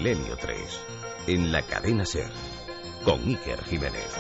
Milenio 3, en la cadena SER, con Iker Jiménez.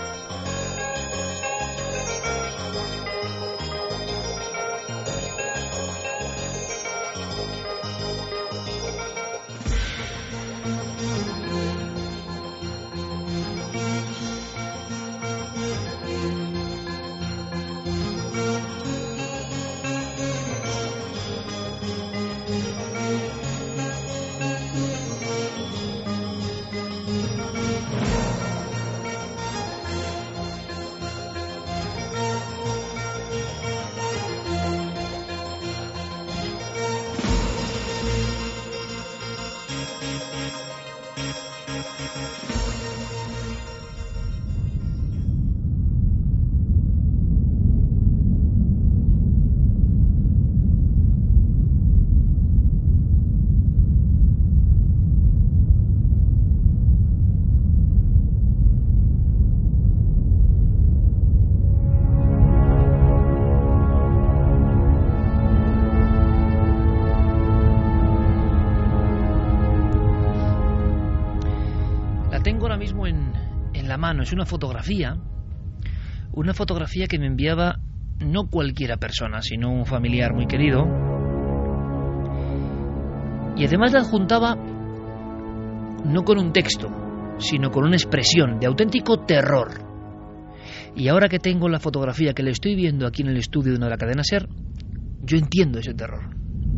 Tengo ahora mismo en la mano, es una fotografía que me enviaba no cualquiera persona, sino un familiar muy querido, y además la adjuntaba no con un texto, sino con una expresión de auténtico terror. Y ahora que tengo la fotografía que le estoy viendo aquí en el estudio de la cadena SER, yo entiendo ese terror.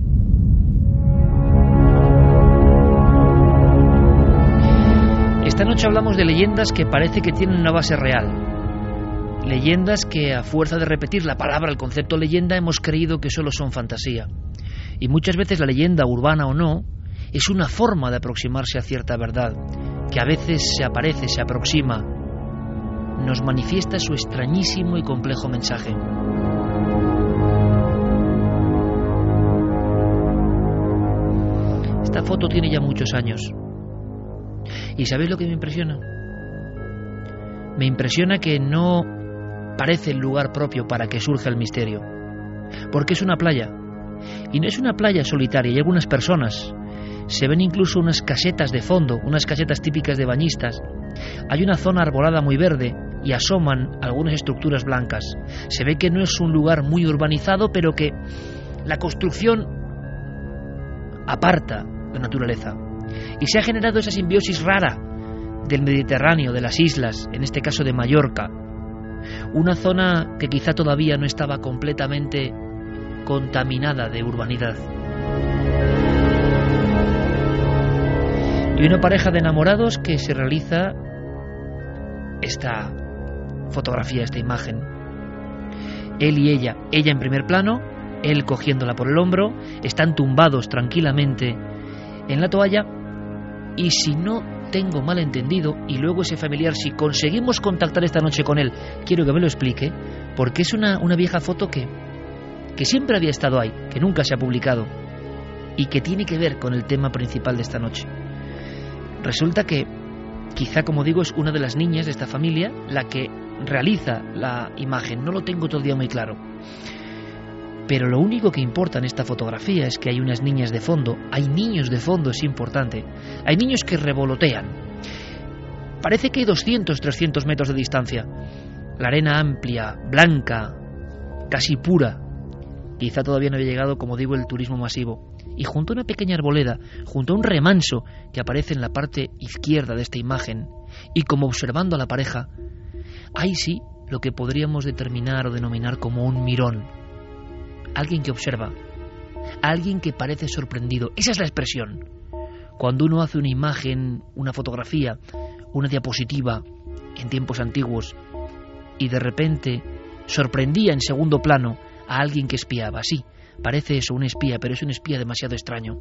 Esta noche hablamos de leyendas que parece que tienen una base real. Leyendas que, a fuerza de repetir la palabra, el concepto leyenda, hemos creído que solo son fantasía. Y muchas veces la leyenda, urbana o no, es una forma de aproximarse a cierta verdad, que a veces se aparece, se aproxima, nos manifiesta su extrañísimo y complejo mensaje. Esta foto tiene ya muchos años. ¿Y sabéis lo que me impresiona? Me impresiona que no parece el lugar propio para que surja el misterio. Porque es una playa. Y no es una playa solitaria, hay algunas personas. Se ven incluso unas casetas de fondo, unas casetas típicas de bañistas. Hay una zona arbolada muy verde y asoman algunas estructuras blancas. Se ve que no es un lugar muy urbanizado, pero que la construcción aparta la naturaleza. Y se ha generado esa simbiosis rara del Mediterráneo, de las islas, en este caso de Mallorca. Una zona que quizá todavía no estaba completamente contaminada de urbanidad. Y una pareja de enamorados que se realiza esta fotografía, esta imagen. Él y ella en primer plano, él cogiéndola por el hombro, están tumbados tranquilamente en la toalla, y si no tengo mal entendido, y luego ese familiar, si conseguimos contactar esta noche con él, quiero que me lo explique, porque es una vieja foto que siempre había estado ahí, que nunca se ha publicado, y que tiene que ver con el tema principal de esta noche. Resulta que, quizá, como digo, es una de las niñas de esta familia la que realiza la imagen. No lo tengo todavía muy claro. Pero lo único que importa en esta fotografía es que hay unas niñas de fondo, hay niños de fondo, es importante. Hay niños que revolotean. Parece que hay 200, 300 metros de distancia. La arena amplia, blanca, casi pura. Quizá todavía no había llegado, como digo, el turismo masivo. Y junto a una pequeña arboleda, junto a un remanso que aparece en la parte izquierda de esta imagen, y como observando a la pareja, hay sí lo que podríamos determinar o denominar como un mirón. Alguien que observa, alguien que parece sorprendido. Esa es la expresión. Cuando uno hace una imagen, una fotografía, una diapositiva en tiempos antiguos, y de repente sorprendía en segundo plano a alguien que espiaba. Sí, parece eso, un espía, pero es un espía demasiado extraño.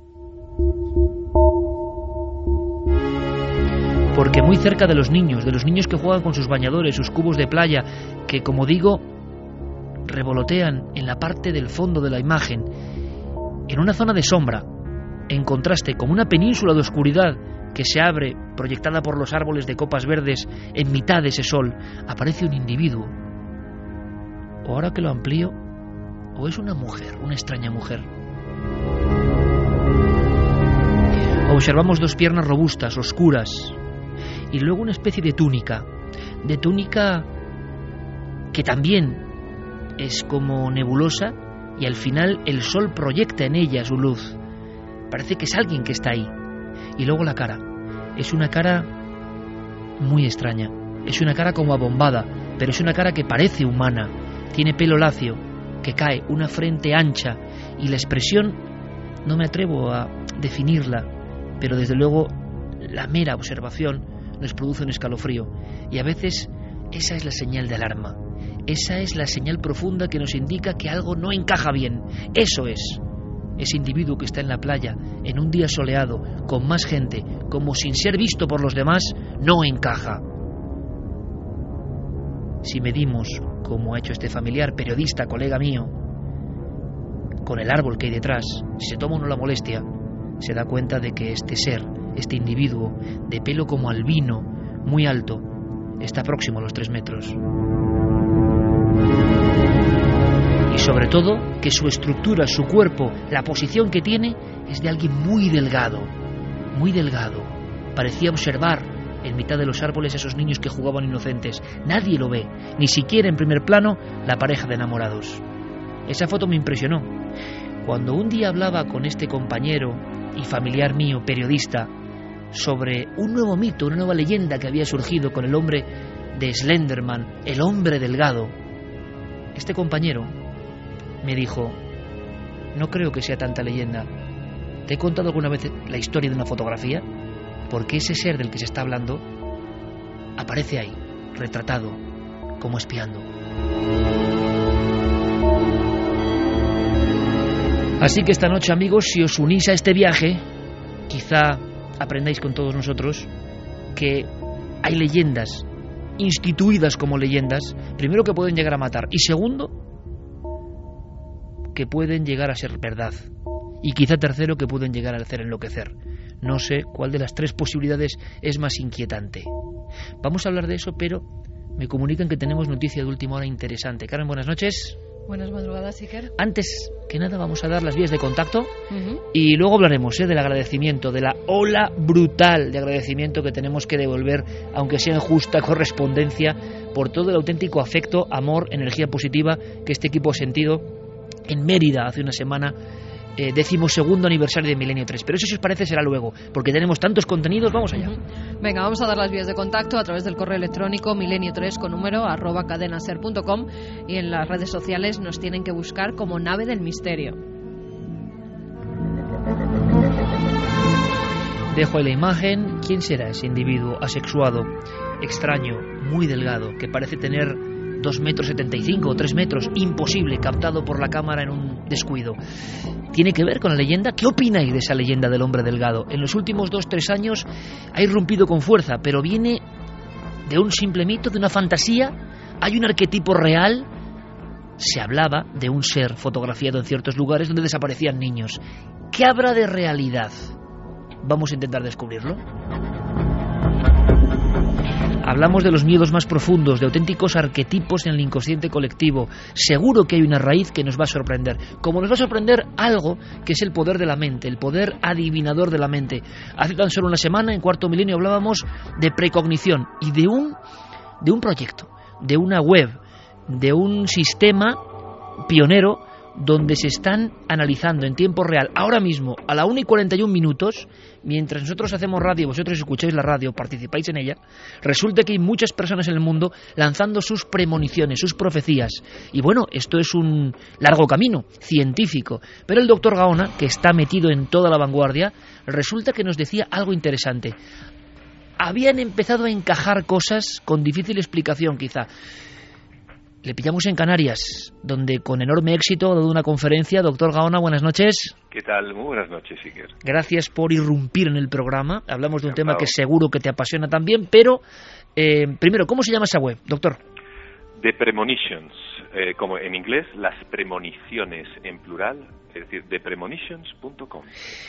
Porque muy cerca de los niños que juegan con sus bañadores, sus cubos de playa, que, como digo, revolotean en la parte del fondo de la imagen, en una zona de sombra, en contraste con una península de oscuridad que se abre, proyectada por los árboles de copas verdes, en mitad de ese sol, aparece un individuo. O ahora que lo amplío, o es una mujer, una extraña mujer. Observamos 2 piernas robustas, oscuras, y luego una especie de túnica que también es como nebulosa, y al final el sol proyecta en ella su luz. Parece que es alguien que está ahí. Y luego la cara. Es una cara muy extraña. Es una cara como abombada, pero es una cara que parece humana. Tiene pelo lacio, que cae, una frente ancha, y la expresión no me atrevo a definirla, pero desde luego la mera observación nos produce un escalofrío. Y a veces esa es la señal de alarma. Esa es la señal profunda que nos indica que algo no encaja bien. Eso es. Ese individuo que está en la playa, en un día soleado, con más gente, como sin ser visto por los demás, no encaja. Si medimos, como ha hecho este familiar, periodista, colega mío, con el árbol que hay detrás, si se toma uno la molestia, se da cuenta de que este ser, este individuo, de pelo como albino, muy alto, está próximo a los 3 metros. Y sobre todo, que su estructura, su cuerpo, la posición que tiene, es de alguien muy delgado, muy delgado. Parecía observar en mitad de los árboles a esos niños que jugaban inocentes. Nadie lo ve, ni siquiera en primer plano la pareja de enamorados. Esa foto me impresionó. Cuando un día hablaba con este compañero y familiar mío, periodista, sobre un nuevo mito, una nueva leyenda que había surgido con el hombre de Slenderman, el hombre delgado, este compañero me dijo: no creo que sea tanta leyenda. ¿Te he contado alguna vez la historia de una fotografía? Porque ese ser del que se está hablando aparece ahí, retratado, como espiando. Así que esta noche, amigos, si os unís a este viaje, quizá aprendáis con todos nosotros que hay leyendas instituidas como leyendas, primero, que pueden llegar a matar, y segundo, que pueden llegar a ser verdad, y quizá tercero, que pueden llegar a hacer enloquecer. No sé cuál de las 3 posibilidades es más inquietante. Vamos a hablar de eso, pero me comunican que tenemos noticia de última hora interesante. Carmen, buenas noches. Buenas madrugadas, Iker. Antes que nada vamos a dar las vías de contacto y luego hablaremos del agradecimiento, de la ola brutal de agradecimiento que tenemos que devolver, aunque sea en justa correspondencia, por todo el auténtico afecto, amor, energía positiva que este equipo ha sentido en Mérida hace una semana, 12º aniversario de Milenio 3. Pero eso, si os parece, será luego, porque tenemos tantos contenidos. Vamos allá. Venga, vamos a dar las vías de contacto a través del correo electrónico milenio3 con número @cadenaser.com, y en las redes sociales nos tienen que buscar como Nave del Misterio. Dejo ahí la imagen. ¿Quién será ese individuo asexuado, extraño, muy delgado, que parece tener 2,75 metros o 3 metros, imposible, captado por la cámara en un descuido? ¿Tiene que ver con la leyenda? ¿Qué opináis de esa leyenda del hombre delgado? En los últimos 2-3 años ha irrumpido con fuerza, pero viene de un simple mito, de una fantasía. ¿Hay un arquetipo real? Se hablaba de un ser fotografiado en ciertos lugares donde desaparecían niños. ¿Qué habrá de realidad? Vamos a intentar descubrirlo. Hablamos de los miedos más profundos, de auténticos arquetipos en el inconsciente colectivo. Seguro que hay una raíz que nos va a sorprender. Como nos va a sorprender algo que es el poder de la mente, el poder adivinador de la mente. Hace tan solo una semana, en Cuarto Milenio, hablábamos de precognición y de un proyecto, de una web, de un sistema pionero donde se están analizando en tiempo real, ahora mismo, a la 1:41, mientras nosotros hacemos radio, vosotros escucháis la radio, participáis en ella, resulta que hay muchas personas en el mundo lanzando sus premoniciones, sus profecías. Y bueno, esto es un largo camino científico, pero el doctor Gaona, que está metido en toda la vanguardia, resulta que nos decía algo interesante. Habían empezado a encajar cosas con difícil explicación, quizá. Le pillamos en Canarias, donde con enorme éxito ha dado una conferencia. Doctor Gaona, buenas noches. ¿Qué tal? Muy buenas noches, Iker. Gracias por irrumpir en el programa. Hablamos de un tema que seguro que te apasiona también, pero primero, ¿cómo se llama esa web, doctor? The Premonitions, como en inglés, las premoniciones en plural, es decir, thepremonitions.com.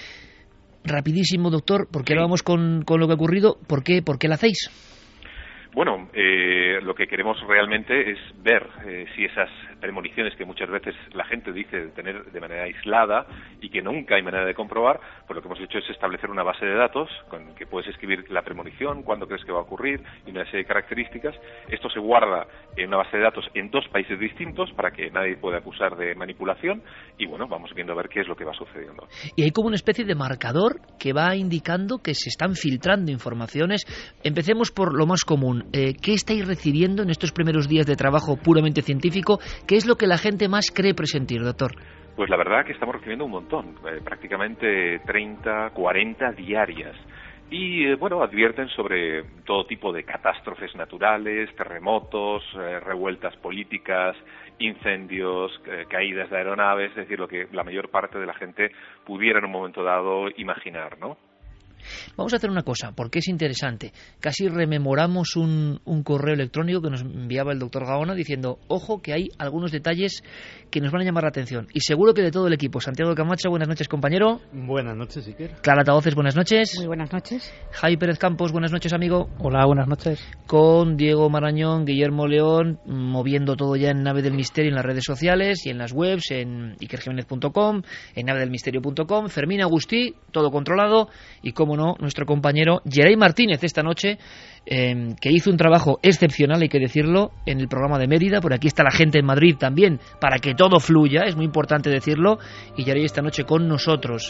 Rapidísimo, doctor, porque ahora vamos con lo que ha ocurrido. ¿Por qué la hacéis? Bueno, lo que queremos realmente es ver si esas premoniciones que muchas veces la gente dice de tener de manera aislada y que nunca hay manera de comprobar, pues lo que hemos hecho es establecer una base de datos con que puedes escribir la premonición, cuándo crees que va a ocurrir y una serie de características. Esto se guarda en una base de datos en 2 países distintos para que nadie pueda acusar de manipulación y bueno, vamos viendo a ver qué es lo que va sucediendo. Y hay como una especie de marcador que va indicando que se están filtrando informaciones. Empecemos por lo más común. ¿Qué estáis recibiendo en estos primeros días de trabajo puramente científico? ¿Qué es lo que la gente más cree presentir, doctor? Pues la verdad que estamos recibiendo un montón, prácticamente 30, 40 diarias. Y bueno, advierten sobre todo tipo de catástrofes naturales, terremotos, revueltas políticas, incendios, caídas de aeronaves, es decir, lo que la mayor parte de la gente pudiera en un momento dado imaginar, ¿no? Vamos a hacer una cosa, porque es interesante. Casi rememoramos un correo electrónico que nos enviaba el doctor Gaona diciendo, ojo, que hay algunos detalles que nos van a llamar la atención. Y seguro que de todo el equipo. Santiago Camacho, buenas noches, compañero. Buenas noches, Iker. Clara Tahoces, buenas noches. Muy buenas noches. Javi Pérez Campos, buenas noches, amigo. Hola, buenas noches. Con Diego Marañón, Guillermo León, moviendo todo ya en Nave del Misterio en las redes sociales y en las webs, en ikerjimenez.com, en navedelmisterio.com. Fermín Agustí, todo controlado. Y como no, nuestro compañero Geray Martínez esta noche, que hizo un trabajo excepcional, hay que decirlo, en el programa de Mérida. Por aquí está la gente en Madrid también, para que todo fluya, es muy importante decirlo. Y Geray esta noche con nosotros.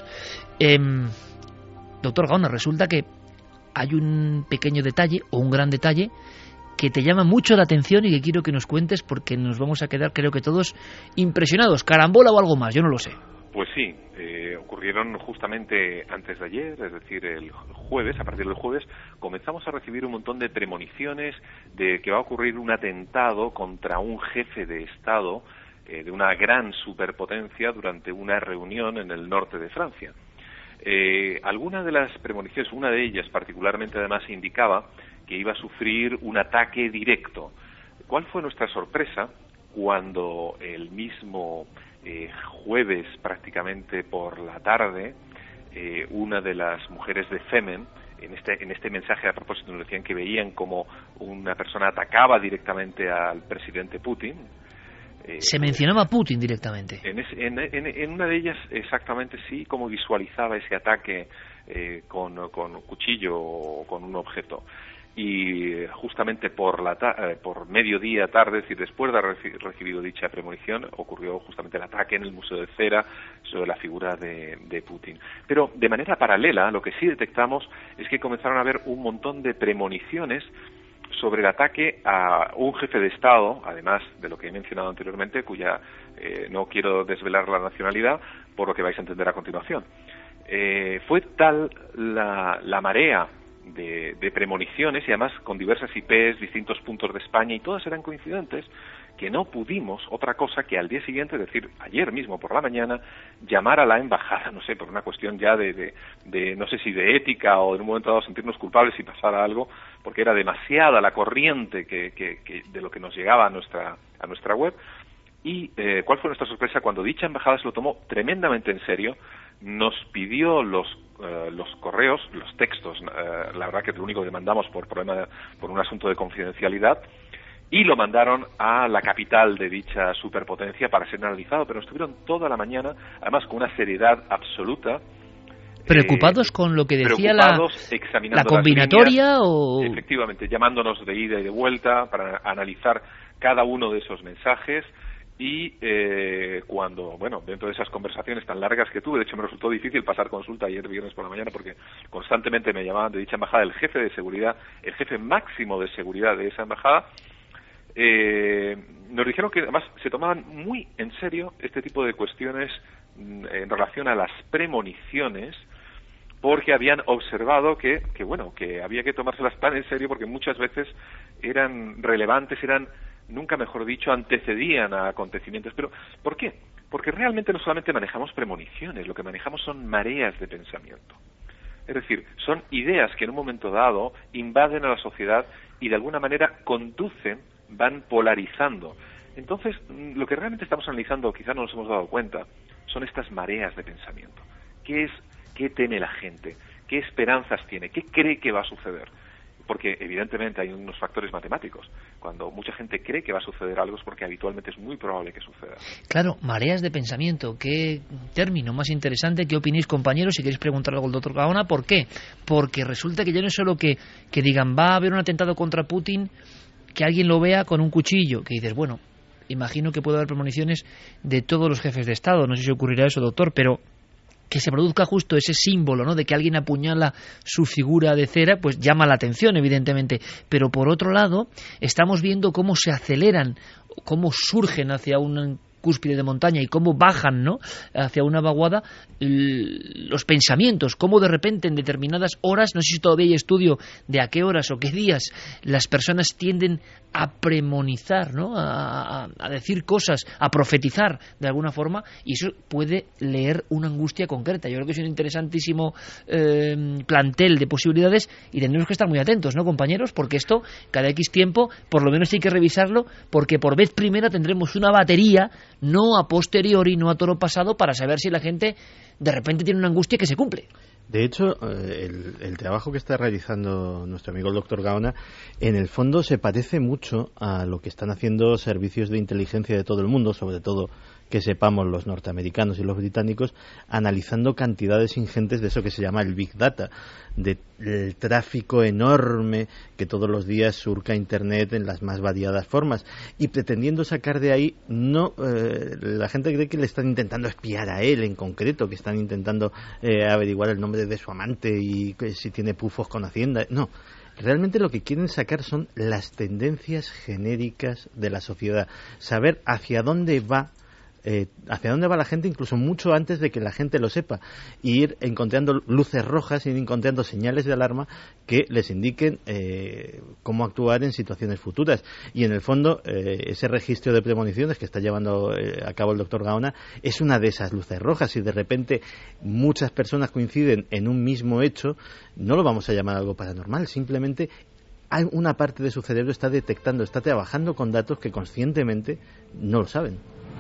Doctor Gaona, resulta que hay un pequeño detalle, o un gran detalle, que te llama mucho la atención y que quiero que nos cuentes porque nos vamos a quedar, creo que todos, impresionados. ¿Carambola o algo más? Yo no lo sé. Pues sí, ocurrieron justamente antes de ayer, es decir, el jueves. A partir del jueves comenzamos a recibir un montón de premoniciones de que va a ocurrir un atentado contra un jefe de Estado de una gran superpotencia durante una reunión en el norte de Francia. Algunas de las premoniciones, una de ellas particularmente además indicaba que iba a sufrir un ataque directo. ¿Cuál fue nuestra sorpresa cuando el mismo jueves prácticamente por la tarde una de las mujeres de Femen en este mensaje a propósito nos decían que veían como una persona atacaba directamente al presidente Putin? Se mencionaba a Putin directamente. En una de ellas exactamente sí, como visualizaba ese ataque con un cuchillo o con un objeto. Y justamente por mediodía tarde, es decir, después de haber recibido dicha premonición, ocurrió justamente el ataque en el Museo de Cera sobre la figura de Putin. Pero de manera paralela, lo que sí detectamos es que comenzaron a haber un montón de premoniciones sobre el ataque a un jefe de Estado, además de lo que he mencionado anteriormente, cuya no quiero desvelar la nacionalidad, por lo que vais a entender a continuación. Fue tal la marea de premoniciones y además con diversas IPs, distintos puntos de España y todas eran coincidentes, que no pudimos otra cosa que al día siguiente, es decir, ayer mismo por la mañana, llamar a la embajada, no sé, por una cuestión ya de no sé si de ética o en un momento dado sentirnos culpables si pasara algo, porque era demasiada la corriente que de lo que nos llegaba a nuestra web. Y ¿cuál fue nuestra sorpresa? Cuando dicha embajada se lo tomó tremendamente en serio, nos pidió los correos, los textos, la verdad que lo único que mandamos por un asunto de confidencialidad, y lo mandaron a la capital de dicha superpotencia para ser analizado, pero estuvieron toda la mañana, además con una seriedad absoluta. ¿Preocupados con lo que decía la combinatoria o...? Efectivamente, llamándonos de ida y de vuelta para analizar cada uno de esos mensajes. Y cuando, bueno, dentro de esas conversaciones tan largas que tuve, de hecho me resultó difícil pasar consulta ayer viernes por la mañana porque constantemente me llamaban de dicha embajada el jefe de seguridad, el jefe máximo de seguridad de esa embajada. Nos dijeron que además se tomaban muy en serio este tipo de cuestiones en relación a las premoniciones, porque habían observado que había que tomárselas tan en serio porque muchas veces eran relevantes, nunca mejor dicho, antecedían a acontecimientos. ¿Pero por qué? Porque realmente no solamente manejamos premoniciones, lo que manejamos son mareas de pensamiento. Es decir, son ideas que en un momento dado invaden a la sociedad y de alguna manera van polarizando. Entonces, lo que realmente estamos analizando, quizás no nos hemos dado cuenta, son estas mareas de pensamiento. ¿Qué teme la gente? ¿Qué esperanzas tiene? ¿Qué cree que va a suceder? porque evidentemente hay unos factores matemáticos. Cuando mucha gente cree que va a suceder algo es porque habitualmente es muy probable que suceda. Claro, mareas de pensamiento, qué término más interesante. ¿Qué opináis, compañeros? Si queréis preguntar algo al doctor Gaona, ¿por qué? Porque resulta que ya no es solo que digan va a haber un atentado contra Putin, que alguien lo vea con un cuchillo, que dices, bueno, imagino que puede haber premoniciones de todos los jefes de Estado, no sé si ocurrirá eso, doctor, pero que se produzca justo ese símbolo, ¿no?, de que alguien apuñala su figura de cera, pues llama la atención, evidentemente. Pero por otro lado, estamos viendo cómo se aceleran, cómo surgen hacia una cúspide de montaña y cómo bajan, ¿no?, hacia una vaguada los pensamientos, cómo de repente en determinadas horas, no sé si todavía hay estudio de a qué horas o qué días, las personas tienden a premonizar, ¿no?, a decir cosas, a profetizar de alguna forma, y eso puede leer una angustia concreta. Yo creo que es un interesantísimo plantel de posibilidades y tendremos que estar muy atentos, ¿no, compañeros? Porque esto, cada X tiempo, por lo menos hay que revisarlo, porque por vez primera tendremos una batería, no a posteriori, no a toro pasado, para saber si la gente de repente tiene una angustia que se cumple. De hecho, el trabajo que está realizando nuestro amigo el doctor Gaona, en el fondo se parece mucho a lo que están haciendo servicios de inteligencia de todo el mundo, sobre todo que sepamos los norteamericanos y los británicos, analizando cantidades ingentes de eso que se llama el Big Data, del tráfico enorme que todos los días surca Internet en las más variadas formas, y pretendiendo sacar de ahí, la gente cree que le están intentando espiar a él en concreto, que están intentando averiguar el nombre de su amante y si tiene pufos con Hacienda. No, realmente lo que quieren sacar son las tendencias genéricas de la sociedad, saber hacia dónde va la gente, incluso mucho antes de que la gente lo sepa, y ir encontrando luces rojas, ir encontrando señales de alarma que les indiquen cómo actuar en situaciones futuras. Y en el fondo, ese registro de premoniciones que está llevando a cabo el doctor Gaona es una de esas luces rojas. Si de repente muchas personas coinciden en un mismo hecho, no lo vamos a llamar algo paranormal, simplemente hay una parte de su cerebro está detectando, está trabajando con datos que conscientemente no lo saben.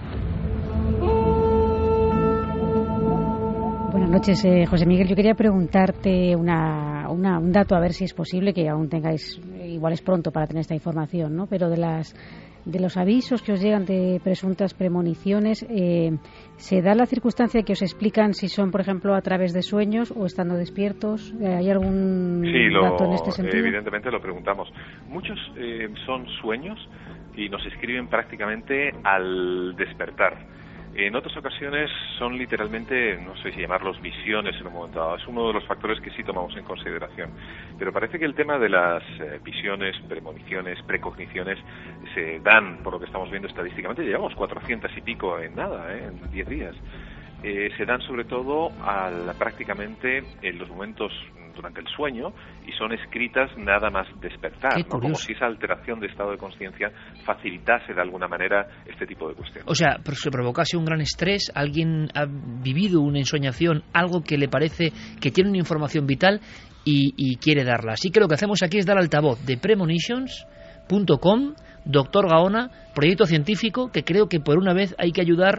Buenas noches, José Miguel. Yo quería preguntarte un dato, a ver si es posible, que aún tengáis, igual es pronto para tener esta información, ¿no? Pero de los avisos que os llegan de presuntas premoniciones, ¿se da la circunstancia que os explican si son, por ejemplo, a través de sueños o estando despiertos? ¿Hay algún dato en este sentido? Evidentemente lo preguntamos. Muchos son sueños y nos escriben prácticamente al despertar. En otras ocasiones son literalmente, no sé si llamarlos visiones en un momento dado. Es uno de los factores que sí tomamos en consideración. Pero parece que el tema de las visiones, premoniciones, precogniciones se dan, por lo que estamos viendo estadísticamente, llevamos 400 y pico en nada, en 10 días. Se dan sobre todo prácticamente en los momentos durante el sueño y son escritas nada más despertar, ¿no? Como si esa alteración de estado de conciencia facilitase de alguna manera este tipo de cuestiones. O sea, se provocase un gran estrés, alguien ha vivido una ensoñación, algo que le parece que tiene una información vital y quiere darla. Así que lo que hacemos aquí es dar altavoz de premonitions.com, doctor Gaona, proyecto científico que creo que por una vez hay que ayudar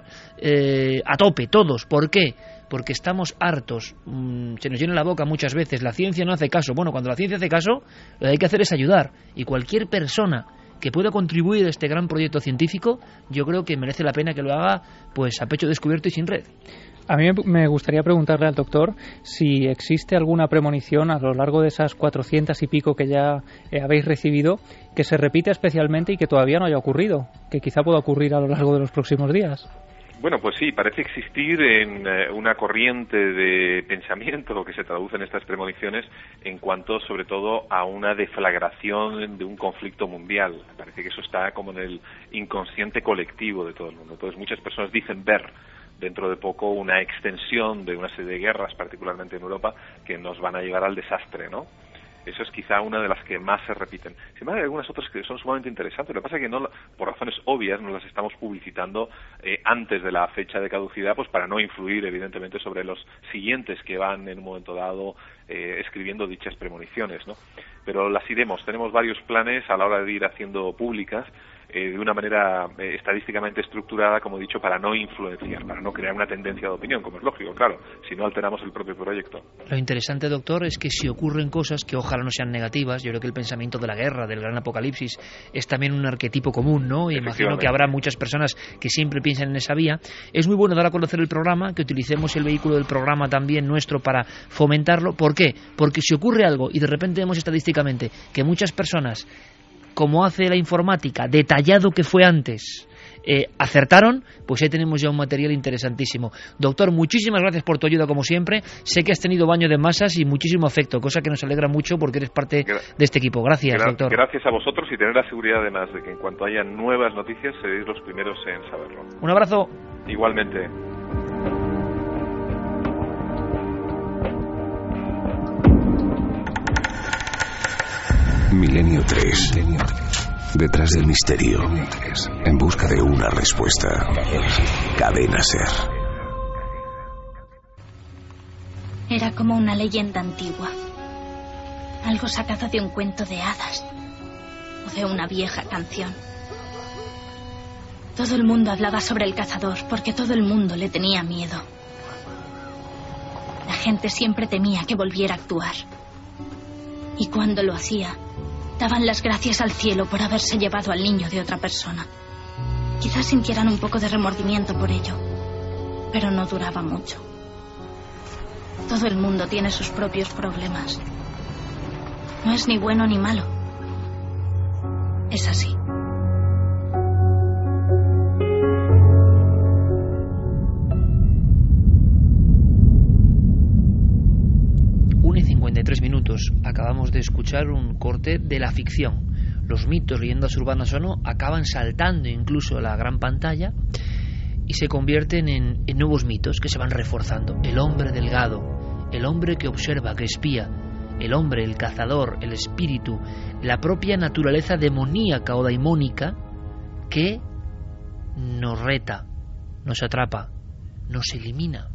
a tope, todos. ¿Por qué? Porque estamos hartos, se nos llena la boca muchas veces, la ciencia no hace caso. Bueno, cuando la ciencia hace caso, lo que hay que hacer es ayudar, y cualquier persona que pueda contribuir a este gran proyecto científico, yo creo que merece la pena que lo haga pues a pecho descubierto y sin red. A mí me gustaría preguntarle al doctor si existe alguna premonición a lo largo de esas 400 y pico que ya habéis recibido que se repite especialmente y que todavía no haya ocurrido, que quizá pueda ocurrir a lo largo de los próximos días. Bueno, pues sí, parece existir en una corriente de pensamiento que se traduce en estas premoniciones en cuanto, sobre todo, a una deflagración de un conflicto mundial. Parece que eso está como en el inconsciente colectivo de todo el mundo. Entonces, muchas personas dicen ver dentro de poco una extensión de una serie de guerras, particularmente en Europa, que nos van a llevar al desastre, ¿no? Eso es quizá una de las que más se repiten. Sin embargo, hay algunas otras que son sumamente interesantes. Lo que pasa es que no, por razones obvias no las estamos publicitando antes de la fecha de caducidad, pues para no influir evidentemente sobre los siguientes que van en un momento dado escribiendo dichas premoniciones, ¿no? Pero las iremos. Tenemos varios planes a la hora de ir haciendo públicas de una manera estadísticamente estructurada, como he dicho, para no influenciar, para no crear una tendencia de opinión, como es lógico, claro, si no alteramos el propio proyecto. Lo interesante, doctor, es que si ocurren cosas que ojalá no sean negativas, yo creo que el pensamiento de la guerra, del gran apocalipsis, es también un arquetipo común, ¿no? Y imagino que habrá muchas personas que siempre piensan en esa vía. Es muy bueno dar a conocer el programa, que utilicemos el vehículo del programa también nuestro para fomentarlo. ¿Por qué? Porque si ocurre algo y de repente vemos estadísticamente que muchas personas, como hace la informática, detallado que fue antes, acertaron, pues ahí tenemos ya un material interesantísimo. Doctor, muchísimas gracias por tu ayuda como siempre. Sé que has tenido baño de masas y muchísimo afecto, cosa que nos alegra mucho porque eres parte de este equipo. Gracias, doctor. Gracias a vosotros y tener la seguridad además de que en cuanto haya nuevas noticias seréis los primeros en saberlo. Un abrazo. Igualmente. Milenio 3. Detrás del misterio, en busca de una respuesta. Cadena SER. Era como una leyenda antigua, algo sacado de un cuento de hadas o de una vieja canción. Todo el mundo hablaba sobre el cazador porque todo el mundo le tenía miedo. La gente siempre temía que volviera a actuar. Y cuando lo hacía, daban las gracias al cielo por haberse llevado al niño de otra persona. Quizás sintieran un poco de remordimiento por ello, pero no duraba mucho. Todo el mundo tiene sus propios problemas. No es ni bueno ni malo. Es así. Acabamos de escuchar un corte de la ficción. Los mitos, leyendas urbanas o no, acaban saltando incluso a la gran pantalla y se convierten en nuevos mitos que se van reforzando. El hombre delgado, el hombre que observa, que espía, el hombre, el cazador, el espíritu, la propia naturaleza demoníaca o daimónica que nos reta, nos atrapa, nos elimina.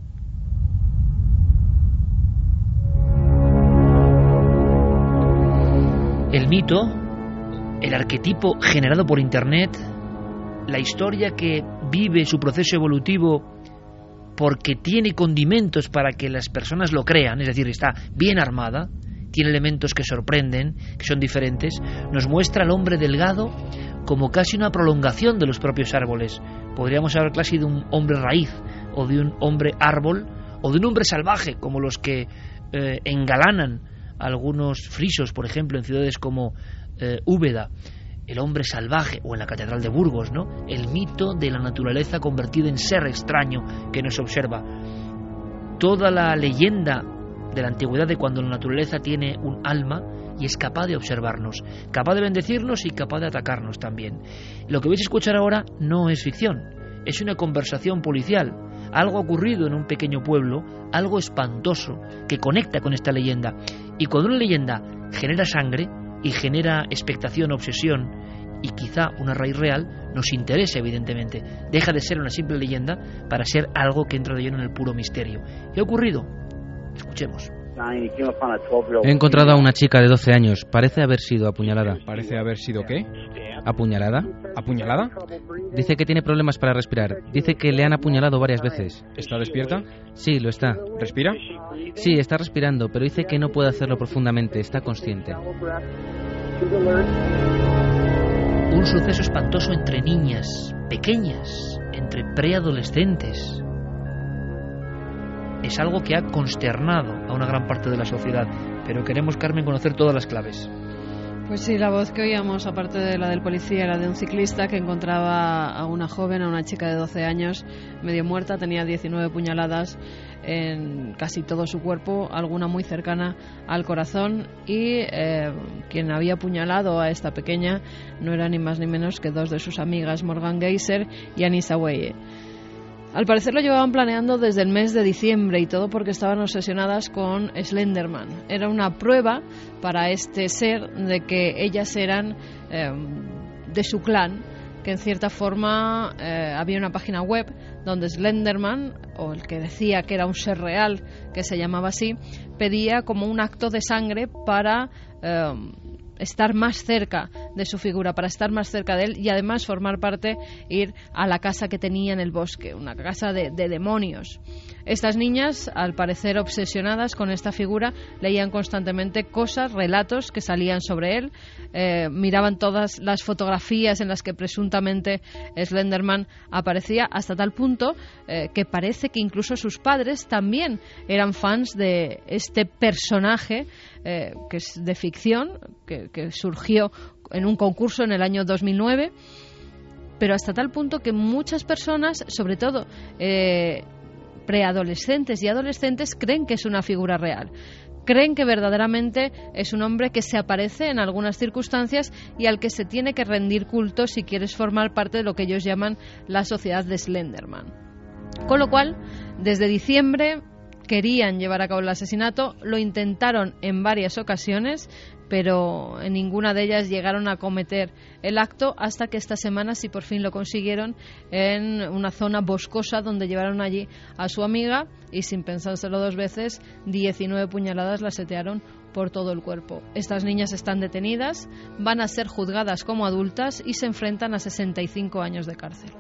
El mito, el arquetipo generado por Internet, la historia que vive su proceso evolutivo porque tiene condimentos para que las personas lo crean, es decir, está bien armada, tiene elementos que sorprenden, que son diferentes, nos muestra al hombre delgado como casi una prolongación de los propios árboles. Podríamos hablar casi de un hombre raíz, o de un hombre árbol, o de un hombre salvaje, como los que engalanan algunos frisos, por ejemplo, en ciudades como Úbeda, el hombre salvaje, o en la Catedral de Burgos, ¿no? El mito de la naturaleza convertida en ser extraño que nos observa. Toda la leyenda de la antigüedad de cuando la naturaleza tiene un alma y es capaz de observarnos, capaz de bendecirnos y capaz de atacarnos también. Lo que vais a escuchar ahora no es ficción, es una conversación policial, algo ocurrido en un pequeño pueblo, algo espantoso que conecta con esta leyenda. Y cuando una leyenda genera sangre y genera expectación, obsesión y quizá una raíz real, nos interesa evidentemente. Deja de ser una simple leyenda para ser algo que entra de lleno en el puro misterio. ¿Qué ha ocurrido? Escuchemos. He encontrado a una chica de 12 años. Parece haber sido apuñalada. ¿Parece haber sido qué? ¿Apuñalada? ¿Apuñalada? Dice que tiene problemas para respirar. Dice que le han apuñalado varias veces. ¿Está despierta? Sí, lo está. ¿Respira? Sí, está respirando, pero dice que no puede hacerlo profundamente. Está consciente. Un suceso espantoso entre niñas, pequeñas, entre preadolescentes. Es algo que ha consternado a una gran parte de la sociedad, pero queremos, Carmen, conocer todas las claves. Pues sí, la voz que oíamos, aparte de la del policía, era de un ciclista que encontraba a una joven, a una chica de 12 años, medio muerta, tenía 19 puñaladas en casi todo su cuerpo, alguna muy cercana al corazón, y quien había apuñalado a esta pequeña no era ni más ni menos que dos de sus amigas, Morgan Geyser y Anissa Weye. Al parecer lo llevaban planeando desde el mes de diciembre, y todo porque estaban obsesionadas con Slenderman. Era una prueba para este ser de que ellas eran de su clan, que en cierta forma había una página web donde Slenderman, o el que decía que era un ser real, que se llamaba así, pedía como un acto de sangre para estar más cerca de su figura, para estar más cerca de él y además formar parte, ir a la casa que tenía en el bosque, una casa de demonios. Estas niñas, al parecer obsesionadas con esta figura, leían constantemente cosas, relatos que salían sobre él, miraban todas las fotografías en las que presuntamente Slenderman aparecía, hasta tal punto que parece que incluso sus padres también eran fans de este personaje que es de ficción, que surgió en un concurso en el año 2009, pero hasta tal punto que muchas personas, sobre todo preadolescentes y adolescentes, creen que es una figura real. Creen que verdaderamente es un hombre que se aparece en algunas circunstancias y al que se tiene que rendir culto si quieres formar parte de lo que ellos llaman la sociedad de Slenderman. Con lo cual, desde diciembre querían llevar a cabo el asesinato, lo intentaron en varias ocasiones, pero en ninguna de ellas llegaron a cometer el acto, hasta que esta semana sí por fin lo consiguieron en una zona boscosa donde llevaron allí a su amiga y, sin pensárselo dos veces, 19 puñaladas la setearon por todo el cuerpo. Estas niñas están detenidas, van a ser juzgadas como adultas y se enfrentan a 65 años de cárcel.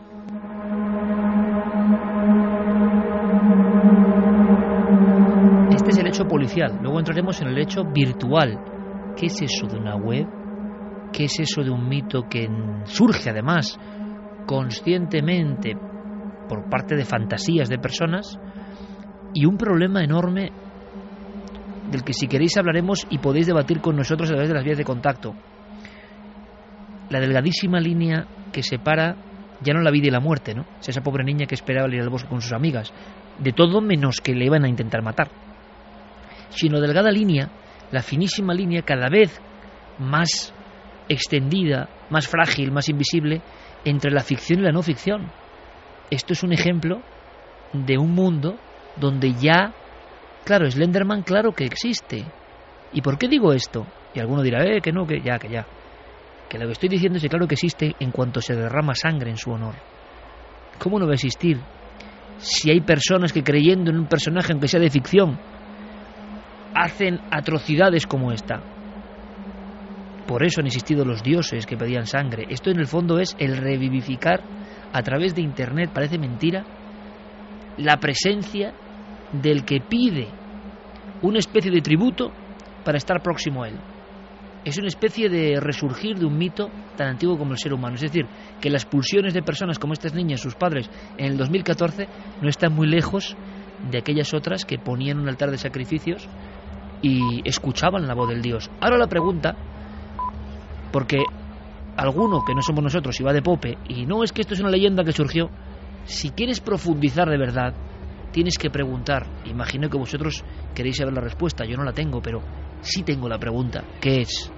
Este es el hecho policial. Luego entraremos en el hecho virtual. ¿Qué es eso de una web? ¿Qué es eso de un mito que surge además conscientemente por parte de fantasías de personas? Y un problema enorme del que, si queréis, hablaremos y podéis debatir con nosotros a través de las vías de contacto. La delgadísima línea que separa ya no la vida y la muerte, ¿no? Es esa pobre niña que esperaba ir al bosque con sus amigas, de todo menos que le iban a intentar matar. Sino delgada línea, la finísima línea, cada vez más extendida, más frágil, más invisible, entre la ficción y la no ficción. Esto es un ejemplo de un mundo donde ya, claro, Slenderman claro que existe. ¿Y por qué digo esto? Y alguno dirá, que no, que ya. Que lo que estoy diciendo es que claro que existe en cuanto se derrama sangre en su honor. ¿Cómo no va a existir si hay personas que, creyendo en un personaje, aunque sea de ficción, hacen atrocidades como esta? Por eso han existido los dioses que pedían sangre. Esto en el fondo es el revivificar a través de Internet, parece mentira, la presencia del que pide una especie de tributo para estar próximo a él. Es una especie de resurgir de un mito tan antiguo como el ser humano. Es decir, que las pulsiones de personas como estas niñas, sus padres, en el 2014, no están muy lejos de aquellas otras que ponían un altar de sacrificios y escuchaban la voz del Dios. Ahora la pregunta, porque alguno que no somos nosotros y va de pope, y no, es que esto es una leyenda que surgió, si quieres profundizar de verdad, tienes que preguntar. Imagino que vosotros queréis saber la respuesta, yo no la tengo, pero sí tengo la pregunta, ¿qué es?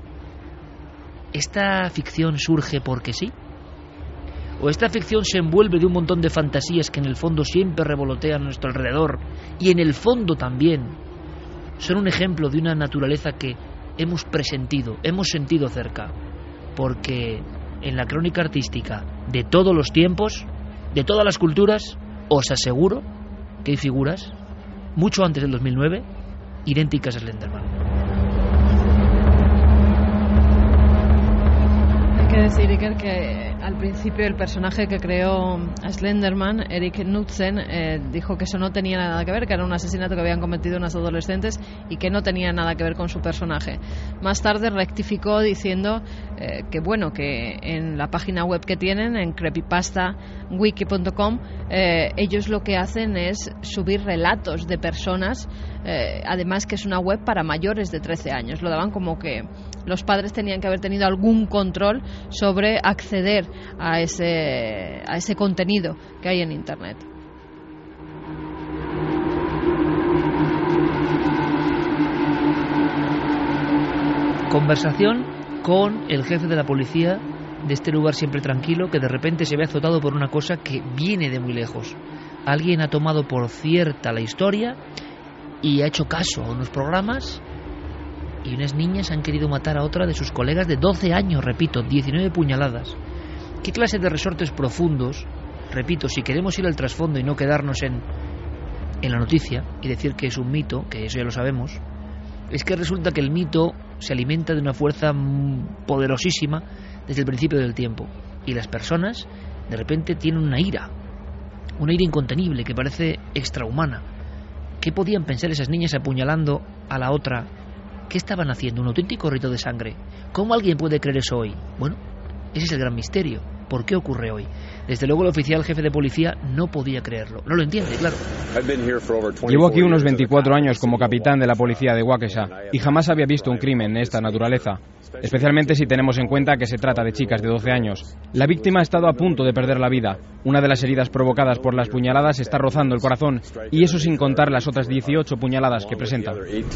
¿Esta ficción surge porque sí? ¿O esta ficción se envuelve de un montón de fantasías que en el fondo siempre revolotean a nuestro alrededor y en el fondo también son un ejemplo de una naturaleza que hemos presentido, hemos sentido cerca? Porque en la crónica artística de todos los tiempos, de todas las culturas, os aseguro que hay figuras, mucho antes del 2009, idénticas a Slenderman. Hay que decir, Iker, que al principio el personaje que creó a Slenderman, Erik Knudsen, dijo que eso no tenía nada que ver, que era un asesinato que habían cometido unas adolescentes y que no tenía nada que ver con su personaje. Más tarde rectificó diciendo que bueno, que en la página web que tienen, en creepypastawiki.com, ellos lo que hacen es subir relatos de personas, además que es una web para mayores de 13 años. Lo daban como que los padres tenían que haber tenido algún control sobre acceder a ese contenido que hay en Internet. Conversación con el jefe de la policía de este lugar siempre tranquilo, que de repente se ve azotado por una cosa que viene de muy lejos. Alguien ha tomado por cierta la historia y ha hecho caso a unos programas, y unas niñas han querido matar a otra de sus colegas de 12 años, repito, 19 puñaladas. ¿Qué clase de resortes profundos? Repito, si queremos ir al trasfondo y no quedarnos en la noticia y decir que es un mito, que eso ya lo sabemos, es que resulta que el mito se alimenta de una fuerza poderosísima desde el principio del tiempo. Y las personas, de repente, tienen una ira incontenible que parece extrahumana. ¿Qué podían pensar esas niñas apuñalando a la otra? ¿Qué estaban haciendo? ¿Un auténtico rito de sangre? ¿Cómo alguien puede creer eso hoy? Bueno, ese es el gran misterio. ¿Por qué ocurre hoy? Desde luego el oficial jefe de policía no podía creerlo. No lo entiende, claro. Llevo aquí unos 24 años como capitán de la policía de Waukesha y jamás había visto un crimen de esta naturaleza, especialmente si tenemos en cuenta que se trata de chicas de 12 años. La víctima ha estado a punto de perder la vida. Una de las heridas provocadas por las puñaladas está rozando el corazón, y eso sin contar las otras 18 puñaladas que presenta.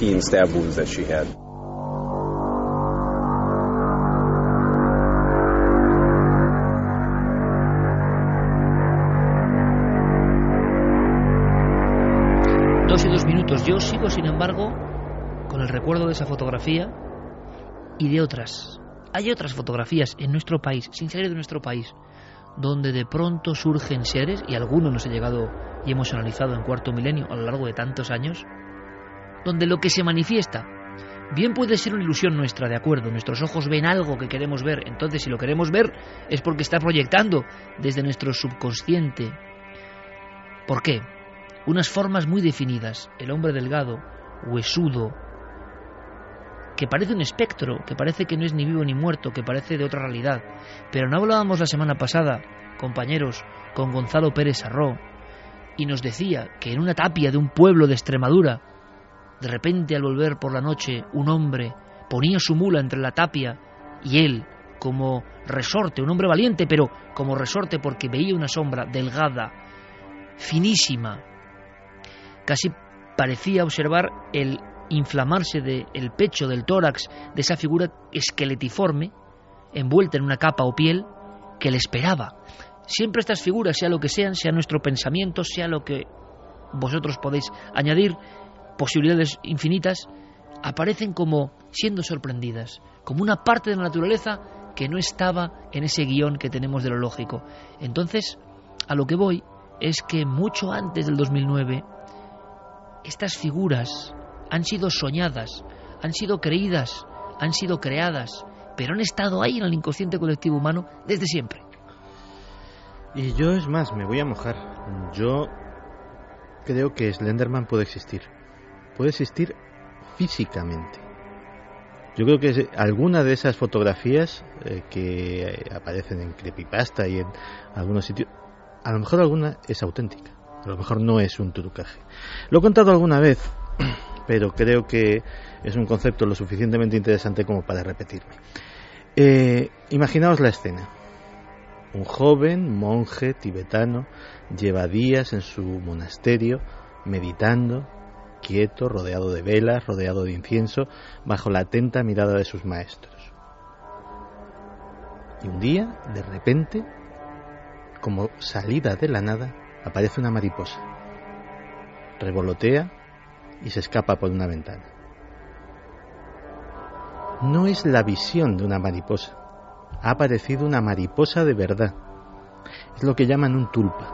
2:02. Yo sigo, sin embargo, con el recuerdo de esa fotografía y de otras. Hay otras fotografías en nuestro país, sin salir de nuestro país, donde de pronto surgen seres, y algunos nos ha llegado y hemos analizado en Cuarto Milenio a lo largo de tantos años, donde lo que se manifiesta bien puede ser una ilusión nuestra, de acuerdo, nuestros ojos ven algo que queremos ver, entonces si lo queremos ver es porque está proyectando desde nuestro subconsciente. ¿Por qué? Unas formas muy definidas, el hombre delgado, huesudo, que parece un espectro, que parece que no es ni vivo ni muerto, que parece de otra realidad. Pero no hablábamos la semana pasada, compañeros, con Gonzalo Pérez Sarró, y nos decía que en una tapia de un pueblo de Extremadura, de repente al volver por la noche, un hombre ponía su mula entre la tapia y él, como resorte, un hombre valiente, pero como resorte porque veía una sombra delgada, finísima, casi parecía observar el inflamarse del pecho, del tórax, de esa figura esqueletiforme, envuelta en una capa o piel, que le esperaba. Siempre estas figuras, sea lo que sean, sea nuestro pensamiento, sea lo que vosotros podéis añadir, posibilidades infinitas, aparecen como siendo sorprendidas, como una parte de la naturaleza que no estaba en ese guión que tenemos de lo lógico. Entonces, a lo que voy es que mucho antes del 2009, estas figuras han sido soñadas, han sido creídas, han sido creadas, pero han estado ahí en el inconsciente colectivo humano desde siempre. Y yo, es más, me voy a mojar. Yo creo que Slenderman puede existir físicamente. Yo creo que alguna de esas fotografías que aparecen en Creepypasta y en algunos sitios, a lo mejor alguna es auténtica, a lo mejor no es un trucaje. Lo he contado alguna vez, pero creo que es un concepto lo suficientemente interesante como para repetirme. Imaginaos la escena. Un joven monje tibetano lleva días en su monasterio meditando, quieto, rodeado de velas, rodeado de incienso, bajo la atenta mirada de sus maestros. Y un día, de repente, como salida de la nada, aparece una mariposa. Revolotea y se escapa por una ventana. No es la visión de una mariposa. Ha aparecido una mariposa de verdad. Es lo que llaman un tulpa.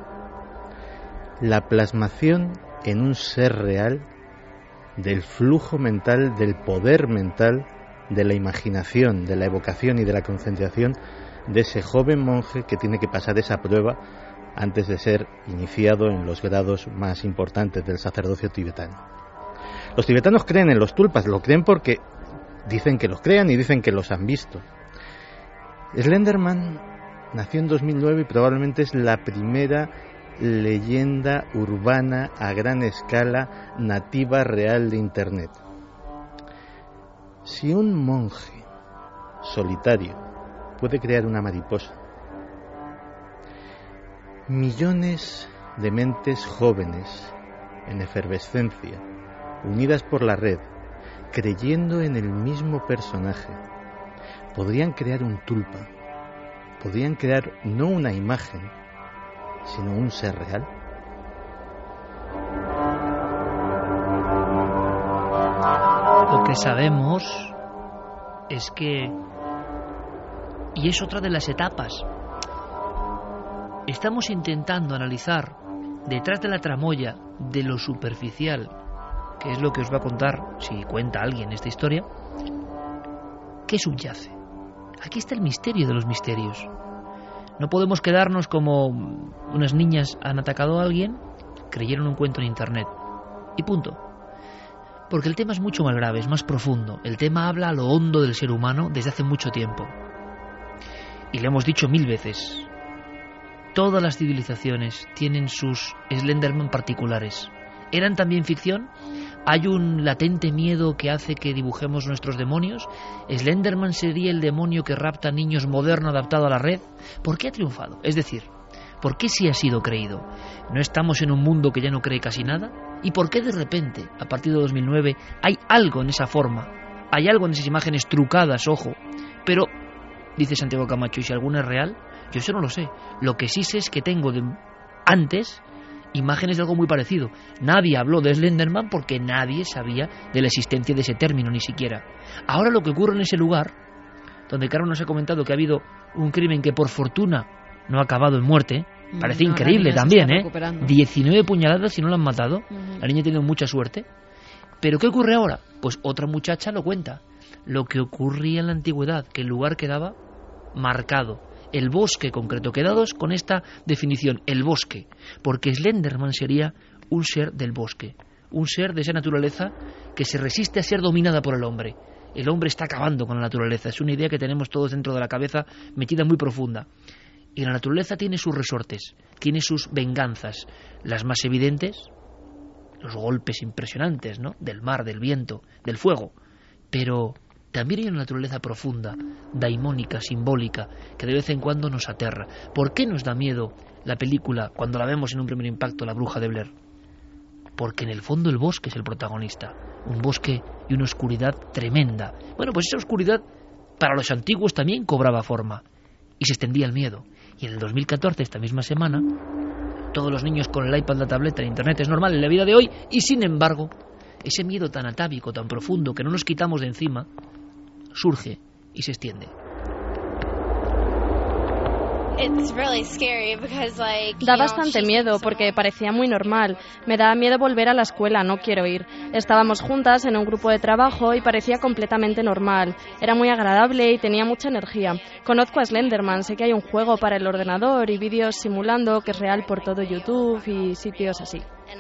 La plasmación en un ser real del flujo mental, del poder mental, de la imaginación, de la evocación y de la concentración de ese joven monje que tiene que pasar esa prueba antes de ser iniciado en los grados más importantes del sacerdocio tibetano. Los tibetanos creen en los tulpas, lo creen porque dicen que los crean y dicen que los han visto. Slenderman nació en 2009 y probablemente es la primera leyenda urbana a gran escala nativa real de Internet. Si un monje solitario puede crear una mariposa, millones de mentes jóvenes en efervescencia, unidas por la red, creyendo en el mismo personaje, podrían crear un tulpa, podrían crear no una imagen, sino un ser real. Lo que sabemos es que, y es otra de las etapas, estamos intentando analizar detrás de la tramoya de lo superficial que es lo que os va a contar, si cuenta alguien esta historia, ¿qué subyace? Aquí está el misterio de los misterios. No podemos quedarnos como unas niñas han atacado a alguien, creyeron un cuento en internet y punto. Porque el tema es mucho más grave, es más profundo. El tema habla a lo hondo del ser humano desde hace mucho tiempo. Y le hemos dicho 1000 veces, todas las civilizaciones tienen sus Slenderman particulares. ¿Eran también ficción? ¿Hay un latente miedo que hace que dibujemos nuestros demonios? ¿Slenderman sería el demonio que rapta niños moderno adaptado a la red? ¿Por qué ha triunfado? Es decir, ¿por qué sí ha sido creído? ¿No estamos en un mundo que ya no cree casi nada? ¿Y por qué de repente, a partir de 2009, hay algo en esa forma? Hay algo en esas imágenes trucadas, ojo. Pero, dice Santiago Camacho, ¿y si alguna es real? Yo eso no lo sé. Lo que sí sé es que tengo antes imágenes de algo muy parecido. Nadie habló de Slenderman porque nadie sabía de la existencia de ese término, ni siquiera. Ahora lo que ocurre en ese lugar, donde Carlos nos ha comentado que ha habido un crimen que por fortuna no ha acabado en muerte, parece increíble también, 19 puñaladas y no la han matado. La niña ha tenido mucha suerte. ¿Pero qué ocurre ahora? Pues otra muchacha lo cuenta. Lo que ocurría en la antigüedad, que el lugar quedaba marcado. El bosque concreto, quedados con esta definición, el bosque, porque Slenderman sería un ser del bosque, un ser de esa naturaleza que se resiste a ser dominada por el hombre. El hombre está acabando con la naturaleza, es una idea que tenemos todos dentro de la cabeza, metida muy profunda. Y la naturaleza tiene sus resortes, tiene sus venganzas, las más evidentes, los golpes impresionantes, ¿no?, del mar, del viento, del fuego, pero también hay una naturaleza profunda, daimónica, simbólica, que de vez en cuando nos aterra. ¿Por qué nos da miedo la película cuando la vemos en un primer impacto, La Bruja de Blair? Porque en el fondo el bosque es el protagonista, un bosque y una oscuridad tremenda. Bueno, pues esa oscuridad para los antiguos también cobraba forma y se extendía el miedo. Y en el 2014, esta misma semana, todos los niños con el iPad, la tableta, el internet es normal en la vida de hoy, y sin embargo, ese miedo tan atávico, tan profundo, que no nos quitamos de encima, surge y se extiende. Da bastante miedo porque parecía muy normal. Me daba miedo volver a la escuela, no quiero ir. Estábamos juntas en un grupo de trabajo y parecía completamente normal. Era muy agradable y tenía mucha energía. Conozco a Slenderman, sé que hay un juego para el ordenador y vídeos simulando que es real por todo YouTube y sitios así.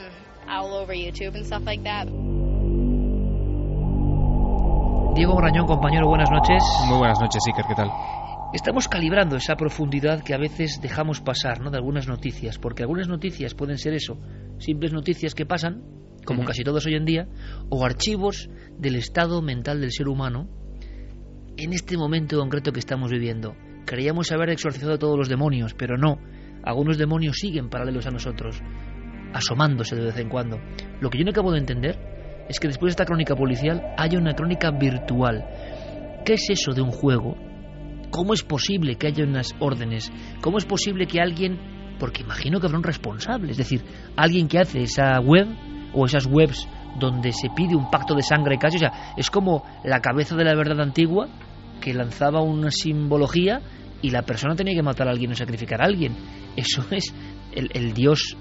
Diego Brañón, compañero, buenas noches. Muy buenas noches, Iker, ¿qué tal? Estamos calibrando esa profundidad que a veces dejamos pasar, ¿no?, de algunas noticias, porque algunas noticias pueden ser eso, simples noticias que pasan, como casi todas hoy en día, o archivos del estado mental del ser humano en este momento concreto que estamos viviendo. Creíamos haber exorcizado a todos los demonios, pero no, algunos demonios siguen paralelos a nosotros, asomándose de vez en cuando. Lo que yo no acabo de entender es que después de esta crónica policial haya una crónica virtual. ¿Qué es eso de un juego? ¿Cómo es posible que haya unas órdenes? ¿Cómo es posible que alguien, porque imagino que habrá un responsable, es decir, alguien que hace esa web o esas webs donde se pide un pacto de sangre casi, o sea, es como la cabeza de la verdad antigua que lanzaba una simbología y la persona tenía que matar a alguien o sacrificar a alguien? Eso es el dios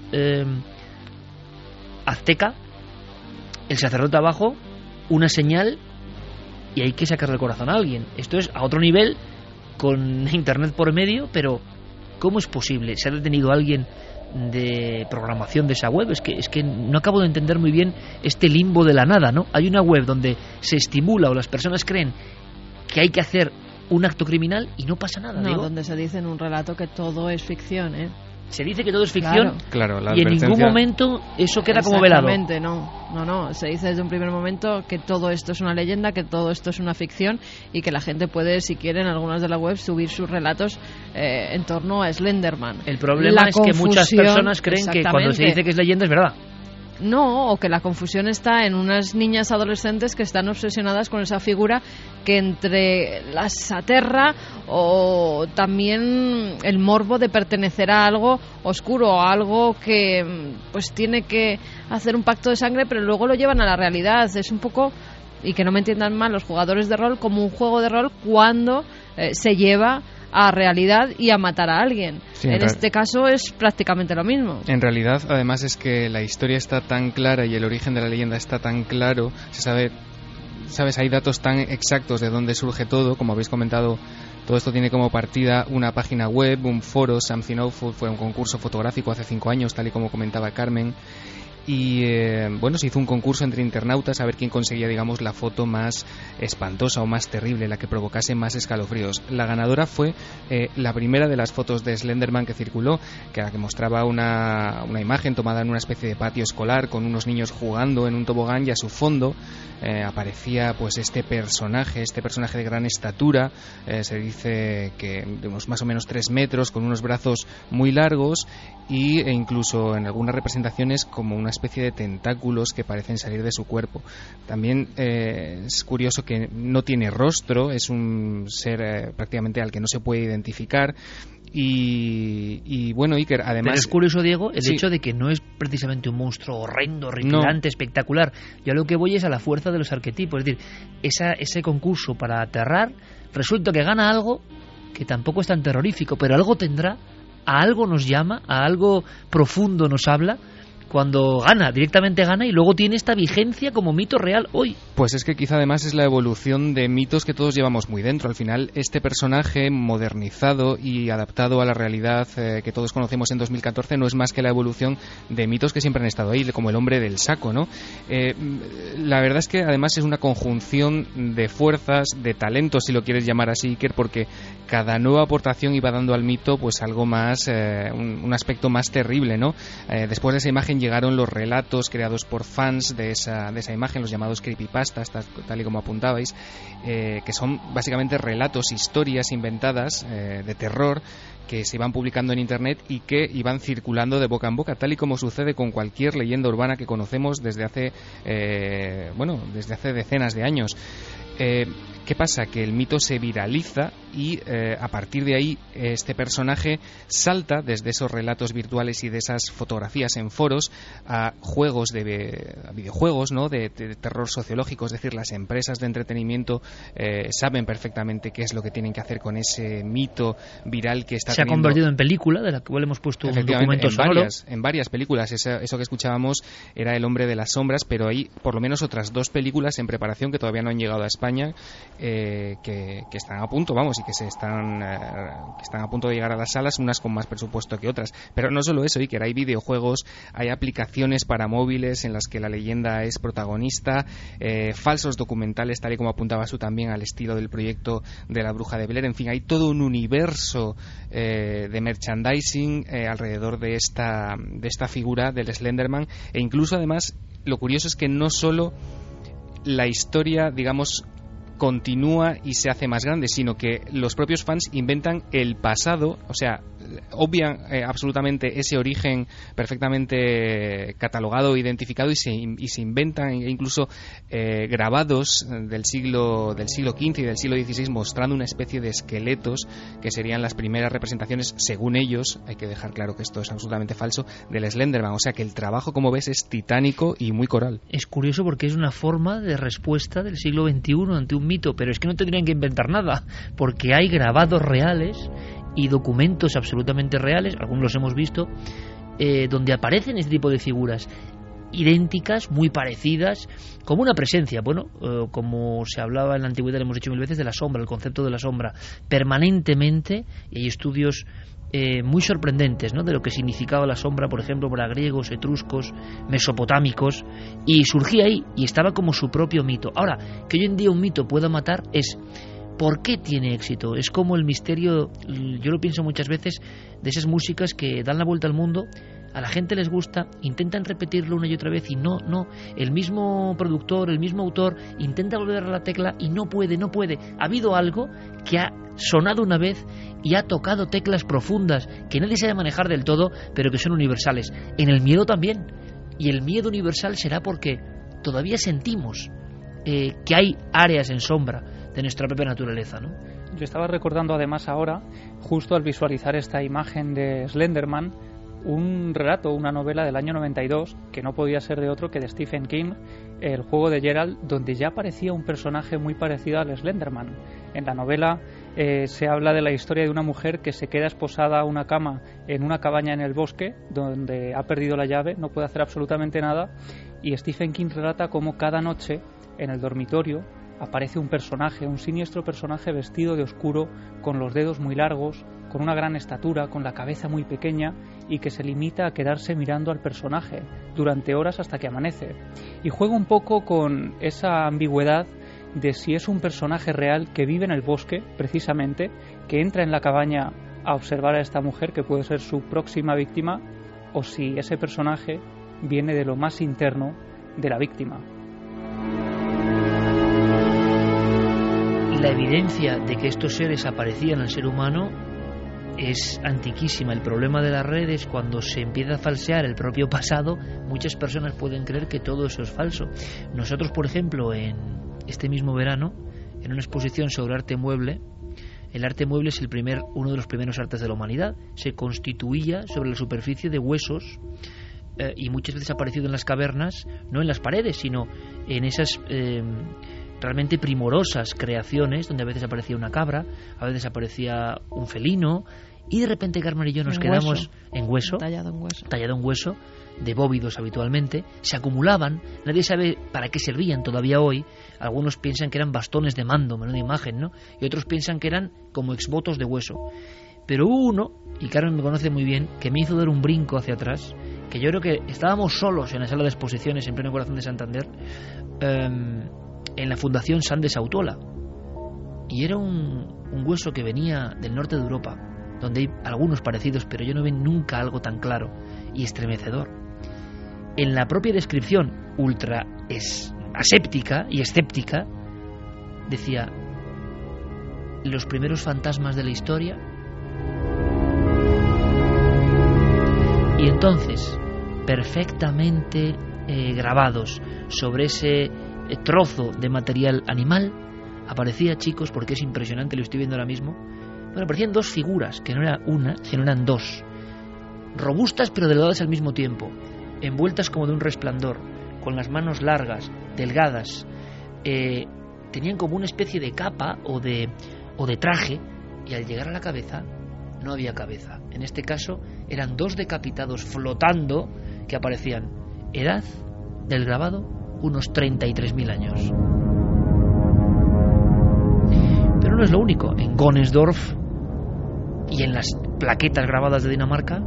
azteca, el sacerdote abajo, una señal y hay que sacarle el corazón a alguien. Esto es a otro nivel, con internet por medio, pero ¿cómo es posible? ¿Se ha detenido alguien de programación de esa web? Es que no acabo de entender muy bien este limbo de la nada, ¿no? Hay una web donde se estimula o las personas creen que hay que hacer un acto criminal y no pasa nada. No, donde se dice en un relato que todo es ficción, ¿eh? Se dice que todo es ficción, claro, y en ningún momento eso queda como velado. Exactamente, no. Se dice desde un primer momento que todo esto es una leyenda, que todo esto es una ficción y que la gente puede, si quiere, en algunas de las webs subir sus relatos en torno a Slenderman. El problema es que muchas personas creen que cuando se dice que es leyenda es verdad. No, o que la confusión está en unas niñas adolescentes que están obsesionadas con esa figura que entre las aterra o también el morbo de pertenecer a algo oscuro, a algo que pues tiene que hacer un pacto de sangre, pero luego lo llevan a la realidad. Es un poco, y que no me entiendan mal los jugadores de rol, como un juego de rol cuando se lleva a realidad y a matar a alguien. Sí, en este caso es prácticamente lo mismo. En realidad, además, es que la historia está tan clara y el origen de la leyenda está tan claro, se sabe, ¿sabes? Hay datos tan exactos de dónde surge todo, como habéis comentado. Todo esto tiene como partida una página web, un foro. Something Awful fue un concurso fotográfico hace 5 años, tal y como comentaba Carmen. Y bueno, se hizo un concurso entre internautas a ver quién conseguía, digamos, la foto más espantosa o más terrible, la que provocase más escalofríos. La ganadora fue la primera de las fotos de Slenderman que circuló, que mostraba una imagen tomada en una especie de patio escolar con unos niños jugando en un tobogán, y a su fondo aparecía pues este personaje de gran estatura, se dice que de unos más o menos 3 metros, con unos brazos muy largos e incluso en algunas representaciones como una especie de tentáculos que parecen salir de su cuerpo. También es curioso que no tiene rostro, es un ser prácticamente al que no se puede identificar. Y bueno, Iker, además... Pero es curioso, Diego, el hecho de que no es precisamente un monstruo horrendo, horripilante, espectacular. Yo a lo que voy es a la fuerza de los arquetipos. Es decir, ese concurso para aterrar, resulta que gana algo que tampoco es tan terrorífico, pero algo tendrá, a algo nos llama, a algo profundo nos habla, cuando directamente gana, y luego tiene esta vigencia como mito real hoy. Pues es que quizá además es la evolución de mitos que todos llevamos muy dentro. Al final, este personaje modernizado y adaptado a la realidad que todos conocemos en 2014 no es más que la evolución de mitos que siempre han estado ahí, como el hombre del saco, ¿no? La verdad es que además es una conjunción de fuerzas, de talentos, si lo quieres llamar así, Iker, porque cada nueva aportación iba dando al mito pues algo más, un aspecto más terrible, ¿no? Después de esa imagen llegaron los relatos creados por fans de esa imagen, los llamados creepypastas, tal y como apuntabais, que son básicamente relatos, historias inventadas de terror que se iban publicando en internet y que iban circulando de boca en boca, tal y como sucede con cualquier leyenda urbana que conocemos desde hace decenas de años. ¿Qué pasa? Que el mito se viraliza y a partir de ahí este personaje salta desde esos relatos virtuales y de esas fotografías en foros a juegos a videojuegos, ¿no? de terror sociológico. Es decir, las empresas de entretenimiento saben perfectamente qué es lo que tienen que hacer con ese mito viral que está ha convertido en película, de la cual hemos puesto un documento sonoro. En varias películas. Eso que escuchábamos era El hombre de las sombras, pero hay por lo menos otras 2 películas en preparación que todavía no han llegado a España, que están a punto, y que están a punto de llegar a las salas, unas con más presupuesto que otras. Pero no solo eso, Iker, hay videojuegos, hay aplicaciones para móviles en las que la leyenda es protagonista, falsos documentales, tal y como apuntabas tú también, al estilo del proyecto de la Bruja de Blair. En fin, hay todo un universo de merchandising alrededor de esta figura del Slenderman, e incluso además lo curioso es que no solo la historia, digamos, continúa y se hace más grande, sino que los propios fans inventan el pasado, o sea, obvian absolutamente ese origen perfectamente catalogado, identificado, y se inventan incluso grabados del siglo XV y del siglo XVI mostrando una especie de esqueletos que serían las primeras representaciones, según ellos, hay que dejar claro que esto es absolutamente falso, del Slenderman. O sea que el trabajo, como ves, es titánico y muy coral. Es curioso porque es una forma de respuesta del siglo XXI ante un mito, pero es que no tendrían que inventar nada, porque hay grabados reales y documentos absolutamente reales, algunos los hemos visto, donde aparecen este tipo de figuras idénticas, muy parecidas, como una presencia, como se hablaba en la antigüedad, lo hemos dicho 1000 veces, de la sombra, el concepto de la sombra, permanentemente, y hay estudios muy sorprendentes, ¿no?, de lo que significaba la sombra, por ejemplo, para griegos, etruscos, mesopotámicos, y surgía ahí, y estaba como su propio mito. Ahora, que hoy en día un mito pueda matar es... ¿por qué tiene éxito? Es como el misterio, yo lo pienso muchas veces, de esas músicas que dan la vuelta al mundo, a la gente les gusta, intentan repetirlo una y otra vez y no, el mismo productor, el mismo autor intenta volver a la tecla y no puede. Ha habido algo que ha sonado una vez y ha tocado teclas profundas que nadie sabe manejar del todo, pero que son universales. En el miedo también, y el miedo universal será porque todavía sentimos que hay áreas en sombra de nuestra propia naturaleza, ¿no? Yo estaba recordando además ahora, justo al visualizar esta imagen de Slenderman, un relato, una novela del año 92, que no podía ser de otro que de Stephen King, El juego de Gerald, donde ya aparecía un personaje muy parecido al Slenderman. En la novela se habla de la historia de una mujer que se queda esposada a una cama en una cabaña en el bosque donde ha perdido la llave, no puede hacer absolutamente nada, y Stephen King relata cómo cada noche en el dormitorio aparece un personaje, un siniestro personaje vestido de oscuro, con los dedos muy largos, con una gran estatura, con la cabeza muy pequeña, y que se limita a quedarse mirando al personaje durante horas hasta que amanece. Y juega un poco con esa ambigüedad de si es un personaje real que vive en el bosque, precisamente, que entra en la cabaña a observar a esta mujer que puede ser su próxima víctima, o si ese personaje viene de lo más interno de la víctima. La evidencia de que estos seres aparecían al ser humano es antiquísima. El problema de las redes, cuando se empieza a falsear el propio pasado, muchas personas pueden creer que todo eso es falso. Nosotros, por ejemplo, en este mismo verano, en una exposición sobre arte mueble, el arte mueble es uno de los primeros artes de la humanidad. Se constituía sobre la superficie de huesos y muchas veces ha aparecido en las cavernas, no en las paredes, sino en esas realmente primorosas creaciones donde a veces aparecía una cabra, a veces aparecía un felino, y de repente Carmen y yo nos quedamos en hueso, tallado en hueso, de bóvidos habitualmente, se acumulaban, nadie sabe para qué servían todavía hoy. Algunos piensan que eran bastones de mando, menuda imagen, ¿no? Y otros piensan que eran como exvotos de hueso. Pero hubo uno, y Carmen me conoce muy bien, que me hizo dar un brinco hacia atrás, que yo creo que estábamos solos en la sala de exposiciones en pleno corazón de Santander, en la Fundación Sandes Autola, y era un hueso que venía del norte de Europa, donde hay algunos parecidos, pero yo no vi nunca algo tan claro y estremecedor. En la propia descripción ultra aséptica y escéptica decía: los primeros fantasmas de la historia. Y entonces, perfectamente grabados sobre ese trozo de material animal, aparecía, chicos, porque es impresionante, lo estoy viendo ahora mismo, bueno, aparecían dos figuras, que no era una, sino eran dos, robustas pero delgadas al mismo tiempo, envueltas como de un resplandor, con las manos largas, delgadas, tenían como una especie de capa o de traje, y al llegar a la cabeza no había cabeza. En este caso eran dos decapitados flotando que aparecían. Edad del grabado, unos 33.000 años. Pero no es lo único. En Gonsdorf y en las plaquetas grabadas de Dinamarca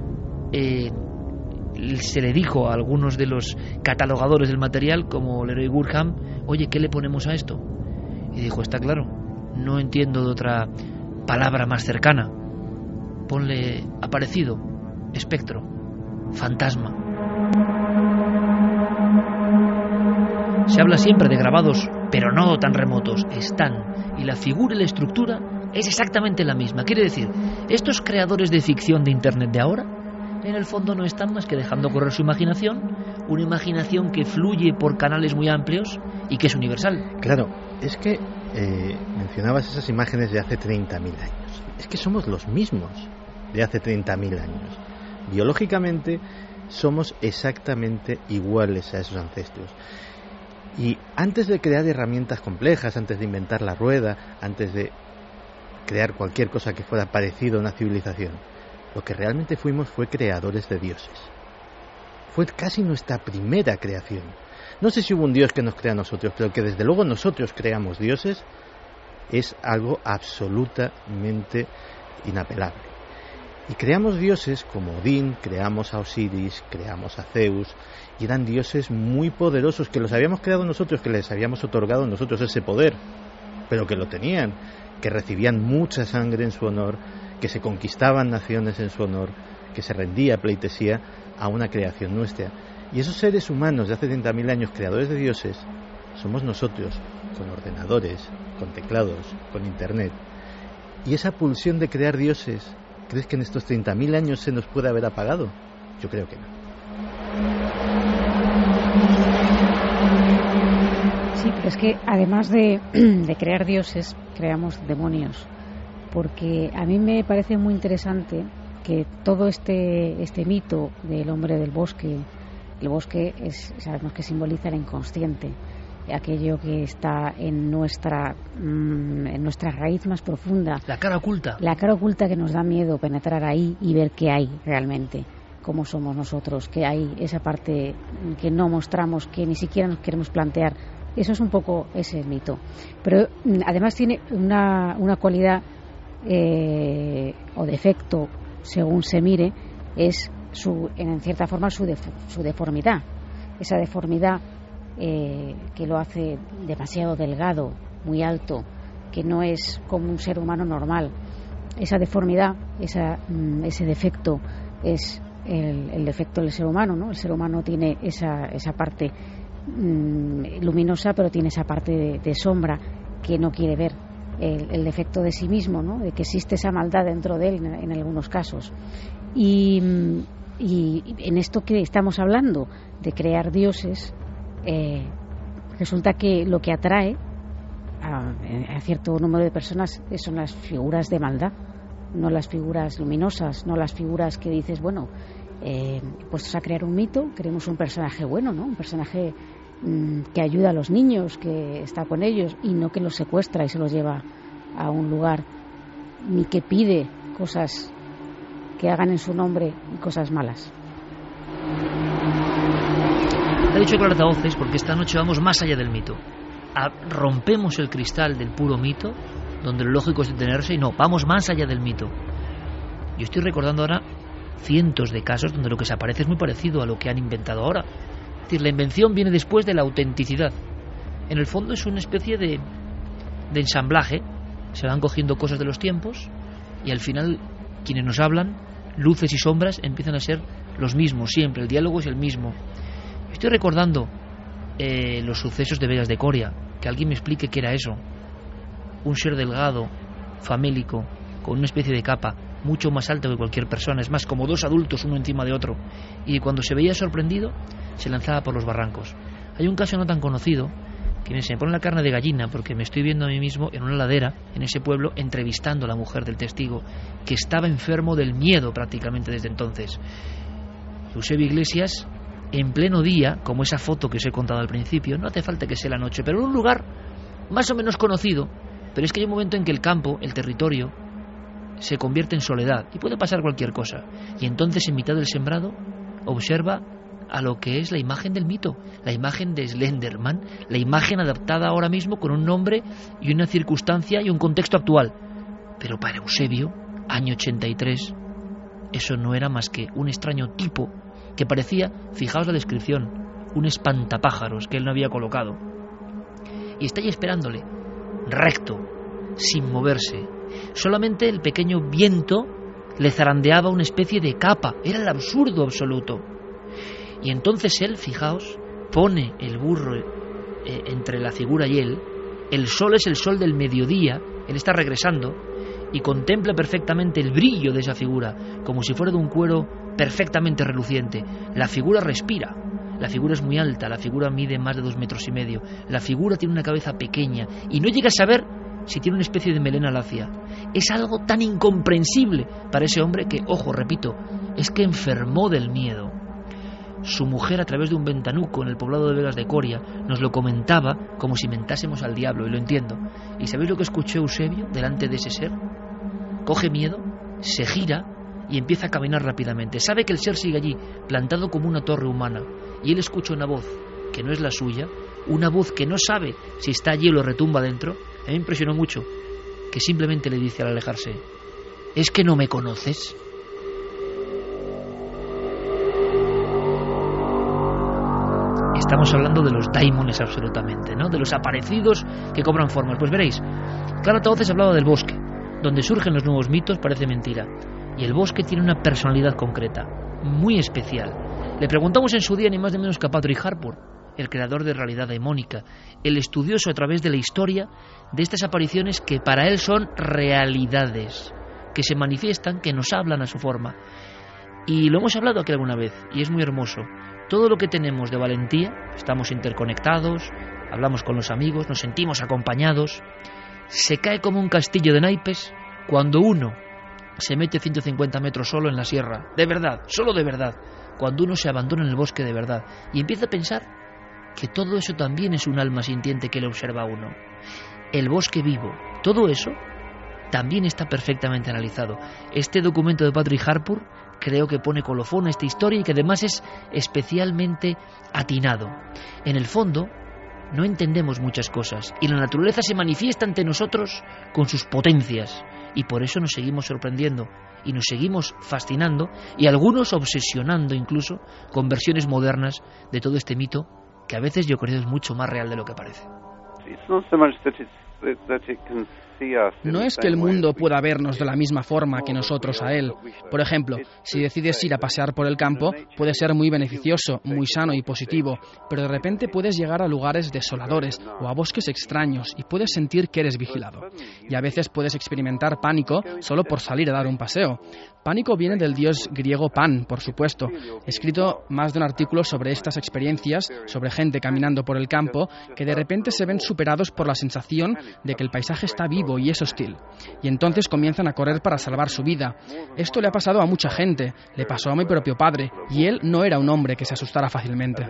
se le dijo a algunos de los catalogadores del material, como Leroy Gurham: oye, ¿qué le ponemos a esto? Y dijo: está claro, no entiendo de otra palabra más cercana. Ponle aparecido, espectro, fantasma. Se habla siempre de grabados, pero no tan remotos. Están, y la figura y la estructura es exactamente la misma. Quiere decir, estos creadores de ficción de Internet de ahora, en el fondo no están más que dejando correr su imaginación, una imaginación que fluye por canales muy amplios y que es universal. Claro, es que mencionabas esas imágenes de hace 30.000 años. Es que somos los mismos de hace 30.000 años. Biológicamente somos exactamente iguales a esos ancestros. Y antes de crear herramientas complejas, antes de inventar la rueda, antes de crear cualquier cosa que fuera parecido a una civilización, lo que realmente fuimos fue creadores de dioses. Fue casi nuestra primera creación. No sé si hubo un dios que nos crea a nosotros, pero que desde luego nosotros creamos dioses es algo absolutamente inapelable. Y creamos dioses como Odín, creamos a Osiris, creamos a Zeus, y eran dioses muy poderosos que los habíamos creado nosotros, que les habíamos otorgado nosotros ese poder, pero que lo tenían, que recibían mucha sangre en su honor, que se conquistaban naciones en su honor, que se rendía pleitesía a una creación nuestra. Y esos seres humanos de hace 30.000 años, creadores de dioses, somos nosotros, con ordenadores, con teclados, con internet. Y esa pulsión de crear dioses, ¿crees que en estos 30.000 años se nos puede haber apagado? Yo creo que no. Sí, pero es que además de crear dioses, creamos demonios. Porque a mí me parece muy interesante que todo este mito del hombre del bosque, el bosque sabemos que simboliza el inconsciente, aquello que está en nuestra raíz más profunda. La cara oculta. La cara oculta, que nos da miedo penetrar ahí y ver qué hay realmente, cómo somos nosotros, que hay esa parte que no mostramos, que ni siquiera nos queremos plantear. Eso es un poco ese mito. Pero además tiene una cualidad o defecto, según se mire, es en cierta forma su deformidad. Esa deformidad que lo hace demasiado delgado, muy alto, que no es como un ser humano normal. Esa deformidad, ese defecto es el defecto del ser humano, ¿no? El ser humano tiene esa parte luminosa, pero tiene esa parte de sombra que no quiere ver, el defecto de sí mismo, ¿no? De que existe esa maldad dentro de él en algunos casos. Y en esto que estamos hablando de crear dioses, resulta que lo que atrae a cierto número de personas son las figuras de maldad, no las figuras luminosas, no las figuras que dices, bueno, puestos a crear un mito, queremos un personaje bueno, ¿no? Un personaje que ayuda a los niños, que está con ellos, y no que los secuestra y se los lleva a un lugar, ni que pide cosas que hagan en su nombre y cosas malas. Ha dicho con altavoces porque esta noche vamos más allá del mito. Rompemos el cristal del puro mito, donde lo lógico es detenerse, y no, vamos más allá del mito. Yo estoy recordando ahora cientos de casos donde lo que se aparece es muy parecido a lo que han inventado ahora. Es decir, la invención viene después de la autenticidad. En el fondo es una especie de ensamblaje. Se van cogiendo cosas de los tiempos y al final quienes nos hablan, luces y sombras, empiezan a ser los mismos siempre. El diálogo es el mismo. Estoy recordando los sucesos de Vegas de Coria. Que alguien me explique qué era eso. Un ser delgado, famélico, con una especie de capa mucho más alta que cualquier persona, es más, como dos adultos uno encima de otro, y cuando se veía sorprendido se lanzaba por los barrancos. Hay un caso no tan conocido que se me pone la carne de gallina porque me estoy viendo a mí mismo en una ladera en ese pueblo entrevistando a la mujer del testigo, que estaba enfermo del miedo prácticamente desde entonces. Eusebio Iglesias, en pleno día, como esa foto que os he contado al principio, no hace falta que sea la noche, pero en un lugar más o menos conocido, pero es que hay un momento en que el campo, el territorio, se convierte en soledad y puede pasar cualquier cosa, y entonces en mitad del sembrado observa a lo que es la imagen del mito, la imagen de Slenderman, la imagen adaptada ahora mismo con un nombre y una circunstancia y un contexto actual. Pero para Eusebio, año 83, eso no era más que un extraño tipo que parecía, fijaos la descripción, un espantapájaros que él no había colocado. Y está ahí esperándole, recto, sin moverse. Solamente el pequeño viento le zarandeaba una especie de capa. Era el absurdo absoluto. Y entonces él, fijaos, pone el burro entre la figura y él. El sol es el sol del mediodía. Él está regresando y contempla perfectamente el brillo de esa figura, como si fuera de un cuero perfectamente reluciente. La figura respira. La figura es muy alta. La figura mide más de 2,5 metros. La figura tiene una cabeza pequeña y no llega a saber si tiene una especie de melena lacia. Es algo tan incomprensible para ese hombre que, ojo, repito, es que enfermó del miedo. Su mujer, a través de un ventanuco en el poblado de Vegas de Coria, nos lo comentaba como si mentásemos al diablo, y lo entiendo. ¿Y sabéis lo que escuchó Eusebio delante de ese ser? Coge miedo, se gira y empieza a caminar rápidamente. Sabe que el ser sigue allí, plantado como una torre humana, y él escucha una voz que no es la suya, una voz que no sabe si está allí o lo retumba dentro. A mí me impresionó mucho, que simplemente le dice al alejarse: ¿es que no me conoces? Estamos hablando de los daimones absolutamente, ¿no? De los aparecidos que cobran formas. Pues veréis, Clara Altavoces hablaba del bosque, donde surgen los nuevos mitos, parece mentira. Y el bosque tiene una personalidad concreta, muy especial. Le preguntamos en su día ni más ni menos que a Patrick Harpur, el creador de Realidad Daimónica, el estudioso a través de la historia de estas apariciones que para él son realidades, que se manifiestan, que nos hablan a su forma. Y lo hemos hablado aquí alguna vez, y es muy hermoso. Todo lo que tenemos de valentía, estamos interconectados, hablamos con los amigos, nos sentimos acompañados, se cae como un castillo de naipes cuando uno se mete 150 metros solo en la sierra, de verdad, solo de verdad, cuando uno se abandona en el bosque de verdad y empieza a pensar que todo eso también es un alma sintiente que le observa a uno. El bosque vivo, todo eso también está perfectamente analizado. Este documento de Patrick Harpur creo que pone colofón a esta historia y que además es especialmente atinado. En el fondo, no entendemos muchas cosas y la naturaleza se manifiesta ante nosotros con sus potencias y por eso nos seguimos sorprendiendo y nos seguimos fascinando y algunos obsesionando incluso con versiones modernas de todo este mito que a veces yo creo es mucho más real de lo que parece. No es que el mundo pueda vernos de la misma forma que nosotros a él. Por ejemplo, si decides ir a pasear por el campo, puede ser muy beneficioso, muy sano y positivo, pero de repente puedes llegar a lugares desoladores o a bosques extraños y puedes sentir que eres vigilado. Y a veces puedes experimentar pánico solo por salir a dar un paseo. Pánico viene del dios griego Pan, por supuesto. He escrito más de un artículo sobre estas experiencias, sobre gente caminando por el campo, que de repente se ven superados por la sensación de que el paisaje está vivo y es hostil. Y entonces comienzan a correr para salvar su vida. Esto le ha pasado a mucha gente. Le pasó a mi propio padre. Y él no era un hombre que se asustara fácilmente.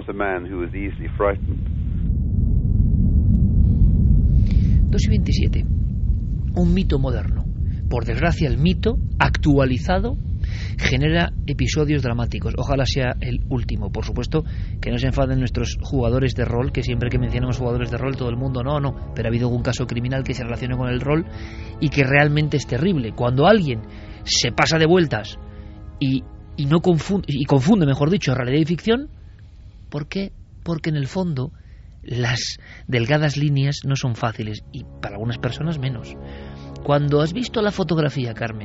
2:27. Un mito moderno. Por desgracia, el mito actualizado genera episodios dramáticos. Ojalá sea el último. Por supuesto, que no se enfaden nuestros jugadores de rol, que siempre que mencionamos jugadores de rol todo el mundo no, pero ha habido algún caso criminal que se relacione con el rol y que realmente es terrible. Cuando alguien se pasa de vueltas y confunde, mejor dicho, realidad y ficción, ¿por qué? Porque en el fondo las delgadas líneas no son fáciles y para algunas personas menos. Cuando has visto la fotografía, Carmen,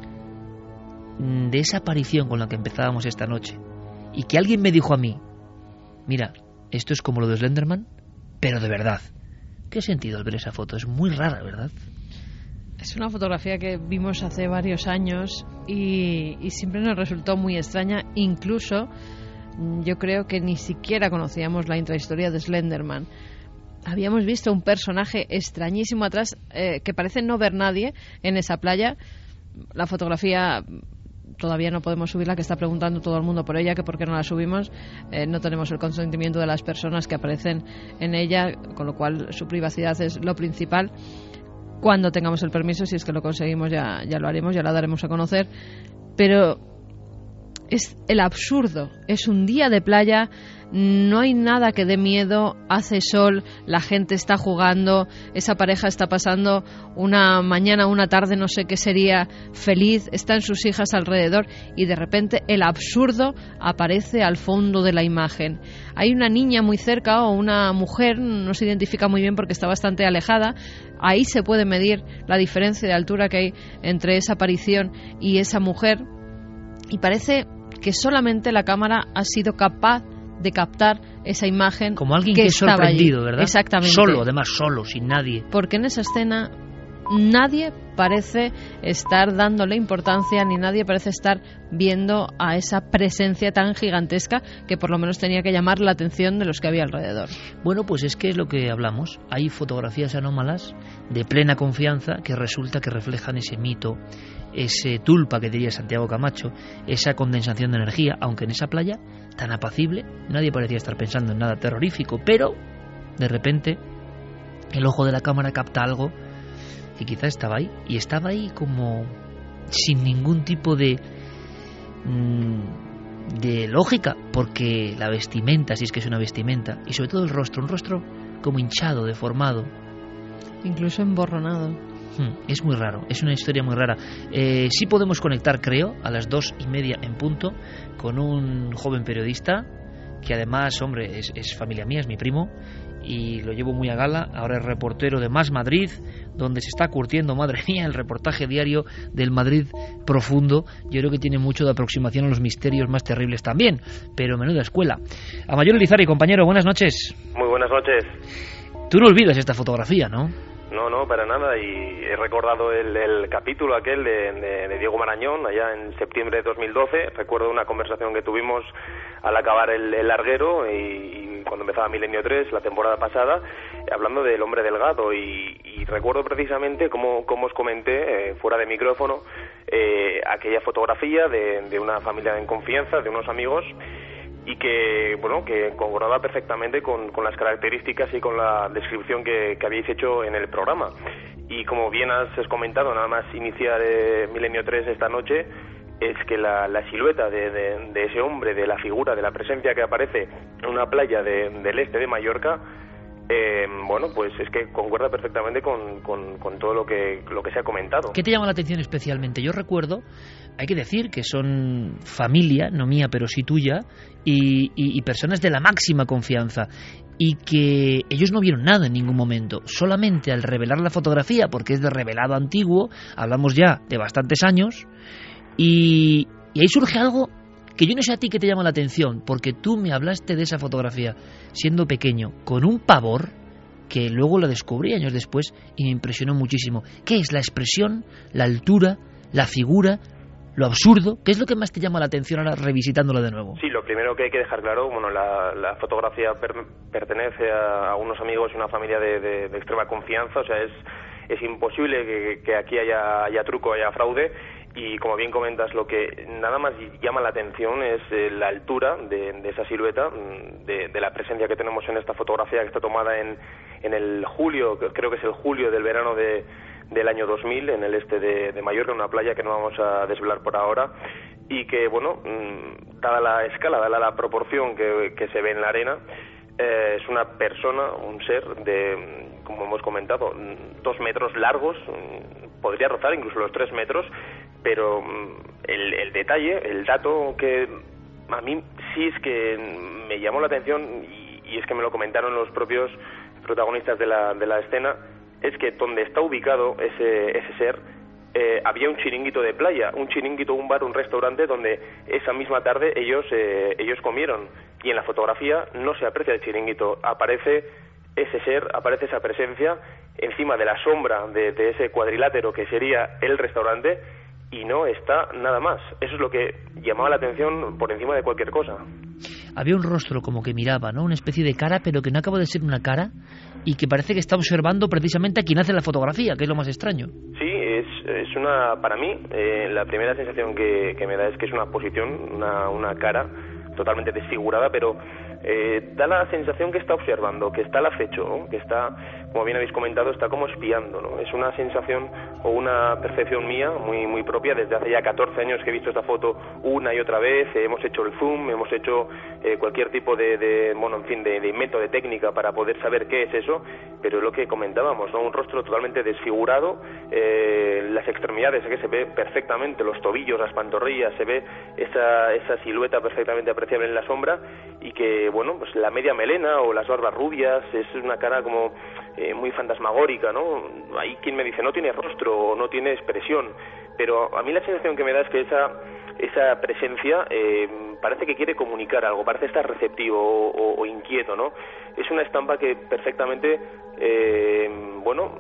de esa aparición con la que empezábamos esta noche y que alguien me dijo a mí, mira, esto es como lo de Slenderman, pero de verdad, ¿qué sentido al ver esa foto? Es muy rara, ¿verdad? Es una fotografía que vimos hace varios años y siempre nos resultó muy extraña. Incluso yo creo que ni siquiera conocíamos la intrahistoria de Slenderman. Habíamos visto un personaje extrañísimo atrás que parece no ver nadie en esa playa. La fotografía todavía no podemos subirla, que está preguntando todo el mundo por ella, que por qué no la subimos. No tenemos el consentimiento de las personas que aparecen en ella, con lo cual su privacidad es lo principal. Cuando tengamos el permiso, si es que lo conseguimos, ya lo haremos, ya la daremos a conocer. Pero es el absurdo, es un día de playa, no hay nada que dé miedo, hace sol, la gente está jugando, esa pareja está pasando una mañana, una tarde, no sé qué sería, feliz, están sus hijas alrededor y de repente el absurdo aparece al fondo de la imagen. Hay una niña muy cerca o una mujer, no se identifica muy bien porque está bastante alejada, ahí se puede medir la diferencia de altura que hay entre esa aparición y esa mujer y parece que solamente la cámara ha sido capaz de captar esa imagen como alguien que es sorprendido, allí. ¿Verdad? Exactamente. Solo, además solo, sin nadie. Porque en esa escena nadie parece estar dándole importancia ni nadie parece estar viendo a esa presencia tan gigantesca que por lo menos tenía que llamar la atención de los que había alrededor. Bueno, pues es que es lo que hablamos. Hay fotografías anómalas de plena confianza que resulta que reflejan ese mito, ese tulpa que diría Santiago Camacho, esa condensación de energía, aunque en esa playa tan apacible nadie parecía estar pensando en nada terrorífico, pero de repente el ojo de la cámara capta algo que quizás estaba ahí, y estaba ahí como sin ningún tipo de lógica, porque la vestimenta, si es que es una vestimenta, y sobre todo el rostro, un rostro como hinchado, deformado, incluso emborronado. Es muy raro, es una historia muy rara. Sí podemos conectar, creo, a las 2:30 en punto con un joven periodista que además, hombre, es familia mía, es mi primo y lo llevo muy a gala. Ahora es reportero de Más Madrid, donde se está curtiendo, madre mía, el reportaje diario del Madrid profundo. Yo creo que tiene mucho de aproximación a los misterios más terribles también, pero menuda escuela. Amayor Elizarri, compañero, buenas noches. Muy buenas noches. Tú no olvidas esta fotografía, ¿no? No, para nada, y he recordado el capítulo aquel de Diego Marañón, allá en septiembre de 2012, recuerdo una conversación que tuvimos al acabar el larguero y cuando empezaba Milenio 3, la temporada pasada, hablando del hombre delgado, y recuerdo precisamente como os comenté, fuera de micrófono, aquella fotografía de una familia en confianza, de unos amigos, y que, bueno, que concordaba perfectamente con las características y con la descripción que habéis hecho en el programa. Y como bien has comentado, nada más iniciar Milenio 3 esta noche, es que la silueta de ese hombre, de la figura, de la presencia que aparece en una playa del este de Mallorca, bueno, pues es que concuerda perfectamente con todo lo que se ha comentado. ¿Qué te llama la atención especialmente? Yo recuerdo, hay que decir que son familia, no mía, pero sí tuya, y personas de la máxima confianza, y que ellos no vieron nada en ningún momento, solamente al revelar la fotografía, porque es de revelado antiguo, hablamos ya de bastantes años, y ahí surge algo que yo no sé a ti qué te llama la atención, porque tú me hablaste de esa fotografía siendo pequeño, con un pavor que luego lo descubrí años después y me impresionó muchísimo. ¿Qué es la expresión, la altura, la figura, lo absurdo? ¿Qué es lo que más te llama la atención ahora revisitándola de nuevo? Sí, lo primero que hay que dejar claro, bueno, la fotografía pertenece a unos amigos y una familia de extrema confianza, o sea, es imposible que aquí haya truco, haya fraude. Y como bien comentas, lo que nada más llama la atención es la altura de esa silueta, de la presencia que tenemos en esta fotografía que está tomada en el julio, creo que es el julio del verano del año 2000, en el este de Mallorca, en una playa que no vamos a desvelar por ahora, y que, bueno, dada la escala, dada la proporción que se ve en la arena, es una persona, un ser de, como hemos comentado, 2 metros largos, podría rozar incluso los 3 metros, pero el detalle, el dato que a mí sí es que me llamó la atención, y es que me lo comentaron los propios protagonistas de la escena, es que donde está ubicado ese ser, había un chiringuito de playa, un chiringuito, un bar, un restaurante donde esa misma tarde ellos comieron, y en la fotografía no se aprecia el chiringuito, aparece ese ser, aparece esa presencia encima de la sombra de ese cuadrilátero que sería el restaurante, y no está nada más. Eso es lo que llamaba la atención por encima de cualquier cosa. Había un rostro como que miraba, ¿no? Una especie de cara, pero que no acaba de ser una cara, y que parece que está observando precisamente a quien hace la fotografía, que es lo más extraño. Sí, es una, para mí, la primera sensación que me da es que es una posición, una cara totalmente desfigurada, pero da la sensación que está observando, que está al acecho, ¿no? Que está, como bien habéis comentado, está como espiando, ¿no? Es una sensación o una percepción mía muy, muy propia. Desde hace ya 14 años que he visto esta foto una y otra vez, hemos hecho el zoom, hemos hecho cualquier tipo de bueno, en fin, de invento, de técnica para poder saber qué es eso, pero es lo que comentábamos, ¿no? Un rostro totalmente desfigurado, las extremidades, que se ve perfectamente, los tobillos, las pantorrillas, se ve esa silueta perfectamente apreciable en la sombra, y que, bueno, pues la media melena o las barbas rubias, es una cara como muy fantasmagórica, ¿no? Hay quien me dice, no tiene rostro o no tiene expresión, pero a mí la sensación que me da es que esa presencia parece que quiere comunicar algo, parece estar receptivo o inquieto, ¿no? Es una estampa que perfectamente, bueno,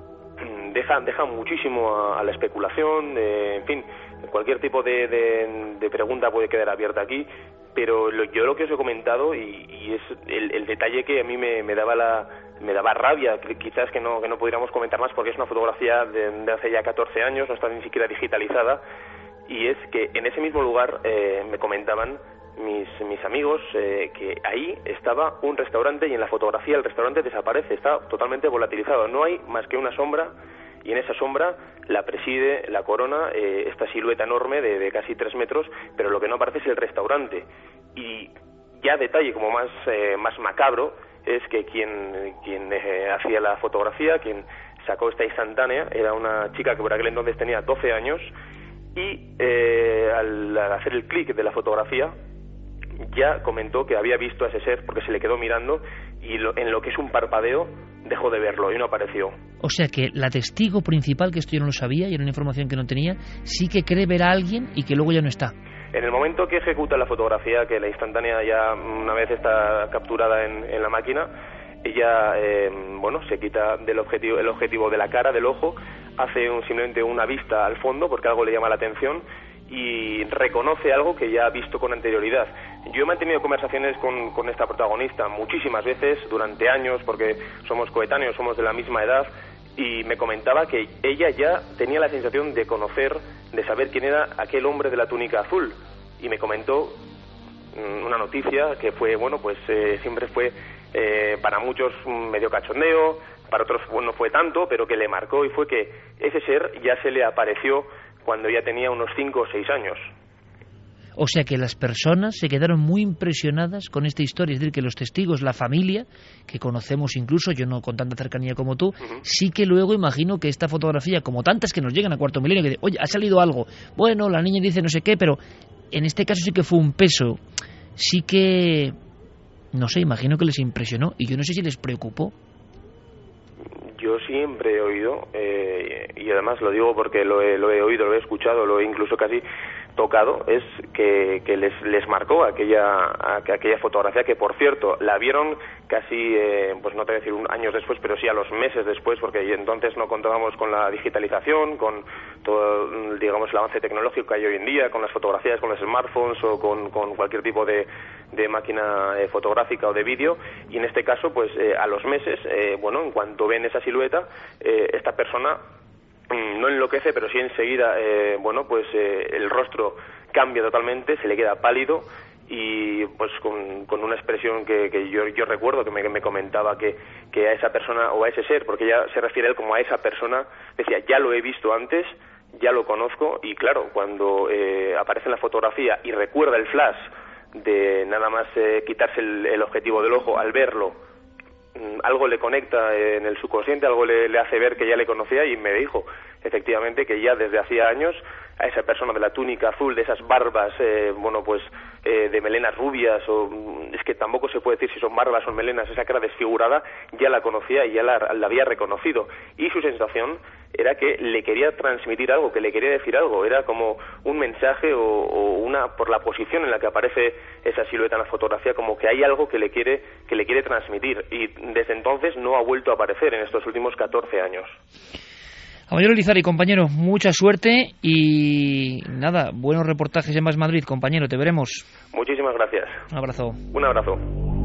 deja muchísimo a la especulación, en fin, cualquier tipo de pregunta puede quedar abierta aquí, pero yo lo que os he comentado, y es el detalle que a mí me daba rabia, quizás que no pudiéramos comentar más, porque es una fotografía de hace ya 14 años, no está ni siquiera digitalizada, y es que en ese mismo lugar me comentaban mis amigos que ahí estaba un restaurante, y en la fotografía el restaurante desaparece, está totalmente volatilizado, no hay más que una sombra, y en esa sombra la preside, la corona, esta silueta enorme de casi 3 metros, pero lo que no aparece es el restaurante. Y ya detalle como más macabro es que quien hacía la fotografía, quien sacó esta instantánea, era una chica que por aquel entonces tenía 12 años, y al hacer el clic de la fotografía ya comentó que había visto a ese ser porque se le quedó mirando, y en lo que es un parpadeo dejó de verlo y no apareció. O sea que la testigo principal, que esto yo no lo sabía y era una información que no tenía, sí que cree ver a alguien y que luego ya no está. En el momento que ejecuta la fotografía, que la instantánea ya una vez está capturada en la máquina, ella bueno, se quita el objetivo de la cara, del ojo, hace simplemente una vista al fondo porque algo le llama la atención y reconoce algo que ya ha visto con anterioridad. Yo he mantenido conversaciones con esta protagonista muchísimas veces durante años, porque somos coetáneos, somos de la misma edad, y me comentaba que ella ya tenía la sensación de conocer, de saber quién era aquel hombre de la túnica azul, y me comentó una noticia que fue, bueno, pues siempre fue para muchos medio cachondeo, para otros no fue tanto, pero que le marcó, y fue que ese ser ya se le apareció cuando ya tenía unos 5 o 6 años. O sea que las personas se quedaron muy impresionadas con esta historia, es decir, que los testigos, la familia, que conocemos incluso, yo no con tanta cercanía como tú, sí que luego imagino que esta fotografía, como tantas que nos llegan a Cuarto Milenio, que dicen, oye, ha salido algo, bueno, la niña dice no sé qué, pero en este caso sí que fue un peso, sí que, no sé, imagino que les impresionó, y yo no sé si les preocupó. Yo siempre he oído, y además lo digo porque lo he oído, lo he escuchado, lo he incluso casi tocado, es que les marcó aquella fotografía, que por cierto la vieron casi, pues no te voy a decir años después, pero sí a los meses después, porque entonces no contábamos con la digitalización, con todo, digamos, el avance tecnológico que hay hoy en día, con las fotografías, con los smartphones o con cualquier tipo de máquina fotográfica o de vídeo, y en este caso, pues a los meses, bueno, en cuanto ven esa silueta, esta persona no enloquece, pero sí enseguida, bueno, pues el rostro cambia totalmente, se le queda pálido, y pues con una expresión que yo recuerdo que me comentaba que a esa persona o a ese ser, porque ella se refiere a él como a esa persona, decía, ya lo he visto antes, ya lo conozco, y claro, cuando aparece en la fotografía y recuerda el flash de nada más quitarse el objetivo del ojo, al verlo, algo le conecta en el subconsciente, algo le hace ver que ya le conocía, y me dijo efectivamente que ya desde hacía años a esa persona de la túnica azul, de esas barbas, bueno, pues de melenas rubias, o es que tampoco se puede decir si son barbas o melenas, esa cara desfigurada, ya la conocía y ya la había reconocido, y su sensación era que le quería transmitir algo, que le quería decir algo, era como un mensaje o una, por la posición en la que aparece esa silueta en la fotografía, como que hay algo que le quiere transmitir, y desde entonces no ha vuelto a aparecer en estos últimos 14 años. Caballero Lizarri, compañero, mucha suerte y nada, buenos reportajes en Más Madrid, compañero, te veremos. Muchísimas gracias. Un abrazo. Un abrazo.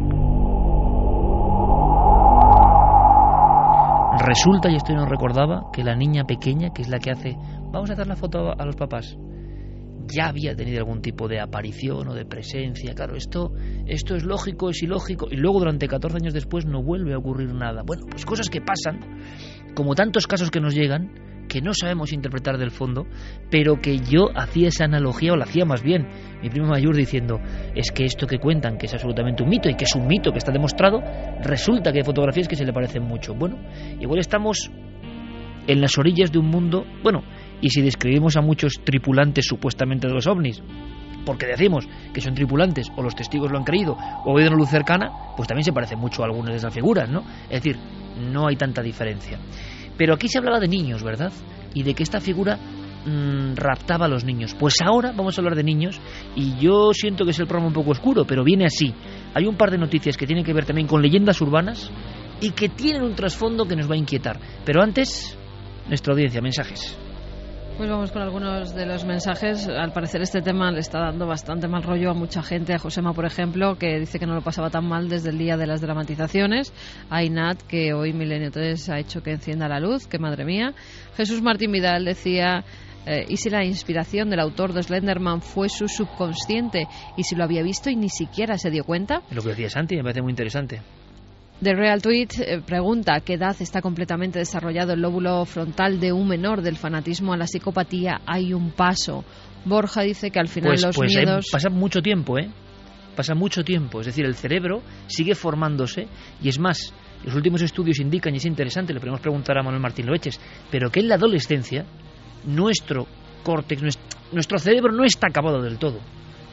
Resulta, y esto no recordaba, que la niña pequeña, que es la que hace, vamos a hacer la foto a los papás, ya había tenido algún tipo de aparición o de presencia. Claro, esto es lógico, es ilógico, y luego durante 14 años después no vuelve a ocurrir nada. Bueno, pues cosas que pasan, como tantos casos que nos llegan, que no sabemos interpretar del fondo, pero que yo hacía esa analogía, o la hacía más bien mi primo mayor, diciendo, es que esto que cuentan, que es absolutamente un mito, y que es un mito que está demostrado, resulta que hay fotografías que se le parecen mucho. Bueno, igual estamos en las orillas de un mundo, bueno, y si describimos a muchos tripulantes supuestamente de los ovnis, porque decimos que son tripulantes, o los testigos lo han creído, o ven una luz cercana, pues también se parecen mucho a algunas de esas figuras, ¿no? Es decir, no hay tanta diferencia. Pero aquí se hablaba de niños, ¿verdad? Y de que esta figura raptaba a los niños. Pues ahora vamos a hablar de niños, y yo siento que es el programa un poco oscuro, pero viene así. Hay un par de noticias que tienen que ver también con leyendas urbanas y que tienen un trasfondo que nos va a inquietar. Pero antes, nuestra audiencia, mensajes. Pues vamos con algunos de los mensajes. Al parecer este tema le está dando bastante mal rollo a mucha gente. A Josema, por ejemplo, que dice que no lo pasaba tan mal desde el día de las dramatizaciones. A Inat, que hoy Milenio 3 ha hecho que encienda la luz, que madre mía. Jesús Martín Vidal decía, ¿y si la inspiración del autor de Slenderman fue su subconsciente? ¿Y si lo había visto y ni siquiera se dio cuenta? Lo que decía Santi me parece muy interesante. The Real Tweet pregunta ¿a qué edad está completamente desarrollado el lóbulo frontal de un menor? Del fanatismo a la psicopatía hay un paso. Borja dice que al final los miedos... pasa mucho tiempo, pasa mucho tiempo, es decir, el cerebro sigue formándose, y es más, los últimos estudios indican, y es interesante, le podemos preguntar a Manuel Martín Loeches, pero que en la adolescencia nuestro córtex, nuestro cerebro no está acabado del todo,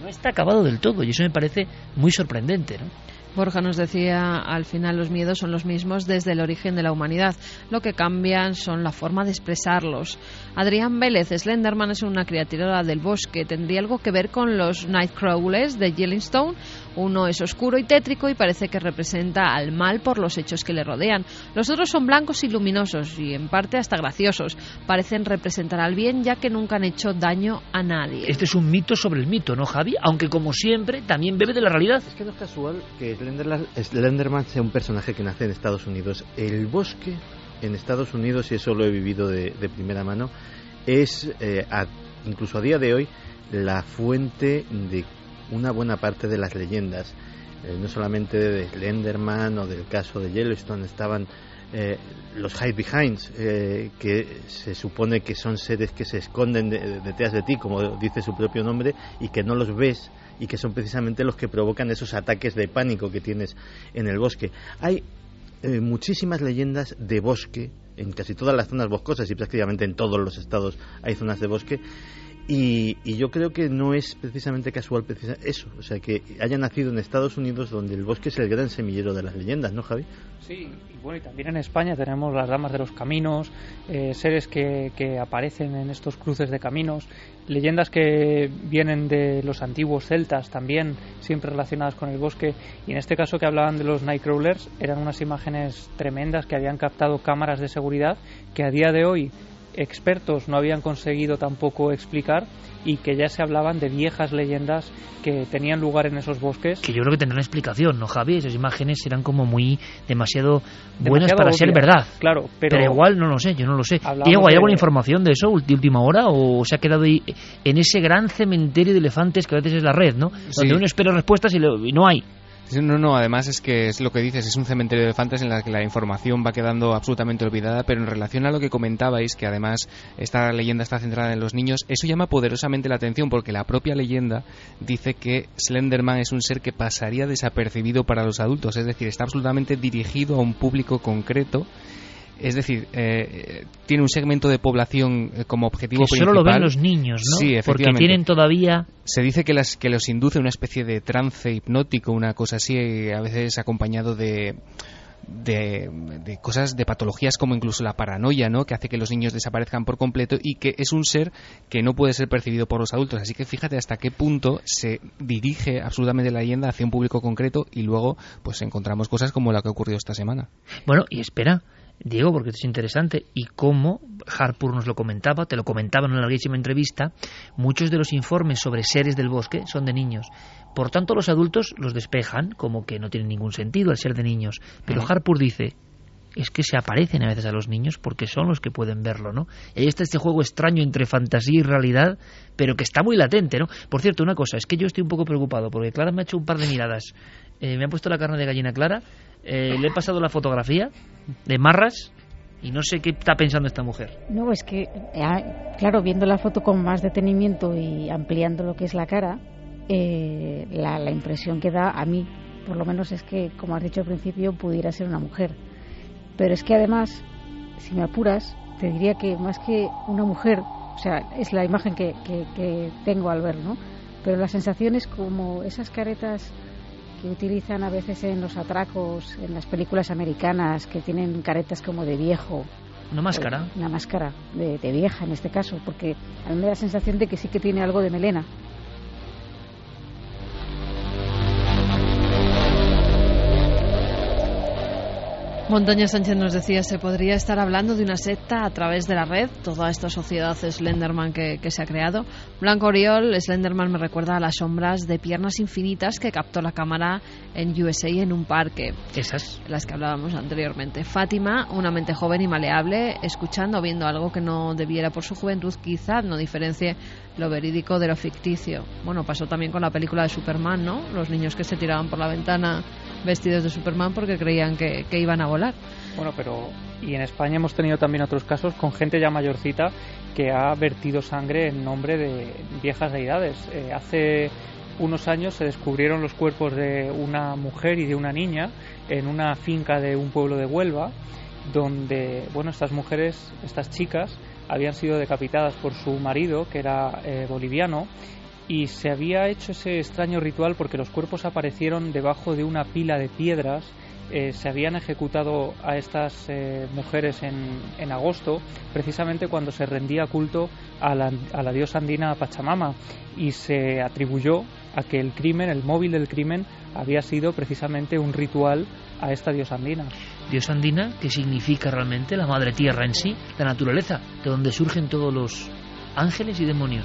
y eso me parece muy sorprendente, ¿no? Borja nos decía, al final los miedos son los mismos desde el origen de la humanidad. Lo que cambian son la forma de expresarlos. Adrián Vélez, Slenderman es una criatura del bosque. ¿Tendría algo que ver con los Nightcrawlers de Yellowstone? Uno es oscuro y tétrico y parece que representa al mal por los hechos que le rodean. Los otros son blancos y luminosos y en parte hasta graciosos. Parecen representar al bien ya que nunca han hecho daño a nadie. Este es un mito sobre el mito, ¿no, Javi? Aunque como siempre también bebe de la realidad. Es que no es casual que Slenderman sea un personaje que nace en Estados Unidos. El bosque en Estados Unidos, y eso lo he vivido de primera mano, es incluso a día de hoy la fuente de una buena parte de las leyendas, no solamente de Slenderman o del caso de Yellowstone, estaban los hide behinds, que se supone que son seres que se esconden detrás de ti, como dice su propio nombre, y que no los ves, y que son precisamente los que provocan esos ataques de pánico que tienes en el bosque. Hay muchísimas leyendas de bosque en casi todas las zonas boscosas, y prácticamente en todos los estados hay zonas de bosque, y yo creo que no es precisamente casual eso, o sea, que haya nacido en Estados Unidos, donde el bosque es el gran semillero de las leyendas, ¿no, Javi? Sí, y bueno, y también en España tenemos las damas de los caminos, seres que aparecen en estos cruces de caminos, leyendas que vienen de los antiguos celtas también, siempre relacionadas con el bosque, y en este caso que hablaban de los Nightcrawlers, eran unas imágenes tremendas que habían captado cámaras de seguridad que a día de hoy expertos no habían conseguido tampoco explicar, y que ya se hablaban de viejas leyendas que tenían lugar en esos bosques. Que yo creo que tendrán explicación, ¿no, Javi? Esas imágenes eran como muy demasiado buenas para ser verdad. Claro, pero igual no lo sé, yo no lo sé. Diego, ¿hay alguna información de eso de última hora, o se ha quedado ahí en ese gran cementerio de elefantes que a veces es la red, ¿no? Donde uno espera respuestas y no hay. No, además es que es lo que dices, es un cementerio de elefantes en el que la información va quedando absolutamente olvidada, pero en relación a lo que comentabais, que además esta leyenda está centrada en los niños, eso llama poderosamente la atención, porque la propia leyenda dice que Slenderman es un ser que pasaría desapercibido para los adultos, es decir, está absolutamente dirigido a un público concreto. Es decir, tiene un segmento de población como objetivo que principal. Solo lo ven los niños, ¿no? Sí, porque tienen todavía... Se dice que los induce una especie de trance hipnótico, una cosa así, a veces acompañado de cosas, de patologías como incluso la paranoia, ¿no? Que hace que los niños desaparezcan por completo, y que es un ser que no puede ser percibido por los adultos. Así que fíjate hasta qué punto se dirige absolutamente la leyenda hacia un público concreto, y luego pues encontramos cosas como la que ha ocurrido esta semana. Bueno, y espera, Diego, porque esto es interesante, y como Harpur nos lo comentaba, te lo comentaba en una larguísima entrevista, muchos de los informes sobre seres del bosque son de niños. Por tanto, los adultos los despejan como que no tienen ningún sentido al ser de niños. Pero Harpur dice, es que se aparecen a veces a los niños porque son los que pueden verlo, ¿no? Y ahí está este juego extraño entre fantasía y realidad, pero que está muy latente, ¿no? Por cierto, una cosa, es que yo estoy un poco preocupado, porque Clara me ha hecho un par de miradas. Me ha puesto la carne de gallina Clara, le he pasado la fotografía de Marras, y no sé qué está pensando esta mujer. No, es que, claro, viendo la foto con más detenimiento y ampliando lo que es la cara, la impresión que da a mí, por lo menos, es que, como has dicho al principio, pudiera ser una mujer. Pero es que además, si me apuras, te diría que más que una mujer, o sea, es la imagen que tengo al ver, ¿no? Pero la sensación es como esas caretas que utilizan a veces en los atracos, en las películas americanas, que tienen caretas como de viejo. ¿Una máscara? Una máscara de vieja en este caso, porque a mí me da la sensación de que sí que tiene algo de melena. Montaña Sánchez nos decía, se podría estar hablando de una secta a través de la red, toda esta sociedad Slenderman que se ha creado. Blanco Oriol, Slenderman me recuerda a las sombras de piernas infinitas que captó la cámara en USA en un parque. Esas. Las que hablábamos anteriormente. Fátima, una mente joven y maleable, escuchando o viendo algo que no debiera por su juventud, quizá no diferencie lo verídico de lo ficticio. Bueno, pasó también con la película de Superman, ¿no? Los niños que se tiraban por la ventana vestidos de Superman porque creían que iban a volar. Bueno, pero y en España hemos tenido también otros casos con gente ya mayorcita que ha vertido sangre en nombre de viejas deidades. Hace unos años se descubrieron los cuerpos de una mujer y de una niña en una finca de un pueblo de Huelva, donde, bueno, estas mujeres, estas chicas, habían sido decapitadas por su marido, que era boliviano, y se había hecho ese extraño ritual porque los cuerpos aparecieron debajo de una pila de piedras. Se habían ejecutado a estas mujeres en agosto, precisamente cuando se rendía culto a la diosa andina Pachamama, y se atribuyó a que el crimen, el móvil del crimen, había sido precisamente un ritual a esta diosa andina. Diosa andina, que significa realmente la madre tierra en sí, la naturaleza, de donde surgen todos los ángeles y demonios.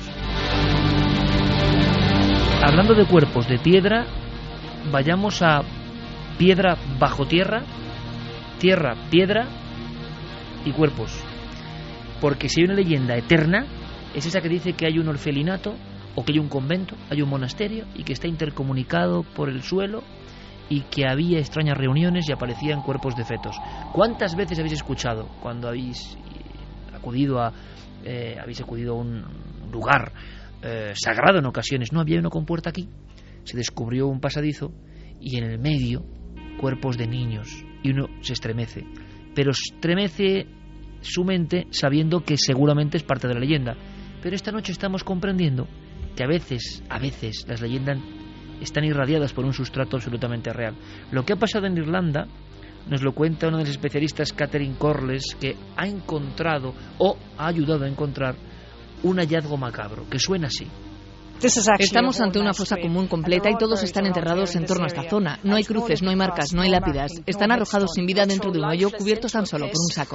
Hablando de cuerpos de piedra, vayamos a piedra bajo tierra, tierra, piedra y cuerpos. Porque si hay una leyenda eterna, es esa que dice que hay un orfelinato o que hay un convento, hay un monasterio y que está intercomunicado por el suelo y que había extrañas reuniones y aparecían cuerpos de fetos. ¿Cuántas veces habéis escuchado cuando habéis acudido a un lugar sagrado en ocasiones? No, había una compuerta aquí, se descubrió un pasadizo y en el medio cuerpos de niños y uno se estremece, pero estremece su mente sabiendo que seguramente es parte de la leyenda. Pero esta noche estamos comprendiendo que a veces las leyendas están irradiadas por un sustrato absolutamente real. Lo que ha pasado en Irlanda nos lo cuenta uno de los especialistas, Catherine Corless, que ha encontrado o ha ayudado a encontrar un hallazgo macabro que suena así. Estamos ante una fosa común completa y todos están enterrados en torno a esta zona. No hay cruces, no hay marcas, no hay lápidas. Están arrojados sin vida dentro de un hoyo, cubiertos tan solo por un saco.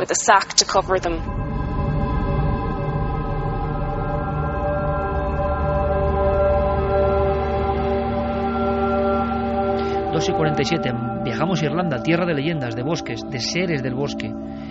2:47, viajamos a Irlanda, tierra de leyendas, de bosques, de seres del bosque.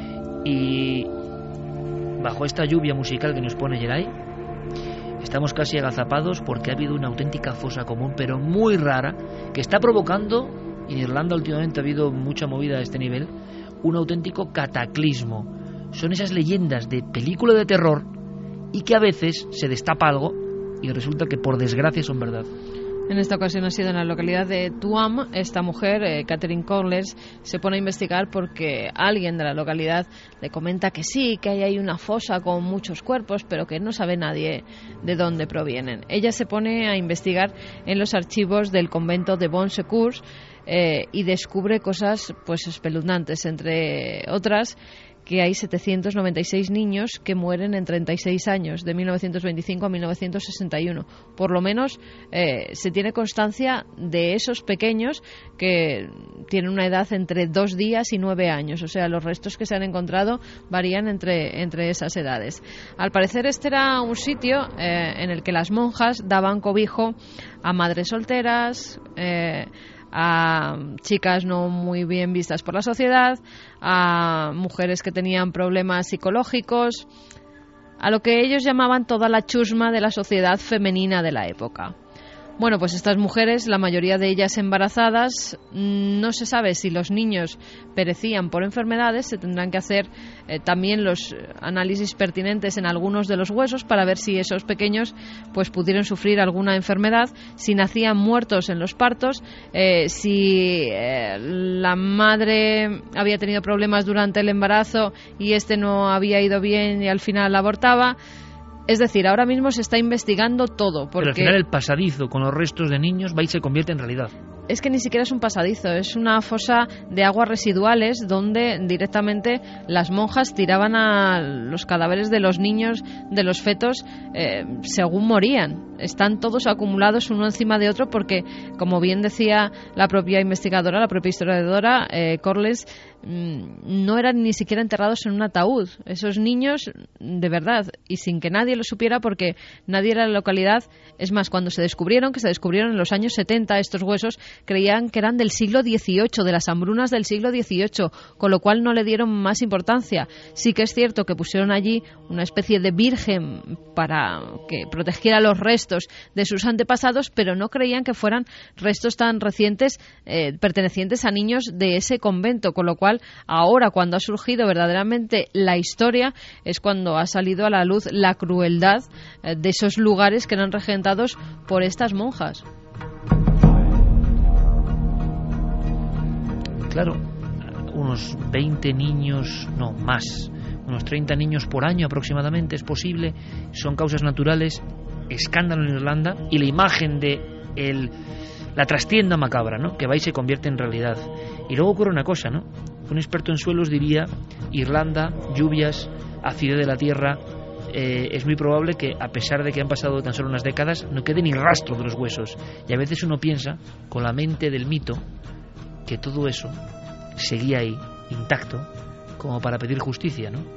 Y bajo esta lluvia musical que nos pone Geray, estamos casi agazapados porque ha habido una auténtica fosa común, pero muy rara, que está provocando, y en Irlanda últimamente ha habido mucha movida a este nivel, un auténtico cataclismo. Son esas leyendas de película de terror y que a veces se destapa algo y resulta que por desgracia son verdad. En esta ocasión ha sido en la localidad de Tuam. Esta mujer, Catherine Corless, se pone a investigar porque alguien de la localidad le comenta que sí, que hay ahí una fosa con muchos cuerpos, pero que no sabe nadie de dónde provienen. Ella se pone a investigar en los archivos del convento de Bon Secours y descubre cosas pues espeluznantes, entre otras que hay 796 niños que mueren en 36 años, de 1925 a 1961. Por lo menos se tiene constancia de esos pequeños que tienen una edad entre 2 días y 9 años. O sea, los restos que se han encontrado varían entre esas edades. Al parecer este era un sitio en el que las monjas daban cobijo a madres solteras, a chicas no muy bien vistas por la sociedad, a mujeres que tenían problemas psicológicos, a lo que ellos llamaban toda la chusma de la sociedad femenina de la época. Bueno, pues estas mujeres, la mayoría de ellas embarazadas, no se sabe si los niños perecían por enfermedades. Se tendrán que hacer también los análisis pertinentes en algunos de los huesos para ver si esos pequeños pues pudieron sufrir alguna enfermedad, si nacían muertos en los partos, si la madre había tenido problemas durante el embarazo y este no había ido bien y al final abortaba. Es decir, ahora mismo se está investigando todo. Porque pero al final el pasadizo con los restos de niños va y se convierte en realidad. Es que ni siquiera es un pasadizo, es una fosa de aguas residuales donde directamente las monjas tiraban a los cadáveres de los niños, de los fetos, según morían. Están todos acumulados uno encima de otro porque, como bien decía la propia investigadora, la propia historiadora Corless, no eran ni siquiera enterrados en un ataúd. Esos niños, de verdad, y sin que nadie lo supiera porque nadie era de la localidad. Es más, cuando se descubrieron en los años 70 estos huesos, creían que eran del siglo XVIII, de las hambrunas del siglo XVIII, con lo cual no le dieron más importancia. Sí que es cierto que pusieron allí una especie de virgen para que protegiera los restos de sus antepasados, pero no creían que fueran restos tan recientes pertenecientes a niños de ese convento, con lo cual ahora, cuando ha surgido verdaderamente la historia, es cuando ha salido a la luz la crueldad de esos lugares que eran regentados por estas monjas. Claro, unos 20 niños, no más, unos 30 niños por año aproximadamente es posible, son causas naturales, escándalo en Irlanda, y la imagen de la trastienda macabra, ¿no?, que va y se convierte en realidad. Y luego ocurre una cosa, ¿no? Un experto en suelos diría: Irlanda, lluvias, acidez de la tierra, es muy probable que, a pesar de que han pasado tan solo unas décadas, no quede ni rastro de los huesos. Y a veces uno piensa, con la mente del mito, que todo eso seguía ahí, intacto, como para pedir justicia, ¿no?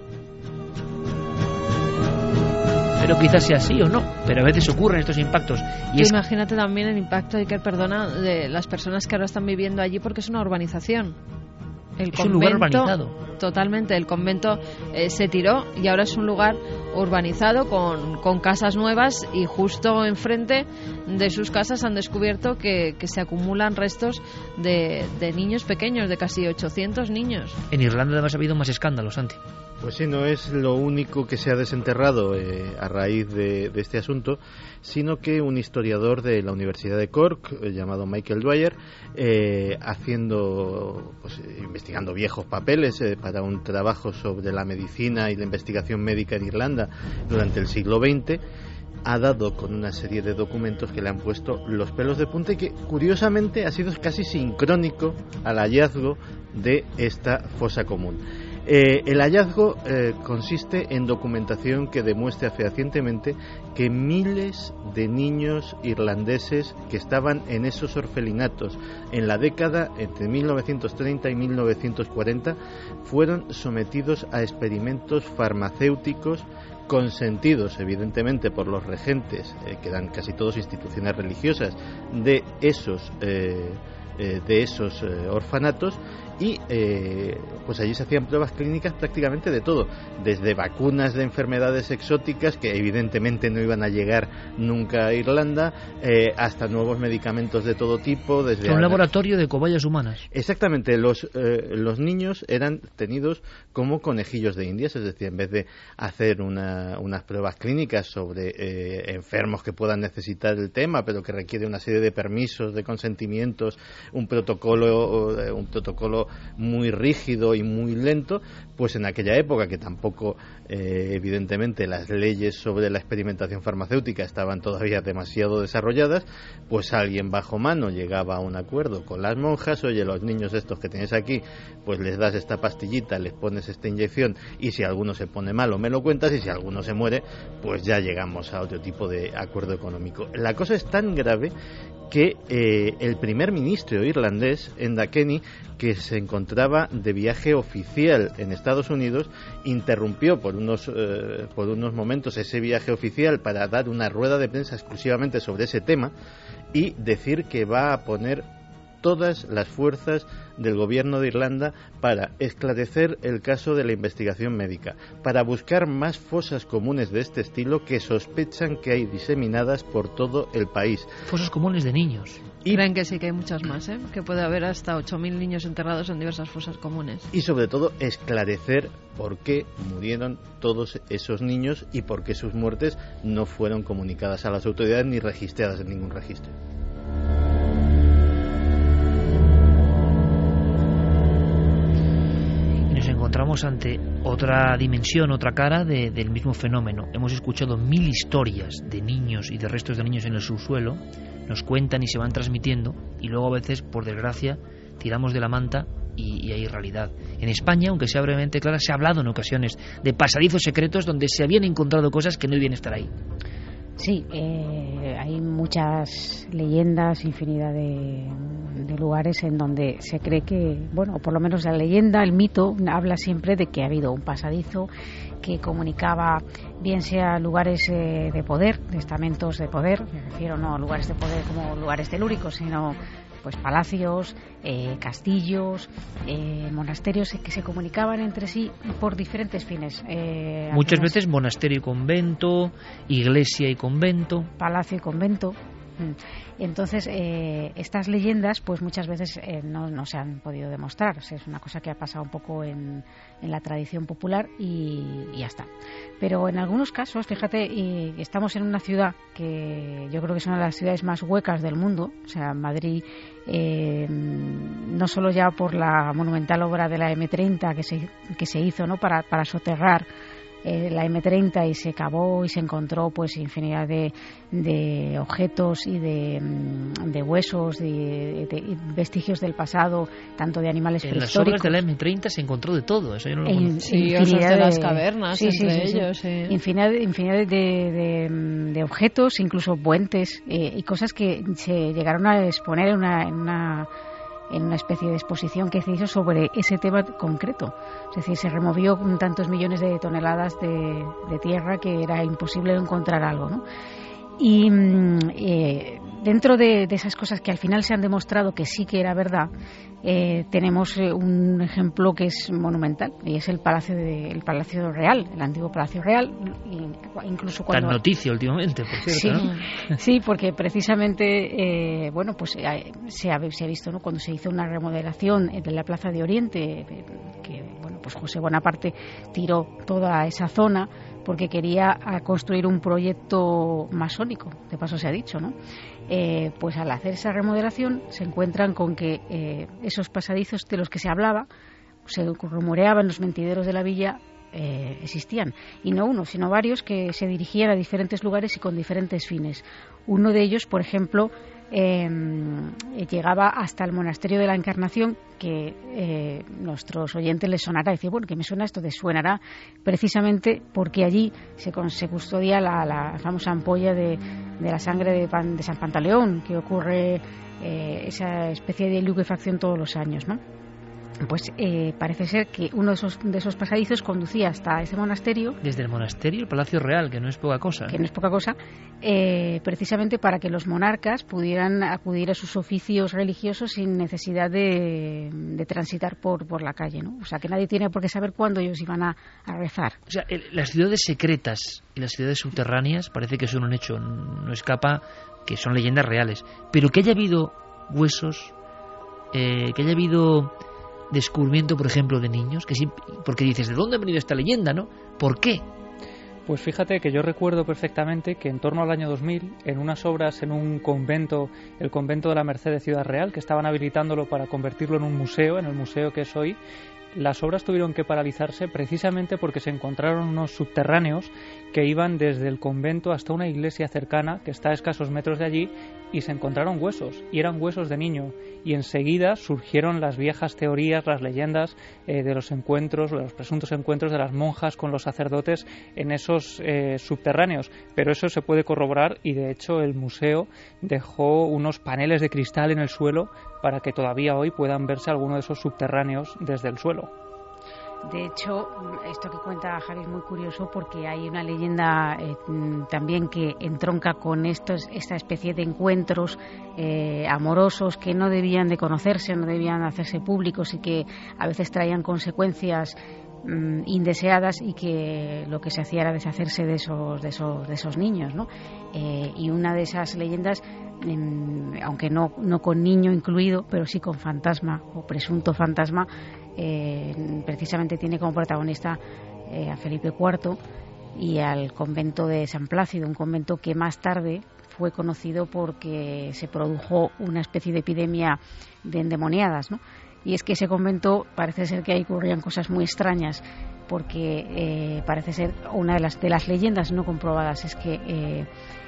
Pero quizás sea así o no, pero a veces ocurren estos impactos. Y imagínate también el impacto, Iker, perdona, de las personas que ahora están viviendo allí porque es una urbanización. Es un lugar urbanizado. Totalmente, el convento se tiró y ahora es un lugar urbanizado con casas nuevas, y justo enfrente de sus casas han descubierto que se acumulan restos de niños pequeños, de casi 800 niños. En Irlanda además ha habido más escándalos, Santi. Pues sí, no es lo único que se ha desenterrado a raíz de este asunto, sino que un historiador de la Universidad de Cork, llamado Michael Dwyer, investigando viejos papeles para un trabajo sobre la medicina y la investigación médica de Irlanda durante el siglo XX, ha dado con una serie de documentos que le han puesto los pelos de punta y que curiosamente ha sido casi sincrónico al hallazgo de esta fosa común. El hallazgo consiste en documentación que demuestra fehacientemente que miles de niños irlandeses que estaban en esos orfelinatos en la década entre 1930 y 1940 fueron sometidos a experimentos farmacéuticos consentidos evidentemente por los regentes, que eran casi todos instituciones religiosas, de esos orfanatos, y pues allí se hacían pruebas clínicas prácticamente de todo, desde vacunas de enfermedades exóticas que evidentemente no iban a llegar nunca a Irlanda, hasta nuevos medicamentos de todo tipo, desde un laboratorio de cobayas humanas. Exactamente, los niños eran tenidos como conejillos de indias, es decir, en vez de hacer unas pruebas clínicas sobre enfermos que puedan necesitar el tema, pero que requiere una serie de permisos, de consentimientos, un protocolo muy rígido y muy lento, pues en aquella época, que tampoco evidentemente las leyes sobre la experimentación farmacéutica estaban todavía demasiado desarrolladas, pues alguien bajo mano llegaba a un acuerdo con las monjas: oye, los niños estos que tienes aquí, pues les das esta pastillita, les pones esta inyección, y si alguno se pone malo me lo cuentas, y si alguno se muere, pues ya llegamos a otro tipo de acuerdo económico. La cosa es tan grave que el primer ministro irlandés, Enda Kenny, que se encontraba de viaje oficial en Estados Unidos, interrumpió por unos momentos ese viaje oficial para dar una rueda de prensa exclusivamente sobre ese tema y decir que va a poner todas las fuerzas del gobierno de Irlanda para esclarecer el caso de la investigación médica, para buscar más fosas comunes de este estilo que sospechan que hay diseminadas por todo el país. Fosas comunes de niños. Y creen que sí, que hay muchas más, que puede haber hasta 8.000 niños enterrados en diversas fosas comunes. Y sobre todo esclarecer por qué murieron todos esos niños y por qué sus muertes no fueron comunicadas a las autoridades ni registradas en ningún registro. Nos encontramos ante otra dimensión, otra cara del mismo fenómeno. Hemos escuchado 1000 historias de niños y de restos de niños en el subsuelo, nos cuentan y se van transmitiendo, y luego a veces, por desgracia, tiramos de la manta y hay realidad. En España, aunque sea brevemente clara, se ha hablado en ocasiones de pasadizos secretos donde se habían encontrado cosas que no debían estar ahí. Sí, hay muchas leyendas, infinidad de lugares en donde se cree que, bueno, o por lo menos la leyenda, el mito, habla siempre de que ha habido un pasadizo que comunicaba, bien sea lugares de poder, de estamentos de poder, me refiero no a lugares de poder como lugares telúricos, sino pues palacios, castillos, monasterios que se comunicaban entre sí por diferentes fines. Muchas veces monasterio y convento, iglesia y convento. Palacio y convento. Entonces, estas leyendas, pues muchas veces no se han podido demostrar. O sea, es una cosa que ha pasado un poco en la tradición popular y ya está. Pero en algunos casos, fíjate, estamos en una ciudad que yo creo que es una de las ciudades más huecas del mundo. O sea, Madrid, no solo ya por la monumental obra de la M30 que se hizo, ¿no?, para soterrar la M30, y se cavó y se encontró pues infinidad de objetos y de huesos, de vestigios del pasado, tanto de animales prehistóricos. En las obras de la M30 se encontró de todo, eso yo no lo conozco. Infinidad de las cavernas, entre ellos. Sí. Infinidad de objetos, incluso puentes y cosas que se llegaron a exponer en una especie de exposición que se hizo sobre ese tema concreto. Es decir, se removió tantos millones de toneladas de tierra que era imposible encontrar algo, ¿no? Y dentro de esas cosas que al final se han demostrado que sí que era verdad, tenemos un ejemplo que es monumental, y es el Palacio Real, el antiguo Palacio Real. Incluso cuando... Tan noticia últimamente, por cierto, ¿no? Sí, porque precisamente se ha visto, ¿no?, cuando se hizo una remodelación de la Plaza de Oriente, que pues José Bonaparte tiró toda esa zona porque quería construir un proyecto masónico, de paso se ha dicho, ¿no? Pues al hacer esa remodelación se encuentran con que esos pasadizos de los que se hablaba, se rumoreaba en los mentideros de la villa, existían, y no uno, sino varios que se dirigían a diferentes lugares y con diferentes fines. Uno de ellos, por ejemplo, llegaba hasta el monasterio de la Encarnación, que nuestros oyentes les sonará decir, bueno, ¿qué me suena esto? Suenará precisamente porque allí se custodia la famosa ampolla de la sangre de San Pantaleón, que ocurre esa especie de liquefacción todos los años, ¿no? Pues parece ser que uno de esos pasadizos conducía hasta ese monasterio. Desde el monasterio, el Palacio Real, que no es poca cosa. Que no es poca cosa, precisamente para que los monarcas pudieran acudir a sus oficios religiosos sin necesidad de transitar por la calle, ¿no? O sea, que nadie tiene por qué saber cuándo ellos iban a rezar. O sea, las ciudades secretas y las ciudades subterráneas parece que son un hecho, no escapa que son leyendas reales. Pero que haya habido huesos, que haya habido descubrimiento, por ejemplo, de niños, que sí, porque dices, ¿de dónde ha venido esta leyenda, no? ¿Por qué? Pues fíjate que yo recuerdo perfectamente que en torno al año 2000, en unas obras en un convento, el convento de la Merced de Ciudad Real, que estaban habilitándolo para convertirlo en un museo, en el museo que es hoy, las obras tuvieron que paralizarse precisamente porque se encontraron unos subterráneos que iban desde el convento hasta una iglesia cercana que está a escasos metros de allí, y se encontraron huesos, y eran huesos de niño, y enseguida surgieron las viejas teorías, las leyendas de los encuentros, de los presuntos encuentros de las monjas con los sacerdotes en esos subterráneos, pero eso se puede corroborar, y de hecho el museo dejó unos paneles de cristal en el suelo para que todavía hoy puedan verse algunos de esos subterráneos desde el suelo. De hecho, esto que cuenta Javi es muy curioso, porque hay una leyenda también que entronca con esta especie de encuentros amorosos que no debían de conocerse, no debían hacerse públicos, y que a veces traían consecuencias indeseadas, y que lo que se hacía era deshacerse de esos niños, ¿no? Y una de esas leyendas, aunque no con niño incluido, pero sí con fantasma o presunto fantasma, precisamente tiene como protagonista a Felipe IV y al convento de San Plácido, un convento que más tarde fue conocido porque se produjo una especie de epidemia de endemoniadas, ¿no? Y es que ese convento parece ser que ahí ocurrían cosas muy extrañas, porque parece ser, una de las leyendas no comprobadas es que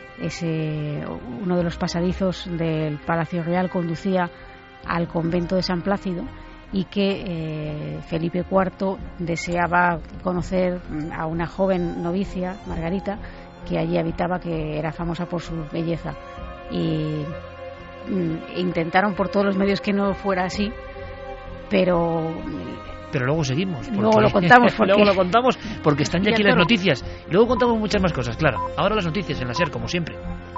uno de los pasadizos del Palacio Real conducía al convento de San Plácido, y que Felipe IV deseaba conocer a una joven novicia, Margarita, que allí habitaba, que era famosa por su belleza, y intentaron por todos los medios que no fuera así, pero luego seguimos. Luego lo contamos. Luego lo contamos porque están ya aquí las noticias. Y luego contamos muchas más cosas, claro. Ahora las noticias en la SER, como siempre.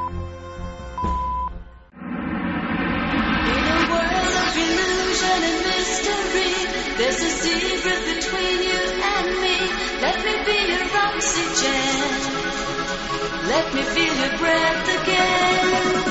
Let me feel your breath again.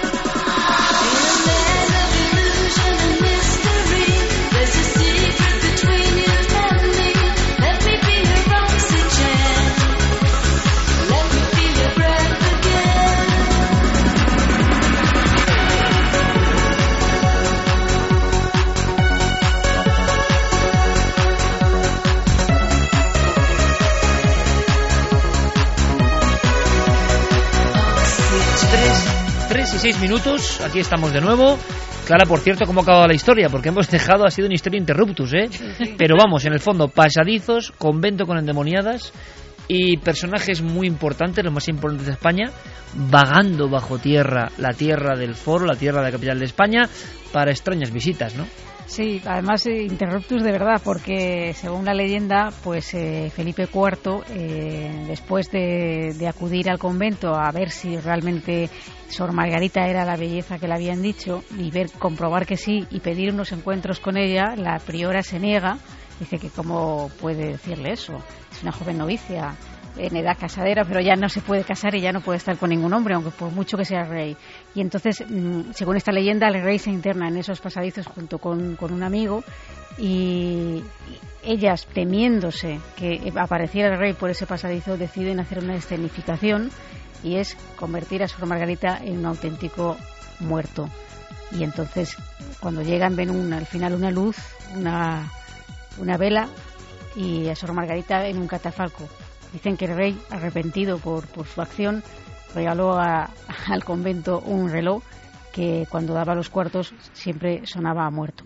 Y 6 minutos, aquí estamos de nuevo. Clara, por cierto, ¿cómo ha acabado la historia? Porque hemos dejado, ha sido una historia interruptus, ¿eh? Pero vamos, en el fondo, pasadizos, convento con endemoniadas y personajes muy importantes, los más importantes de España, vagando bajo tierra, la tierra del Foro, la tierra de la capital de España, para extrañas visitas, ¿no? Sí, además interruptus de verdad, porque según la leyenda, pues Felipe IV, después de acudir al convento a ver si realmente Sor Margarita era la belleza que le habían dicho y comprobar que sí y pedir unos encuentros con ella, la priora se niega, dice que cómo puede decirle eso, es una joven novicia en edad casadera, pero ya no se puede casar y ya no puede estar con ningún hombre, aunque por mucho que sea rey. Y entonces, según esta leyenda, el rey se interna en esos pasadizos junto con un amigo y ellas, temiéndose que apareciera el rey por ese pasadizo, deciden hacer una escenificación y es convertir a Sor Margarita en un auténtico muerto. Y entonces, cuando llegan, ven al final una luz, una vela y a Sor Margarita en un catafalco. Dicen que el rey, arrepentido por su acción, regaló al convento un reloj que cuando daba los cuartos siempre sonaba a muerto.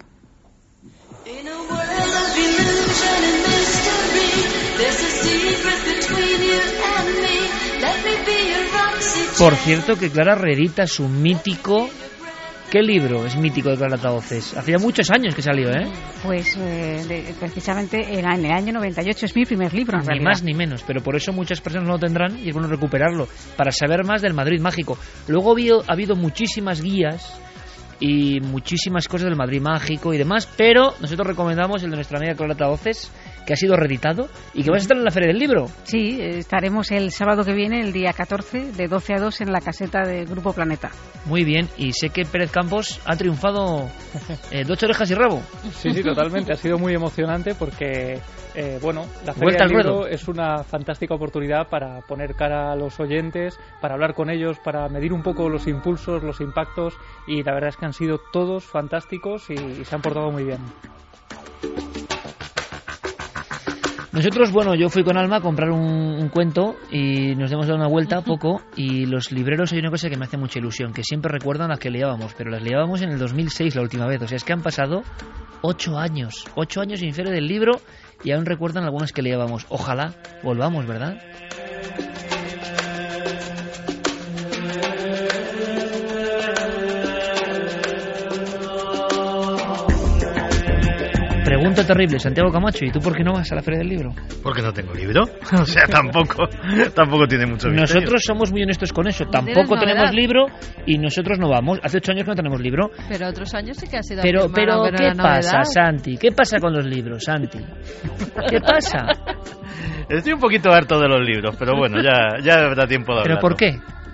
Por cierto que Clara reedita su mítico... ¿Qué libro es mítico de Clara Tavoces? Hacía muchos años que salió, ¿eh? Pues precisamente en el año 98 es mi primer libro, en realidad. Ni más ni menos, pero por eso muchas personas no lo tendrán y es bueno recuperarlo, para saber más del Madrid mágico. Luego ha habido muchísimas guías y muchísimas cosas del Madrid mágico y demás, pero nosotros recomendamos el de nuestra amiga Clara Tavoces, que ha sido reeditado y que va a estar en la Feria del Libro. Sí, estaremos el sábado que viene, el día 14, de 12 a 2 en la caseta del Grupo Planeta. Muy bien, y sé que Pérez Campos ha triunfado de 8 orejas y rabo. Sí, totalmente, ha sido muy emocionante porque, la Feria del Libro es una fantástica oportunidad para poner cara a los oyentes, para hablar con ellos, para medir un poco los impulsos, los impactos, y la verdad es que han sido todos fantásticos y se han portado muy bien. Nosotros, yo fui con Alma a comprar un cuento y nos hemos dado una vuelta poco, y los libreros hay una cosa que me hace mucha ilusión, que siempre recuerdan las que liábamos, pero las liábamos en el 2006 la última vez, o sea, es que han pasado 8 años sin Feria del Libro y aún recuerdan algunas que liábamos. Ojalá volvamos, ¿verdad? Pregunta terrible, Santiago Camacho, ¿y tú por qué no vas a la Feria del Libro? Porque no tengo libro, o sea, tampoco tiene mucho misterio. Nosotros somos muy honestos con eso, tampoco tenemos libro y nosotros no vamos. Hace 8 años que no tenemos libro. Pero otros años sí que ha sido. Pero ¿qué pasa, Santi? ¿Qué pasa con los libros, Santi? ¿Qué pasa? Estoy un poquito harto de los libros, pero bueno, ya habrá tiempo de hablar. ¿Pero por qué?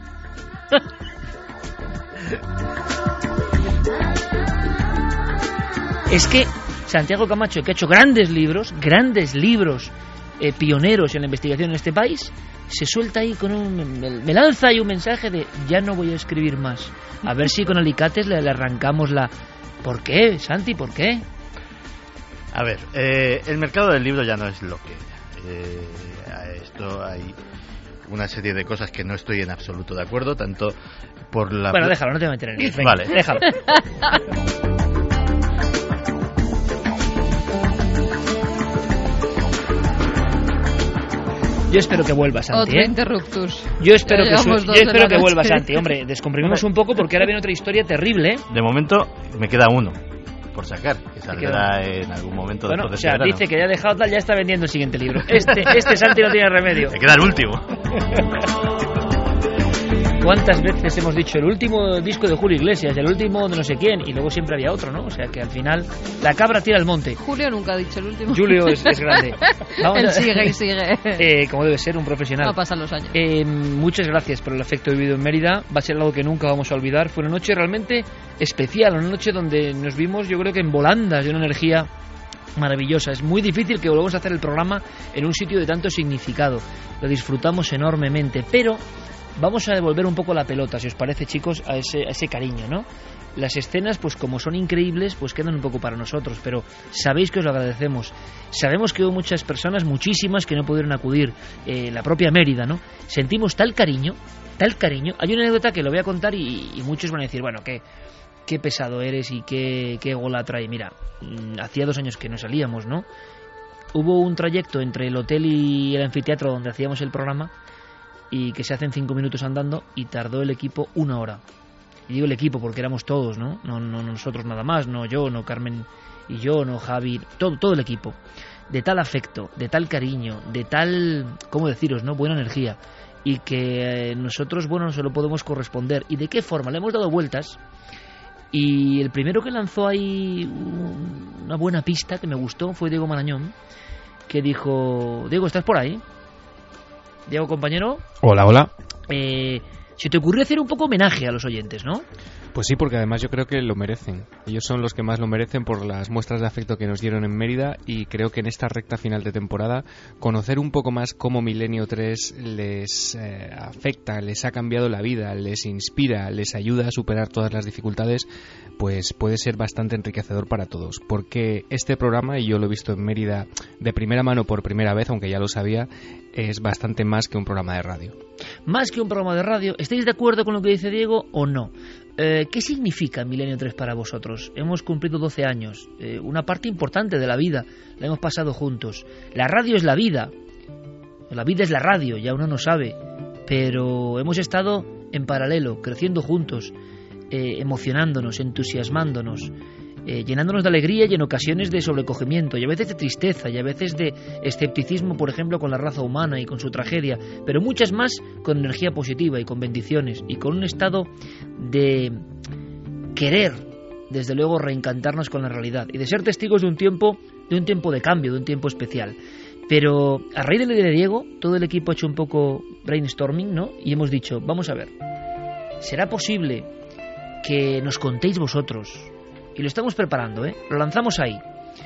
Es que Santiago Camacho, que ha hecho grandes libros, pioneros en la investigación en este país, se suelta ahí me lanza ahí un mensaje de ya no voy a escribir más. A ver si con alicates le arrancamos la... ¿Por qué, Santi? ¿Por qué? A ver, el mercado del libro ya no es lo que a esto hay una serie de cosas que no estoy en absoluto de acuerdo, tanto por la... Bueno, déjalo, no te voy a meter en ello. Vale. Déjalo. Yo espero que vuelva, Santi. Otro interruptus. Yo espero que vuelva, Santi. Hombre, descomprimimos un poco porque ahora viene otra historia terrible. De momento me queda uno por sacar, que saldrá en algún momento después de o sea, verano. dice que ya ha dejado tal, ya está vendiendo el siguiente libro. Este Santi no tiene remedio. Me queda el último. ¿Cuántas veces hemos dicho el último disco de Julio Iglesias, el último de no sé quién, y luego siempre había otro, ¿no? O sea que al final la cabra tira al monte. Julio nunca ha dicho el último. Julio es grande. Él sigue. Como debe ser un profesional. No pasan los años. Muchas gracias por el afecto vivido en Mérida. Va a ser algo que nunca vamos a olvidar. Fue una noche realmente especial, una noche donde nos vimos, yo creo que en volandas, de una energía maravillosa. Es muy difícil que volvamos a hacer el programa en un sitio de tanto significado. Lo disfrutamos enormemente, pero vamos a devolver un poco la pelota, si os parece, chicos, a ese cariño, ¿no? Las escenas, pues como son increíbles, pues quedan un poco para nosotros, pero sabéis que os lo agradecemos. Sabemos que hubo muchas personas, muchísimas, que no pudieron acudir, la propia Mérida, ¿no? Sentimos tal cariño. Hay una anécdota que lo voy a contar y muchos van a decir, bueno, qué pesado eres y qué gola trae. Mira, hacía 2 años que no salíamos, ¿no? Hubo un trayecto entre el hotel y el anfiteatro donde hacíamos el programa y que se hace en 5 minutos andando y tardó el equipo 1 hora. y digo el equipo porque éramos todos, ¿no? No nosotros nada más, no yo, no Carmen y yo, no Javi, todo el equipo, de tal afecto, de tal cariño, de tal, ¿cómo deciros?, ¿no?, buena energía, y que nosotros, bueno, se lo podemos corresponder. ¿Y de qué forma? Le hemos dado vueltas, y el primero que lanzó ahí una buena pista que me gustó fue Diego Marañón, que dijo: Diego, ¿estás por ahí? Diego, compañero. Hola. Se te ocurrió hacer un poco homenaje a los oyentes, ¿no? Pues sí, porque además yo creo que lo merecen. Ellos son los que más lo merecen por las muestras de afecto que nos dieron en Mérida, y creo que en esta recta final de temporada conocer un poco más cómo Milenio 3 les afecta, les ha cambiado la vida, les inspira, les ayuda a superar todas las dificultades, pues puede ser bastante enriquecedor para todos. Porque este programa, y yo lo he visto en Mérida de primera mano por primera vez, aunque ya lo sabía, es bastante más que un programa de radio. Más que un programa de radio. ¿Estáis de acuerdo con lo que dice Diego o no? ¿Qué significa Milenio 3 para vosotros? Hemos cumplido 12 años, una parte importante de la vida la hemos pasado juntos. La radio es la vida es la radio, ya uno no sabe, pero hemos estado en paralelo, creciendo juntos, emocionándonos, entusiasmándonos, llenándonos de alegría y en ocasiones de sobrecogimiento, y a veces de tristeza, y a veces de escepticismo, por ejemplo, con la raza humana y con su tragedia, pero muchas más con energía positiva y con bendiciones, y con un estado de querer, desde luego, reencantarnos con la realidad, y de ser testigos de un tiempo de cambio, de un tiempo especial. Pero a raíz de la idea de Diego, todo el equipo ha hecho un poco brainstorming, ¿no? Y hemos dicho, vamos a ver, ¿será posible que nos contéis vosotros? Y lo estamos preparando, lo lanzamos ahí.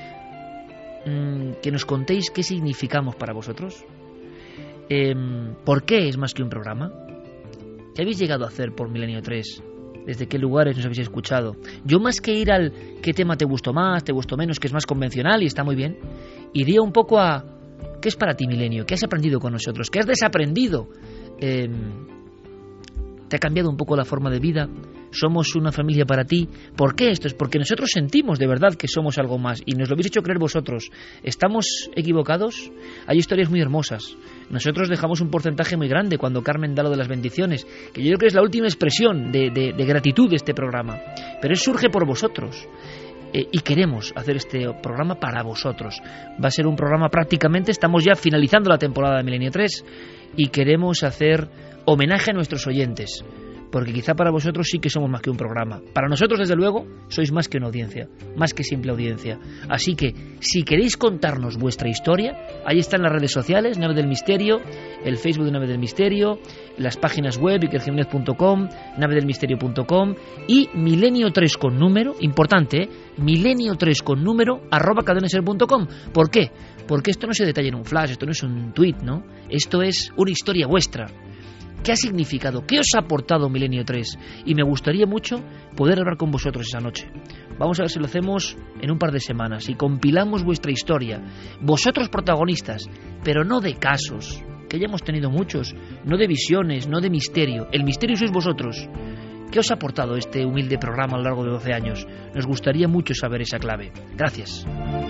Que nos contéis qué significamos para vosotros. ¿Por qué es más que un programa? ¿Qué habéis llegado a hacer por Milenio 3? ¿Desde qué lugares nos habéis escuchado? Yo, más que ir al qué tema te gustó más, te gustó menos, que es más convencional y está muy bien, iría un poco a ¿qué es para ti Milenio? ¿Qué has aprendido con nosotros? ¿Qué has desaprendido? ¿Te ha cambiado un poco la forma de vida? ¿Somos una familia para ti? ¿Por qué esto? Es porque nosotros sentimos de verdad que somos algo más, y nos lo habéis hecho creer vosotros. ¿Estamos equivocados? Hay historias muy hermosas. Nosotros dejamos un porcentaje muy grande cuando Carmen da lo de las bendiciones, que yo creo que es la última expresión de gratitud de este programa. Pero surge por vosotros. Y queremos hacer este programa para vosotros. Va a ser un programa prácticamente, estamos ya finalizando la temporada de Milenio 3, y queremos hacer homenaje a nuestros oyentes, porque quizá para vosotros sí que somos más que un programa. Para nosotros, desde luego, sois más que una audiencia, más que simple audiencia. Así que, si queréis contarnos vuestra historia, ahí están las redes sociales, Nave del Misterio, el Facebook de Nave del Misterio, las páginas web, ikerjimenez.com, navedelmisterio.com y Milenio 3 con número, importante, Milenio 3 con número, @cadenaser.com. ¿Por qué? Porque esto no se detalla en un flash, esto no es un tweet, ¿no? Esto es una historia vuestra. ¿Qué ha significado? ¿Qué os ha aportado Milenio 3? Y me gustaría mucho poder hablar con vosotros esa noche. Vamos a ver si lo hacemos en un par de semanas y compilamos vuestra historia. Vosotros protagonistas, pero no de casos, que ya hemos tenido muchos, no de visiones, no de misterio. El misterio sois vosotros. ¿Qué os ha aportado este humilde programa a lo largo de 12 años? Nos gustaría mucho saber esa clave. Gracias.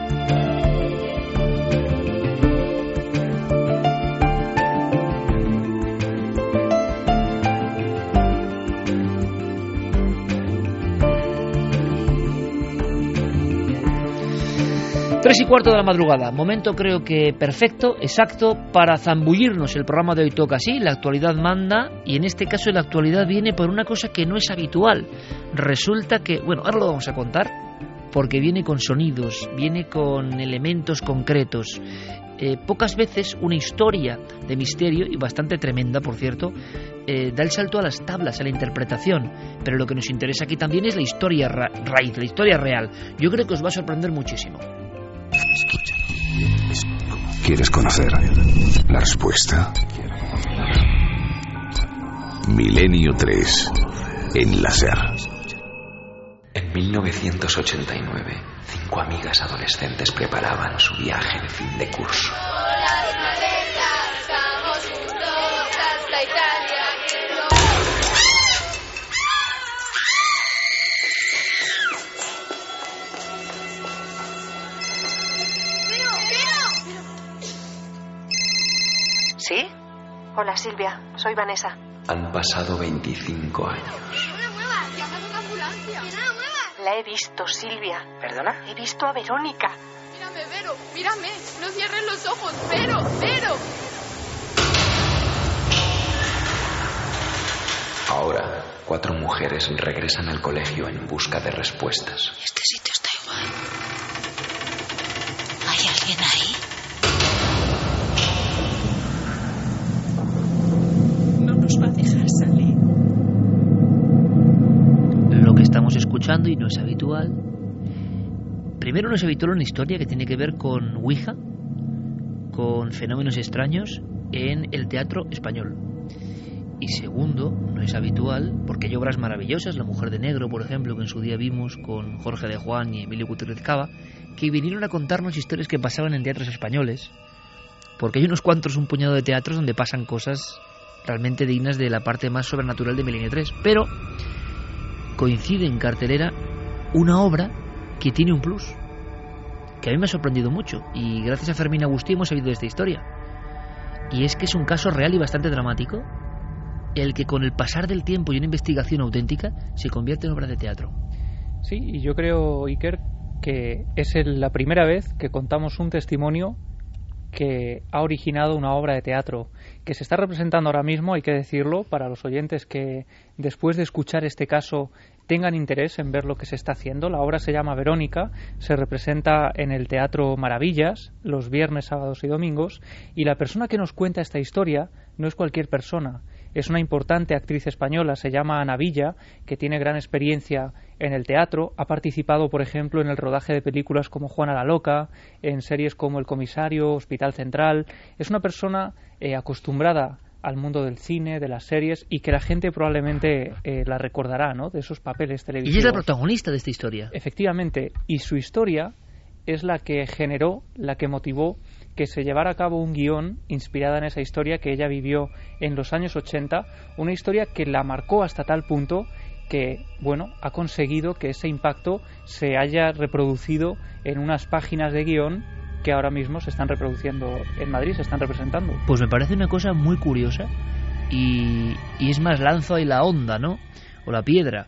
3:15 de la madrugada, momento creo que perfecto, exacto, para zambullirnos. El programa de hoy toca así, la actualidad manda, y en este caso la actualidad viene por una cosa que no es habitual. Resulta que, bueno, ahora lo vamos a contar, porque viene con sonidos, viene con elementos concretos. Pocas veces una historia de misterio, y bastante tremenda por cierto, da el salto a las tablas, a la interpretación, pero lo que nos interesa aquí también es la historia raíz, la historia real. Yo creo que os va a sorprender muchísimo. ¿Quieres conocer la respuesta? Milenio 3 en la SER. En 1989, 5 amigas adolescentes preparaban su viaje de fin de curso. ¿Sí? Hola, Silvia. Soy Vanessa. Han pasado 25 años. ambulancia! ¡Que no la muevas! La he visto, Silvia. ¿Perdona? He visto a Verónica. Mírame, Vero, mírame. No cierres los ojos, Vero, Vero. Ahora, 4 mujeres regresan al colegio en busca de respuestas. Este sitio está igual. ¿Hay alguien ahí? No nos va a dejar salir. Lo que estamos escuchando, y no es habitual, primero no es habitual una historia que tiene que ver con Ouija, con fenómenos extraños en el teatro español. Y segundo, no es habitual, porque hay obras maravillosas, La Mujer de Negro, por ejemplo, que en su día vimos con Jorge de Juan y Emilio Gutiérrez Cava, que vinieron a contarnos historias que pasaban en teatros españoles, porque hay unos cuantos, un puñado de teatros donde pasan cosas realmente dignas de la parte más sobrenatural de Milenio 3, pero coincide en cartelera una obra que tiene un plus, que a mí me ha sorprendido mucho, y gracias a Fermín Agustí hemos sabido de esta historia, y es que es un caso real y bastante dramático, el que con el pasar del tiempo y una investigación auténtica se convierte en obra de teatro. Sí, y yo creo, Iker, que es la primera vez que contamos un testimonio que ha originado una obra de teatro, que se está representando ahora mismo, hay que decirlo, para los oyentes que después de escuchar este caso tengan interés en ver lo que se está haciendo. La obra se llama Verónica, se representa en el Teatro Maravillas los viernes, sábados y domingos, y la persona que nos cuenta esta historia no es cualquier persona. Es una importante actriz española, se llama Ana Villa, que tiene gran experiencia en el teatro. Ha participado, por ejemplo, en el rodaje de películas como Juana la Loca, en series como El Comisario, Hospital Central. Es una persona acostumbrada al mundo del cine, de las series, y que la gente probablemente la recordará, ¿no?, de esos papeles televisivos. Y es la protagonista de esta historia. Efectivamente, y su historia es la que generó, la que motivó que se llevara a cabo un guión inspirada en esa historia que ella vivió en los años 80, una historia que la marcó hasta tal punto que, bueno, ha conseguido que ese impacto se haya reproducido en unas páginas de guión que ahora mismo se están reproduciendo en Madrid, se están representando. Pues me parece una cosa muy curiosa y es más, lanzo ahí la onda, ¿no?, o la piedra.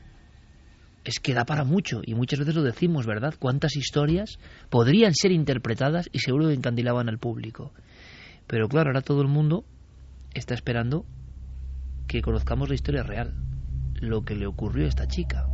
Es que da para mucho, y muchas veces lo decimos, ¿verdad? Cuántas historias podrían ser interpretadas y seguro que encandilaban al público. Pero claro, ahora todo el mundo está esperando que conozcamos la historia real, lo que le ocurrió a esta chica.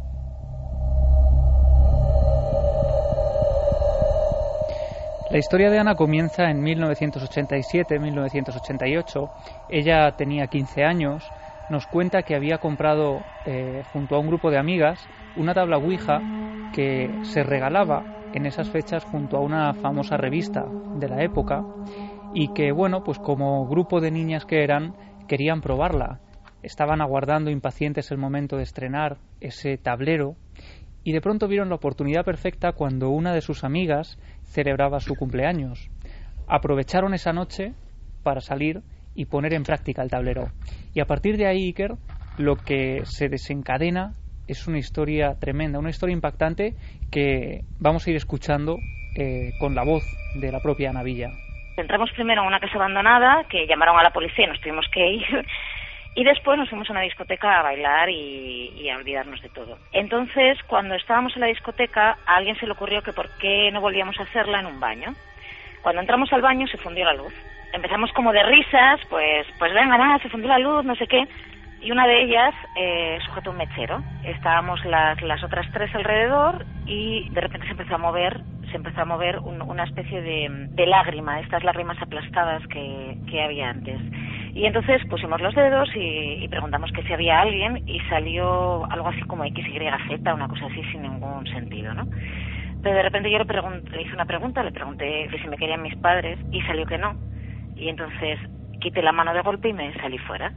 La historia de Ana comienza en 1987-1988. Ella tenía 15 años. Nos cuenta que había comprado junto a un grupo de amigas una tabla Ouija que se regalaba en esas fechas junto a una famosa revista de la época, y que, bueno, pues como grupo de niñas que eran, querían probarla. Estaban aguardando impacientes el momento de estrenar ese tablero, y de pronto vieron la oportunidad perfecta cuando una de sus amigas celebraba su cumpleaños. Aprovecharon esa noche para salir y poner en práctica el tablero. Y a partir de ahí, Iker, lo que se desencadena es una historia tremenda, una historia impactante que vamos a ir escuchando con la voz de la propia Ana Villa. Entramos primero a una casa abandonada, que llamaron a la policía y nos tuvimos que ir, y después nos fuimos a una discoteca a bailar y a olvidarnos de todo. Entonces, cuando estábamos en la discoteca, a alguien se le ocurrió que por qué no volvíamos a hacerla en un baño. Cuando entramos al baño se fundió la luz. Empezamos como de risas, pues venga, nada, se fundió la luz, no sé qué, y una de ellas sujetó un mechero. Estábamos las otras tres alrededor y de repente se empezó a mover una especie de lágrima, estas lágrimas aplastadas que había antes. Y entonces pusimos los dedos y preguntamos que si había alguien, y salió algo así como XYZ, una cosa así sin ningún sentido, ¿no? Pero de repente yo le hice una pregunta, le pregunté que si me querían mis padres, y salió que no. Y entonces quité la mano de golpe y me salí fuera.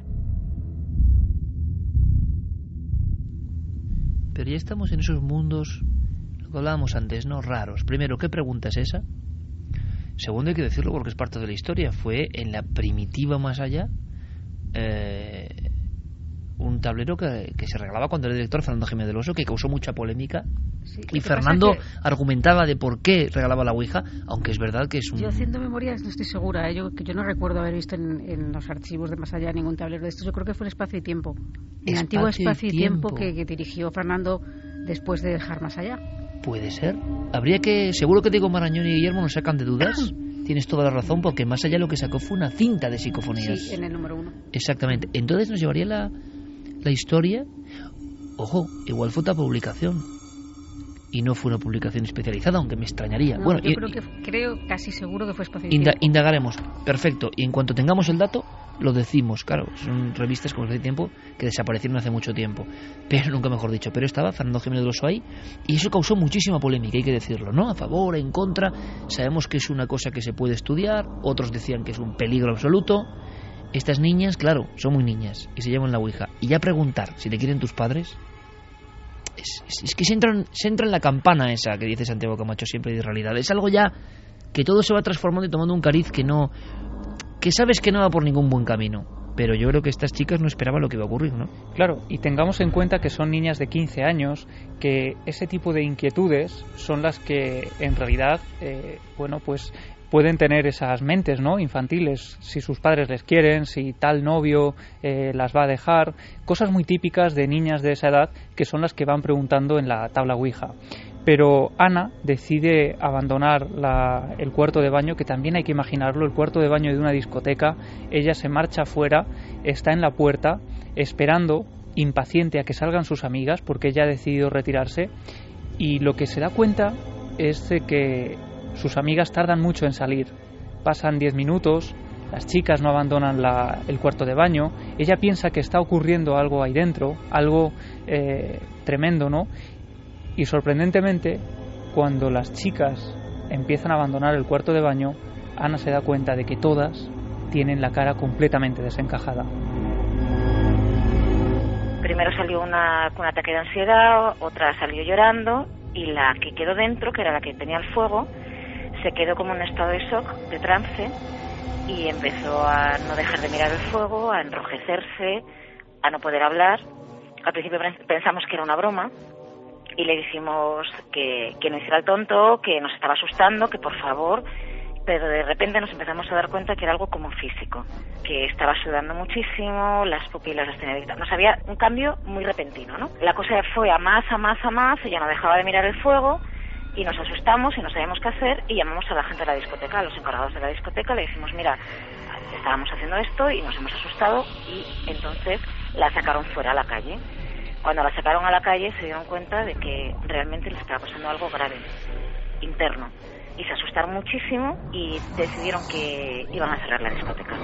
Pero ya estamos en esos mundos, lo que hablábamos antes, ¿no?, raros. Primero, ¿qué pregunta es esa? Segundo, hay que decirlo porque es parte de la historia. Fue en la primitiva más allá un tablero que se regalaba cuando era director Fernando Jiménez del Oso, que causó mucha polémica. Sí, y Fernando argumentaba de por qué regalaba la Ouija, aunque es verdad que es un... Yo haciendo memoria no estoy segura, yo no recuerdo haber visto en los archivos de Más Allá ningún tablero de estos. Yo creo que fue el Espacio y Tiempo, el antiguo Espacio y Tiempo que dirigió Fernando después de dejar Más Allá. Puede ser. Seguro que Diego Marañón y Guillermo nos sacan de dudas. Tienes toda la razón, porque Más Allá lo que sacó fue una cinta de psicofonías. Sí, en el número 1. Exactamente. Entonces nos llevaría la historia. Ojo, igual fue otra publicación. Y no fue una publicación especializada, aunque me extrañaría. No, bueno, yo creo casi seguro que fue Espacio y Tiempo. Indagaremos. Perfecto. Y en cuanto tengamos el dato, lo decimos. Claro, son revistas como Espacio y Tiempo que desaparecieron hace mucho tiempo. Pero nunca mejor dicho. Pero estaba Fernando Jiménez del Oso ahí. Y eso causó muchísima polémica, hay que decirlo, ¿no? A favor, en contra. Sabemos que es una cosa que se puede estudiar. Otros decían que es un peligro absoluto. Estas niñas, claro, son muy niñas y se llevan la Ouija. Y ya preguntar si te quieren tus padres... Es que se entra en la campana esa que dice Santiago Camacho siempre de realidad. Es algo ya que todo se va transformando y tomando un cariz que sabes que no va por ningún buen camino. Pero yo creo que estas chicas no esperaban lo que iba a ocurrir, ¿no? Claro, y tengamos en cuenta que son niñas de 15 años, que ese tipo de inquietudes son las que en realidad, pues pueden tener esas mentes, ¿no?, infantiles, si sus padres les quieren, si tal novio las va a dejar, cosas muy típicas de niñas de esa edad que son las que van preguntando en la tabla Ouija. Pero Ana decide abandonar el cuarto de baño, que también hay que imaginarlo, el cuarto de baño de una discoteca. Ella se marcha afuera, está en la puerta, esperando, impaciente a que salgan sus amigas, porque ella ha decidido retirarse, y lo que se da cuenta es de que sus amigas tardan mucho en salir. Pasan 10 minutos, las chicas no abandonan el cuarto de baño, ella piensa que está ocurriendo algo ahí dentro, algo tremendo, ¿no? Y sorprendentemente, cuando las chicas empiezan a abandonar el cuarto de baño, Ana se da cuenta de que todas tienen la cara completamente desencajada. Primero salió una con ataque de ansiedad, otra salió llorando, y la que quedó dentro, que era la que tenía el fuego, se quedó como en un estado de shock, de trance, y empezó a no dejar de mirar el fuego, a enrojecerse, a no poder hablar. Al principio pensamos que era una broma, y le dijimos que no hiciera el tonto, que nos estaba asustando, que por favor, pero de repente nos empezamos a dar cuenta que era algo como físico, que estaba sudando muchísimo, las pupilas las tenía irritadas. Nos había un cambio muy repentino, ¿no? La cosa fue a más, ella no dejaba de mirar el fuego, y nos asustamos y no sabíamos qué hacer, y llamamos a la gente de la discoteca, a los encargados de la discoteca, le dijimos, mira, estábamos haciendo esto y nos hemos asustado, y entonces la sacaron fuera a la calle. Cuando la sacaron a la calle se dieron cuenta de que realmente les estaba pasando algo grave, interno, y se asustaron muchísimo y decidieron que iban a cerrar la discoteca.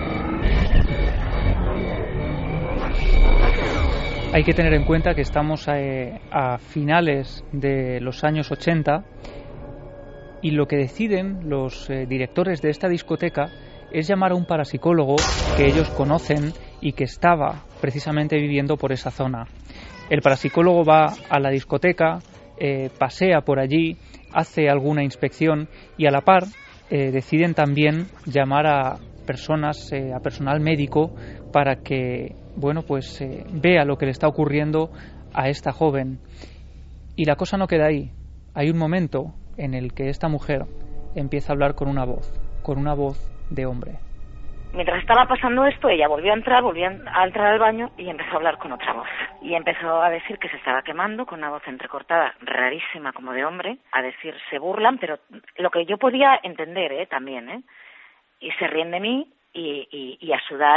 Hay que tener en cuenta que estamos a finales de los años 80, y lo que deciden los directores de esta discoteca es llamar a un parapsicólogo que ellos conocen y que estaba precisamente viviendo por esa zona. El parapsicólogo va a la discoteca, pasea por allí, hace alguna inspección, y a la par deciden también llamar a personas, a personal médico, para que vea lo que le está ocurriendo a esta joven. Y la cosa no queda ahí. Hay un momento en el que esta mujer empieza a hablar con una voz de hombre. Mientras estaba pasando esto, ella volvió a entrar al baño y empezó a hablar con otra voz. Y empezó a decir que se estaba quemando con una voz entrecortada, rarísima, como de hombre, a decir, se burlan, pero lo que yo podía entender, también, y se ríen de mí, y a sudar,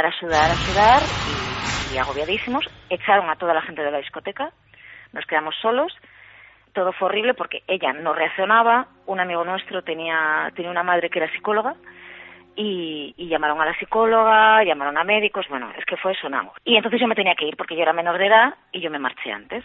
y agobiadísimos, echaron a toda la gente de la discoteca, nos quedamos solos. Todo fue horrible porque ella no reaccionaba, un amigo nuestro tenía una madre que era psicóloga, y llamaron a la psicóloga, llamaron a médicos, bueno, es que fue sonado. Y entonces yo me tenía que ir porque yo era menor de edad y yo me marché antes.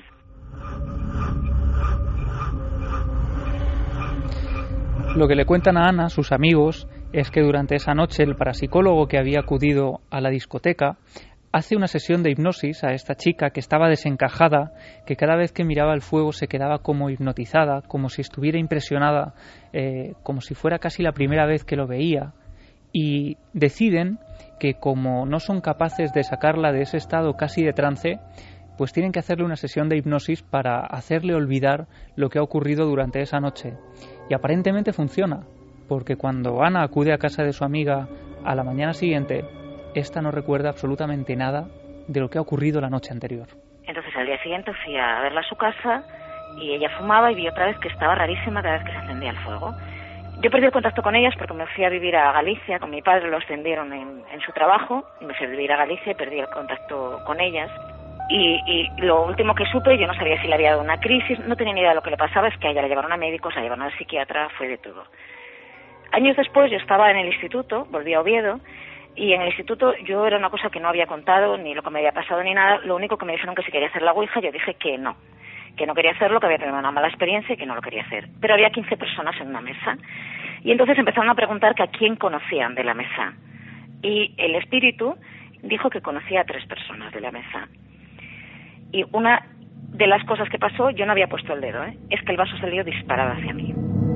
Lo que le cuentan a Ana, sus amigos, es que durante esa noche el parapsicólogo que había acudido a la discoteca hace una sesión de hipnosis a esta chica que estaba desencajada, que cada vez que miraba el fuego se quedaba como hipnotizada, como si estuviera impresionada, como si fuera casi la primera vez que lo veía. y deciden que como no son capaces de sacarla de ese estado casi de trance, pues tienen que hacerle una sesión de hipnosis para hacerle olvidar lo que ha ocurrido durante esa noche. Y aparentemente funciona, porque cuando Ana acude a casa de su amiga a la mañana siguiente, esta no recuerda absolutamente nada de lo que ha ocurrido la noche anterior. Entonces al día siguiente fui a verla a su casa y ella fumaba y vi otra vez que estaba rarísima cada vez que se encendía el fuego. Yo perdí el contacto con ellas porque me fui a vivir a Galicia, con mi padre lo ascendieron en su trabajo, y me fui a vivir a Galicia y perdí el contacto con ellas. Y lo último que supe, yo no sabía si le había dado una crisis, no tenía ni idea de lo que le pasaba, es que a ella la llevaron a médicos, la llevaron al psiquiatra, fue de todo. Años después yo estaba en el instituto, volví a Oviedo, y en el instituto yo era una cosa que no había contado, ni lo que me había pasado ni nada, lo único que me dijeron que si quería hacer la ouija, yo dije que no quería hacerlo, que había tenido una mala experiencia y que no lo quería hacer. Pero había 15 personas en una mesa, y entonces empezaron a preguntar que a quién conocían de la mesa. Y el espíritu dijo que conocía a 3 personas de la mesa. Y una de las cosas que pasó, yo no había puesto el dedo, es que el vaso salió disparado hacia mí.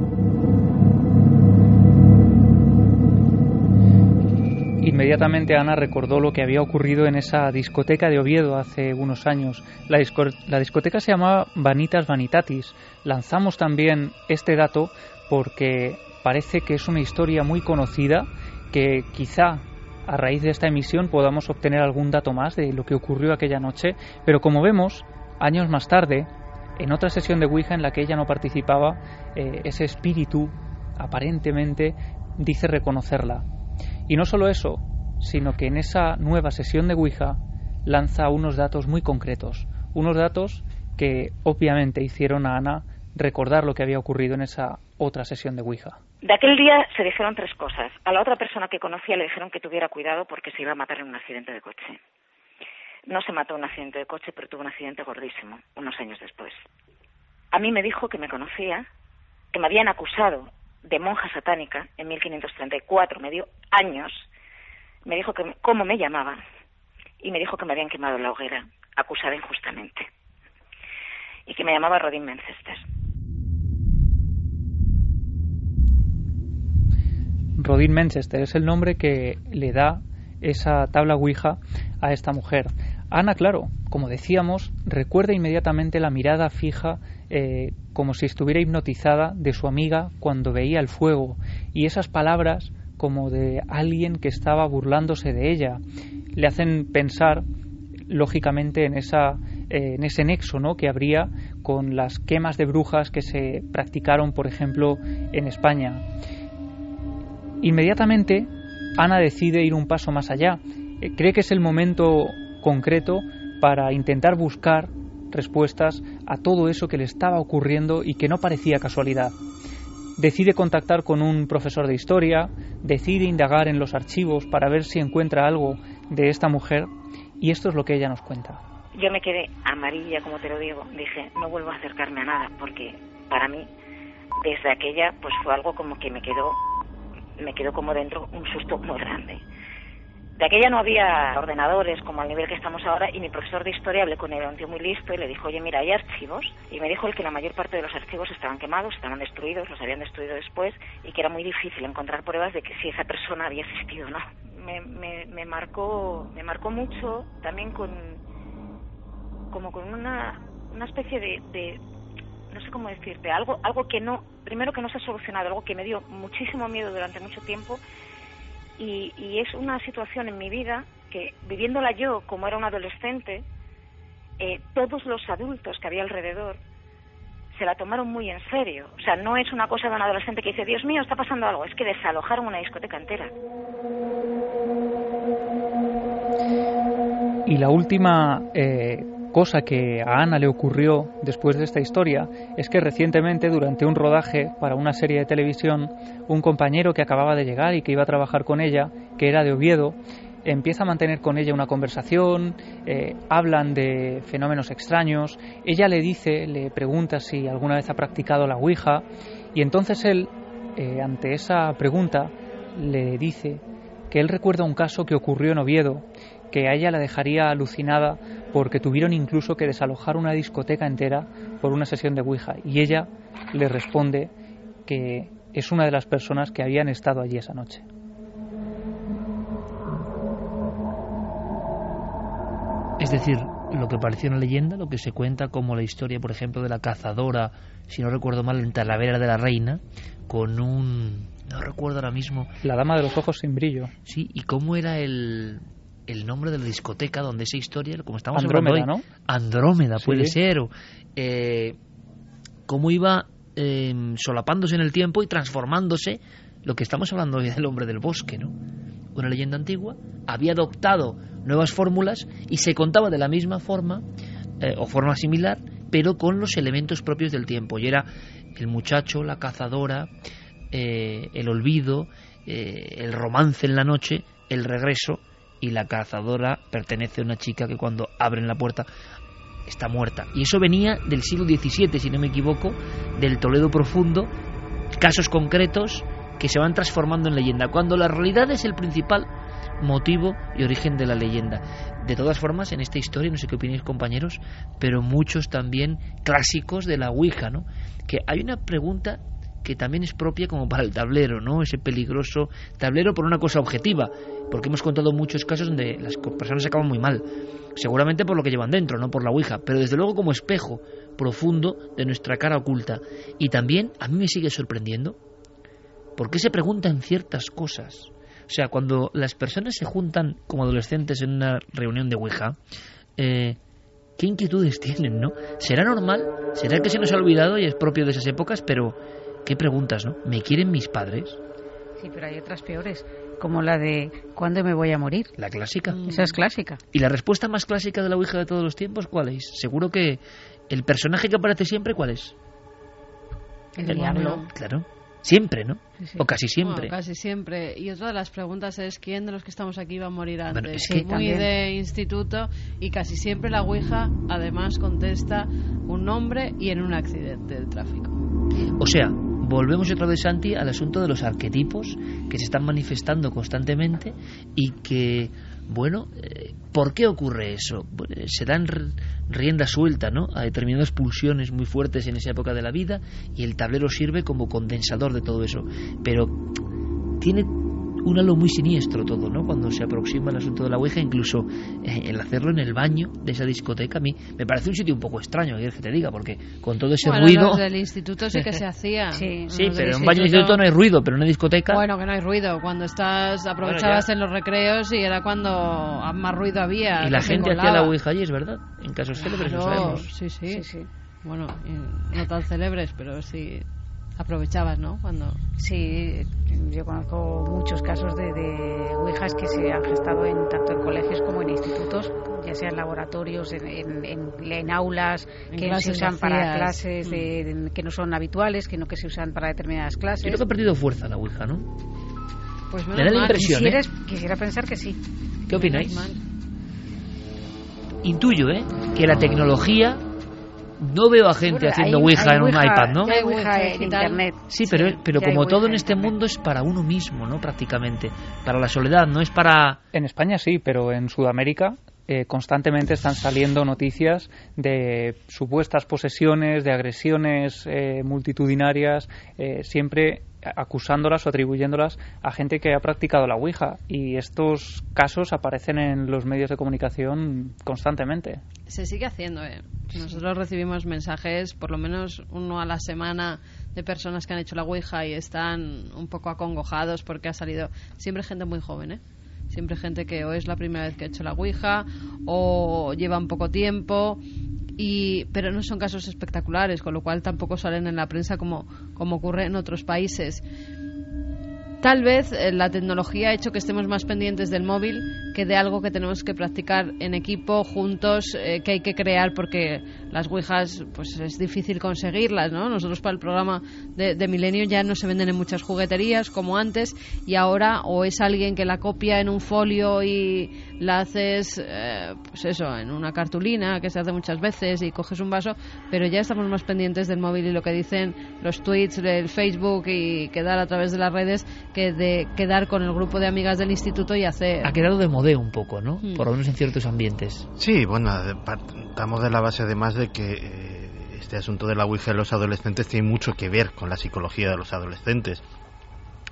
Inmediatamente Ana recordó lo que había ocurrido en esa discoteca de Oviedo hace unos años. La discoteca se llamaba Vanitas Vanitatis. Lanzamos también este dato porque parece que es una historia muy conocida, que quizá a raíz de esta emisión podamos obtener algún dato más de lo que ocurrió aquella noche, pero como vemos, años más tarde, en otra sesión de Ouija en la que ella no participaba, ese espíritu aparentemente dice reconocerla. Y no solo eso, sino que en esa nueva sesión de Ouija lanza unos datos muy concretos, unos datos que obviamente hicieron a Ana recordar lo que había ocurrido en esa otra sesión de Ouija. De aquel día se dijeron 3 cosas. A la otra persona que conocía le dijeron que tuviera cuidado porque se iba a matar en un accidente de coche. No se mató en un accidente de coche, pero tuvo un accidente gordísimo, unos años después. A mí me dijo que me conocía, que me habían acusado de monja satánica en 1534, me dio años, me dijo que cómo me llamaba y me dijo que me habían quemado en la hoguera, acusada injustamente, y que me llamaba Rodin Manchester. Rodin Manchester es el nombre que le da esa tabla Ouija a esta mujer. Ana, claro, como decíamos, recuerda inmediatamente la mirada fija, como si estuviera hipnotizada, de su amiga cuando veía el fuego, y esas palabras como de alguien que estaba burlándose de ella le hacen pensar lógicamente en ese nexo, ¿no?, que habría con las quemas de brujas que se practicaron, por ejemplo, en España. Inmediatamente Ana decide ir un paso más allá. Cree que es el momento concreto para intentar buscar respuestas a todo eso que le estaba ocurriendo y que no parecía casualidad. Decide contactar con un profesor de historia, decide indagar en los archivos para ver si encuentra algo de esta mujer, y esto es lo que ella nos cuenta. Yo me quedé amarilla, como te lo digo. Dije, no vuelvo a acercarme a nada, porque para mí, desde aquella, pues fue algo como que me quedó como dentro un susto muy grande. De aquella no había ordenadores como al nivel que estamos ahora, y mi profesor de historia, hablé con él, era un tío muy listo, y le dijo, oye, mira, hay archivos, y me dijo él que la mayor parte de los archivos estaban quemados, estaban destruidos, los habían destruido después, y que era muy difícil encontrar pruebas de que si esa persona había existido o no. Me marcó mucho, también con una especie de no sé cómo decirte, algo que no, primero que no se ha solucionado, algo que me dio muchísimo miedo durante mucho tiempo, y es una situación en mi vida que, viviéndola yo como era un adolescente, todos los adultos que había alrededor se la tomaron muy en serio. O sea, no es una cosa de un adolescente que dice, Dios mío, está pasando algo, es que desalojaron una discoteca entera. Y la última cosa que a Ana le ocurrió después de esta historia es que recientemente, durante un rodaje para una serie de televisión, un compañero que acababa de llegar y que iba a trabajar con ella, que era de Oviedo, empieza a mantener con ella una conversación, hablan de fenómenos extraños, ella le pregunta si alguna vez ha practicado la Ouija, y entonces él, ante esa pregunta, le dice que él recuerda un caso que ocurrió en Oviedo, que a ella la dejaría alucinada porque tuvieron incluso que desalojar una discoteca entera por una sesión de Ouija, y ella le responde que es una de las personas que habían estado allí esa noche. Es decir, lo que pareció una leyenda, lo que se cuenta como la historia, por ejemplo, de la cazadora, si no recuerdo mal, en Talavera de la Reina, con un... no recuerdo ahora mismo... La dama de los ojos sin brillo. Sí, y cómo era el nombre de la discoteca donde esa historia, como estamos Andrómeda, hablando hoy, ¿no? Andrómeda, Sí. puede ser, o cómo iba solapándose en el tiempo y transformándose, lo que estamos hablando hoy del hombre del bosque, ¿no? Una leyenda antigua, había adoptado nuevas fórmulas y se contaba de la misma forma, o forma similar, pero con los elementos propios del tiempo, y era el muchacho, la cazadora, el olvido, el romance en la noche, el regreso, y la cazadora pertenece a una chica que cuando abren la puerta está muerta. Y eso venía del siglo XVII, si no me equivoco, del Toledo profundo, casos concretos que se van transformando en leyenda, cuando la realidad es el principal motivo y origen de la leyenda. De todas formas, en esta historia, no sé qué opináis, compañeros, pero muchos también clásicos de la Ouija, ¿no? Que hay una pregunta que también es propia como para el tablero, ¿no? Ese peligroso tablero por una cosa objetiva, porque hemos contado muchos casos donde las personas se acaban muy mal, seguramente por lo que llevan dentro, no por la Ouija, pero desde luego como espejo profundo de nuestra cara oculta. Y también a mí me sigue sorprendiendo por qué se preguntan ciertas cosas. O sea, cuando las personas se juntan como adolescentes en una reunión de Ouija, ¿qué inquietudes tienen, no? ¿Será normal? ¿Será que se nos ha olvidado y es propio de esas épocas? Pero qué preguntas, ¿no? ¿Me quieren mis padres? Sí, pero hay otras peores, como la de ¿cuándo me voy a morir? La clásica. Esa es clásica. ¿Y la respuesta más clásica de la Ouija de todos los tiempos cuál es? Seguro que el personaje que aparece siempre, ¿cuál es? El diablo. Claro. Siempre, ¿no? Sí, sí. O casi siempre. Bueno, casi siempre. Y otra de las preguntas es ¿quién de los que estamos aquí va a morir antes? Bueno, es que muy también. de instituto, y casi siempre la Ouija además contesta un nombre y en un accidente de tráfico. O sea, volvemos otra vez, Santi, al asunto de los arquetipos que se están manifestando constantemente y que, bueno, ¿por qué ocurre eso? Se dan rienda suelta, ¿no?, a determinadas pulsiones muy fuertes en esa época de la vida, y el tablero sirve como condensador de todo eso. Pero tiene un halo muy siniestro todo, ¿no?, cuando se aproxima el asunto de la Ouija, incluso el hacerlo en el baño de esa discoteca. A mí me parece un sitio un poco extraño, que te diga, porque con todo ese ruido... Los del instituto sí que se hacía. Sí, pero en un baño de instituto no hay ruido, pero en una discoteca... Bueno, que no hay ruido. Cuando aprovechabas en los recreos y era cuando más ruido había. Y la gente hacía la Ouija allí, es verdad. En casos célebres lo sabemos. Sí. Bueno, no tan célebres, pero sí aprovechabas, ¿no? Cuando... Sí, yo conozco muchos casos de ouijas que se han gestado tanto en colegios como en institutos, ya sea en laboratorios, en aulas que se usan para clases que no son habituales, que se usan para determinadas clases. Yo creo que ha perdido fuerza la Ouija, ¿no? Pues me da la impresión, Quisiera pensar que sí. ¿Qué opináis? Intuyo, que la tecnología... No veo a gente haciendo Ouija en un iPad, ¿no? Hay Ouija en Internet. Sí, pero como todo en este mundo es para uno mismo, ¿no? Prácticamente. Para la soledad, no es para... En España sí, pero en Sudamérica constantemente están saliendo noticias de supuestas posesiones, de agresiones multitudinarias, siempre acusándolas o atribuyéndolas a gente que ha practicado la Ouija, y estos casos aparecen en los medios de comunicación constantemente. Se sigue haciendo, Nosotros recibimos mensajes, por lo menos uno a la semana, de personas que han hecho la Ouija y están un poco acongojados porque ha salido siempre gente muy joven, siempre gente que o es la primera vez que ha hecho la Ouija o lleva un poco tiempo, pero no son casos espectaculares, con lo cual tampoco salen en la prensa como ocurre en otros países. Tal vez la tecnología ha hecho que estemos más pendientes del móvil que de algo que tenemos que practicar en equipo, juntos, que hay que crear, porque las ouijas pues es difícil conseguirlas, ¿no? Nosotros para el programa de Milenio ya no se venden en muchas jugueterías como antes, y ahora o es alguien que la copia en un folio y la haces en una cartulina, que se hace muchas veces, y coges un vaso, pero ya estamos más pendientes del móvil y lo que dicen los tweets del Facebook y quedar a través de las redes, que de quedar con el grupo de amigas del instituto y hacer... Ha quedado de modé un poco, ¿no? Por lo menos en ciertos ambientes. Sí, bueno, partamos de la base además de que este asunto de la Ouija de los adolescentes tiene mucho que ver con la psicología de los adolescentes.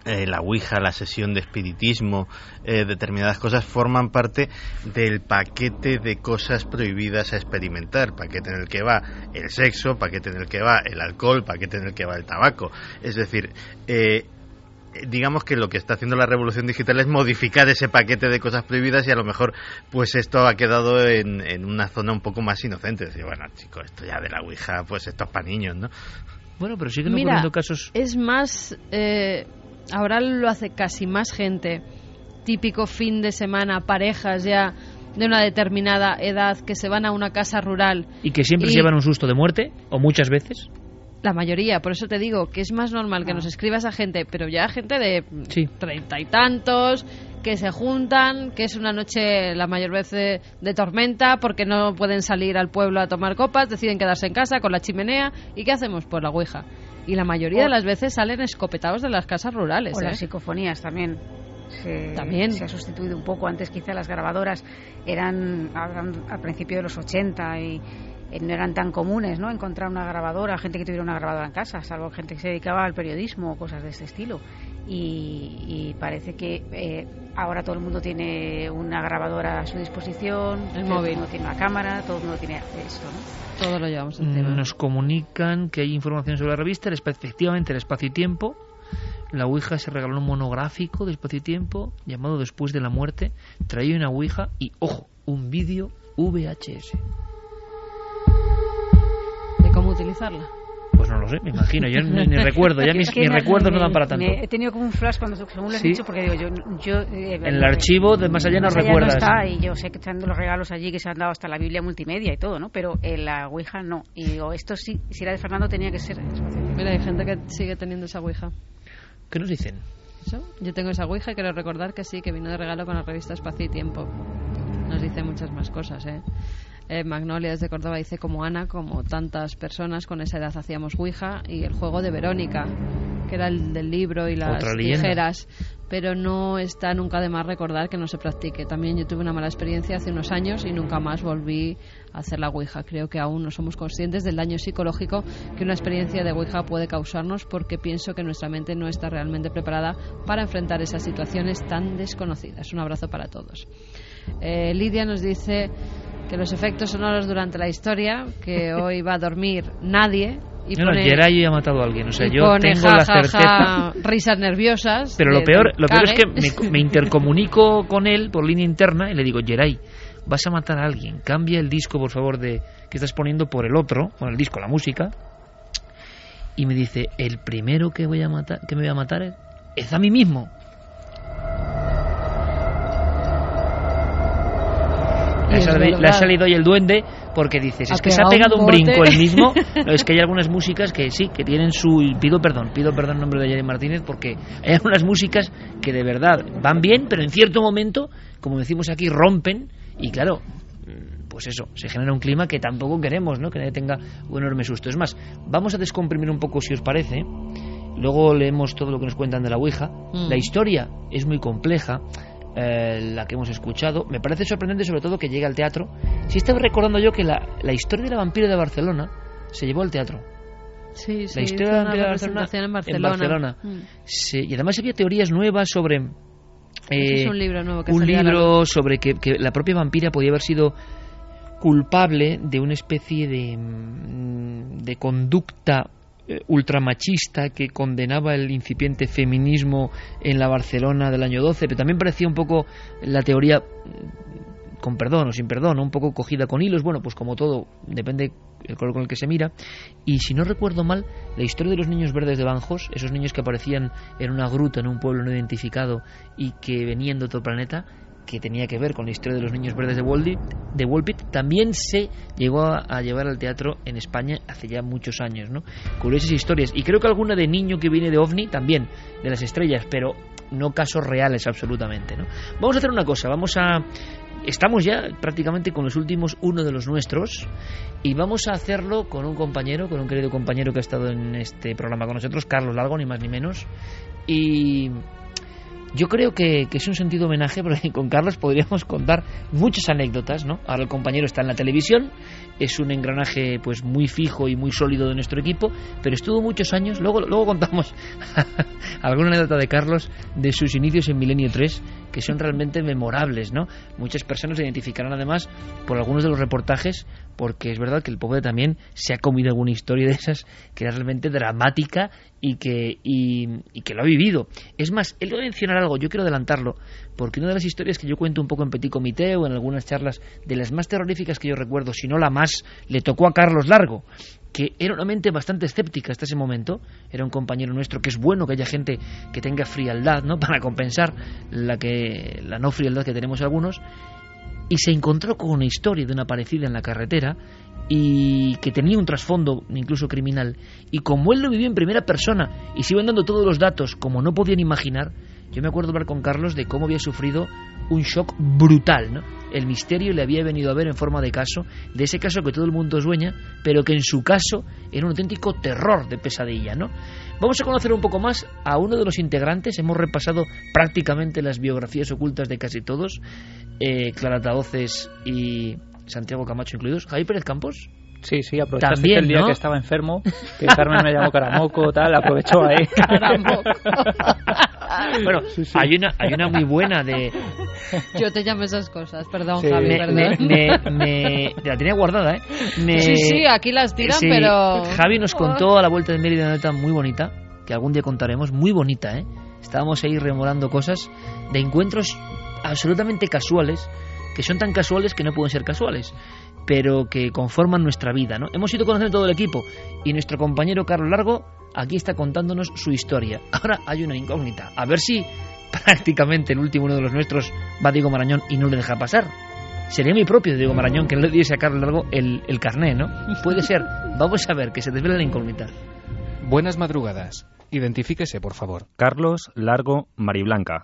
la Ouija, la sesión de espiritismo, determinadas cosas forman parte del paquete de cosas prohibidas a experimentar, paquete en el que va el sexo, paquete en el que va el alcohol, paquete en el que va el tabaco. Es decir, digamos que lo que está haciendo la revolución digital es modificar ese paquete de cosas prohibidas, y a lo mejor pues esto ha quedado en una zona un poco más inocente. Decir, bueno, chicos, esto ya de la Ouija, pues esto es para niños, ¿no? Bueno, pero siguen ocurriendo casos. Es más, ahora lo hace casi más gente. Típico fin de semana, parejas ya de una determinada edad que se van a una casa rural. Y que siempre se llevan un susto de muerte, o muchas veces. La mayoría, por eso te digo que es más normal que nos escriba esa gente, pero ya gente de 30 y tantos, que se juntan, que es una noche la mayor vez de tormenta, porque no pueden salir al pueblo a tomar copas, deciden quedarse en casa con la chimenea. ¿Y qué hacemos? Pues la Ouija. Y la mayoría de las veces salen escopetados de las casas rurales. O las psicofonías también. Se ha sustituido un poco. Antes quizá las grabadoras eran al principio de los 80 y no eran tan comunes, ¿no? Encontrar una grabadora, gente que tuviera una grabadora en casa, salvo gente que se dedicaba al periodismo o cosas de este estilo. Y parece que ahora todo el mundo tiene una grabadora a su disposición, el móvil, todo el mundo tiene una cámara, todo el mundo tiene esto, ¿no? Todo lo llevamos encima. Nos comunican que hay información sobre la revista, efectivamente el Espacio y Tiempo. La Ouija se regaló un monográfico de Espacio y Tiempo llamado Después de la Muerte. Traía una Ouija y, ojo, un vídeo VHS. ¿De cómo utilizarla? Pues no lo sé, me imagino, yo ni recuerdo, ya mis recuerdos no dan para tanto. He tenido como un flash cuando según lo has dicho, porque digo, yo en el archivo de Más Allá no recuerdas. No está, y yo sé que están los regalos allí que se han dado hasta la Biblia multimedia y todo, ¿no? Pero en la Ouija no. Y digo, esto sí, si era de Fernando tenía que ser. Mira, hay gente que sigue teniendo esa Ouija. ¿Qué nos dicen? ¿Eso? Yo tengo esa Ouija y quiero recordar que sí, que vino de regalo con la revista Espacio y Tiempo. Nos dice muchas más cosas, Magnolia desde Córdoba dice, como Ana, como tantas personas con esa edad hacíamos Ouija, y el juego de Verónica, que era el del libro y las tijeras, pero no está nunca de más recordar que no se practique. También yo tuve una mala experiencia hace unos años y nunca más volví a hacer la Ouija. Creo que aún no somos conscientes del daño psicológico que una experiencia de Ouija puede causarnos, porque pienso que nuestra mente no está realmente preparada para enfrentar esas situaciones tan desconocidas. Un abrazo para todos. Lidia nos dice que los efectos sonoros durante la historia, que hoy va a dormir nadie, y no, Geray ha matado a alguien, o sea, yo tengo la certeza, risas nerviosas, pero lo peor es que me intercomunico con él por línea interna y le digo, Geray, vas a matar a alguien, cambia el disco por favor que estás poniendo por el otro, con el disco, la música, y me dice, el primero que me voy a matar es a mí mismo. Le ha salido hoy el duende, porque dices, es que se ha pegado un brinco el mismo. No, es que hay algunas músicas que sí, que tienen su... Pido perdón en nombre de Jerry Martínez, porque hay algunas músicas que de verdad van bien, pero en cierto momento, como decimos aquí, rompen, y claro, pues eso, se genera un clima que tampoco queremos, ¿no? Que nadie tenga un enorme susto. Es más, vamos a descomprimir un poco, si os parece. Luego leemos todo lo que nos cuentan de la Ouija. La historia es muy compleja, la que hemos escuchado. Me parece sorprendente sobre todo que llegue al teatro. Si estaba recordando yo que la historia de la vampiro de Barcelona se llevó al teatro. Sí, la historia de la vampiro de Barcelona. Sí, y además había teorías nuevas sobre es un libro nuevo sobre que la propia vampira podía haber sido culpable de una especie de conducta ultramachista que condenaba el incipiente feminismo en la Barcelona del año 12, pero también parecía un poco la teoría, con perdón o sin perdón, un poco cogida con hilos. Bueno, pues como todo, depende el color con el que se mira. Y si no recuerdo mal, la historia de los niños verdes de Banjos, esos niños que aparecían en una gruta en un pueblo no identificado y que venían de otro planeta, que tenía que ver con la historia de los niños verdes de Woolpit, también se llegó a llevar al teatro en España hace ya muchos años, ¿no? Curiosas historias. Y creo que alguna de niño que viene de OVNI también, de las estrellas, pero no casos reales absolutamente, ¿no? Vamos a hacer una cosa, estamos ya prácticamente con los últimos, uno de los nuestros, y vamos a hacerlo con un querido compañero que ha estado en este programa con nosotros, Carlos Largo, ni más ni menos, y Yo creo que es un sentido homenaje, porque con Carlos podríamos contar muchas anécdotas, ¿no? Ahora el compañero está en la televisión, es un engranaje pues muy fijo y muy sólido de nuestro equipo, pero estuvo muchos años, luego contamos alguna anécdota de Carlos de sus inicios en Milenio 3, que son realmente memorables, ¿no? Muchas personas se identificarán además por algunos de los reportajes, porque es verdad que el pobre también se ha comido alguna historia de esas que es realmente dramática y que lo ha vivido. Es más, él va a mencionar algo, yo quiero adelantarlo, porque una de las historias que yo cuento un poco en Petit Comité o en algunas charlas, de las más terroríficas que yo recuerdo, si no la más, le tocó a Carlos Largo, que era una mente bastante escéptica hasta ese momento. Era un compañero nuestro, que es bueno que haya gente que tenga frialdad, ¿no?, para compensar la no frialdad que tenemos algunos, y se encontró con una historia de una parecida en la carretera y que tenía un trasfondo incluso criminal, y como él lo vivió en primera persona y se iban dando todos los datos como no podían imaginar, yo me acuerdo hablar con Carlos de cómo había sufrido un shock brutal, ¿no? El misterio le había venido a ver en forma de caso, de ese caso que todo el mundo sueña, pero que en su caso era un auténtico terror de pesadilla, ¿no? Vamos a conocer un poco más a uno de los integrantes. Hemos repasado prácticamente las biografías ocultas de casi todos, Clara Tahoces y Santiago Camacho incluidos. ¿Javi Pérez Campos? Sí, aprovechaste también, el día, ¿no?, que estaba enfermo, que Carmen me llamó Caramoco, tal, aprovechó ahí. Caramoco. Bueno, sí. Hay una muy buena de... Yo te llamo esas cosas, perdón, sí. Javi, perdón. La tenía guardada, ¿eh? Sí, aquí las tiran, sí, pero... Javi nos contó a la vuelta de Mérida una nota muy bonita, que algún día contaremos, muy bonita, ¿eh? Estábamos ahí rememorando cosas de encuentros absolutamente casuales, que son tan casuales que no pueden ser casuales, pero que conforman nuestra vida, ¿no? Hemos ido conociendo todo el equipo y nuestro compañero Carlos Largo aquí está contándonos su historia. Ahora hay una incógnita, a ver si prácticamente el último uno de los nuestros va a Diego Marañón y no le deja pasar. Sería mi propio Diego Marañón que no le diese a Carlos Largo el carné, ¿no? Puede ser. Vamos a ver, que se desvela la incógnita. Buenas madrugadas. Identifíquese, por favor. Carlos Largo Mariblanca.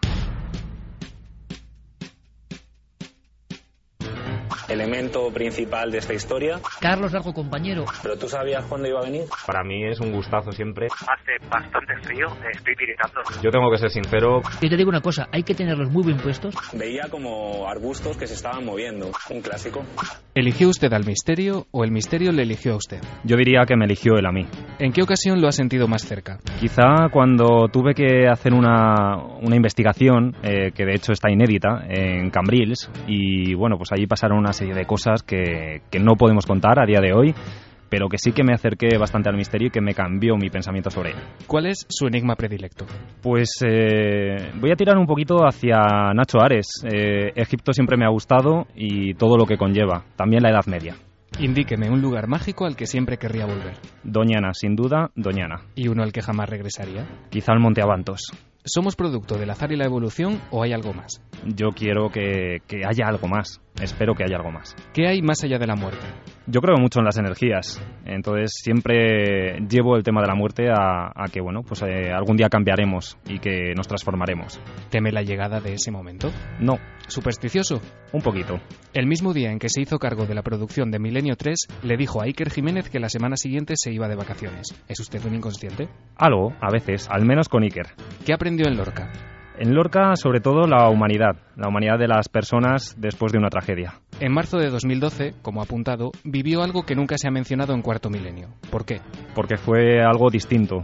Elemento principal de esta historia. Carlos Largo, compañero. ¿Pero tú sabías cuándo iba a venir? Para mí es un gustazo siempre. Hace bastante frío, estoy tiritando. Yo tengo que ser sincero. Yo te digo una cosa, hay que tenerlos muy bien puestos. Veía como arbustos que se estaban moviendo, un clásico. ¿Eligió usted al misterio o el misterio le eligió a usted? Yo diría que me eligió él a mí. ¿En qué ocasión lo ha sentido más cerca? Quizá cuando tuve que hacer una investigación, que de hecho está inédita, en Cambrils, y bueno, pues allí pasaron una serie de cosas que no podemos contar a día de hoy, pero que sí que me acerqué bastante al misterio y que me cambió mi pensamiento sobre él. ¿Cuál es su enigma predilecto? Pues voy a tirar un poquito hacia Nacho Ares. Egipto siempre me ha gustado y todo lo que conlleva, también la Edad Media. Indíqueme un lugar mágico al que siempre querría volver. Doñana, sin duda, Doñana. ¿Y uno al que jamás regresaría? Quizá el Monte Avantos. ¿Somos producto del azar y la evolución o hay algo más? Yo quiero que haya algo más. Espero que haya algo más. ¿Qué hay más allá de la muerte? Yo creo mucho en las energías. Entonces siempre llevo el tema de la muerte a que, bueno, pues algún día cambiaremos y que nos transformaremos. ¿Teme la llegada de ese momento? No. ¿Supersticioso? Un poquito. El mismo día en que se hizo cargo de la producción de Milenio 3, le dijo a Iker Jiménez que la semana siguiente se iba de vacaciones. ¿Es usted un inconsciente? Algo, a veces, al menos con Iker. ¿Qué aprendió en Lorca? En Lorca, sobre todo, la humanidad de las personas después de una tragedia. En marzo de 2012, como apuntado, vivió algo que nunca se ha mencionado en Cuarto Milenio. ¿Por qué? Porque fue algo distinto,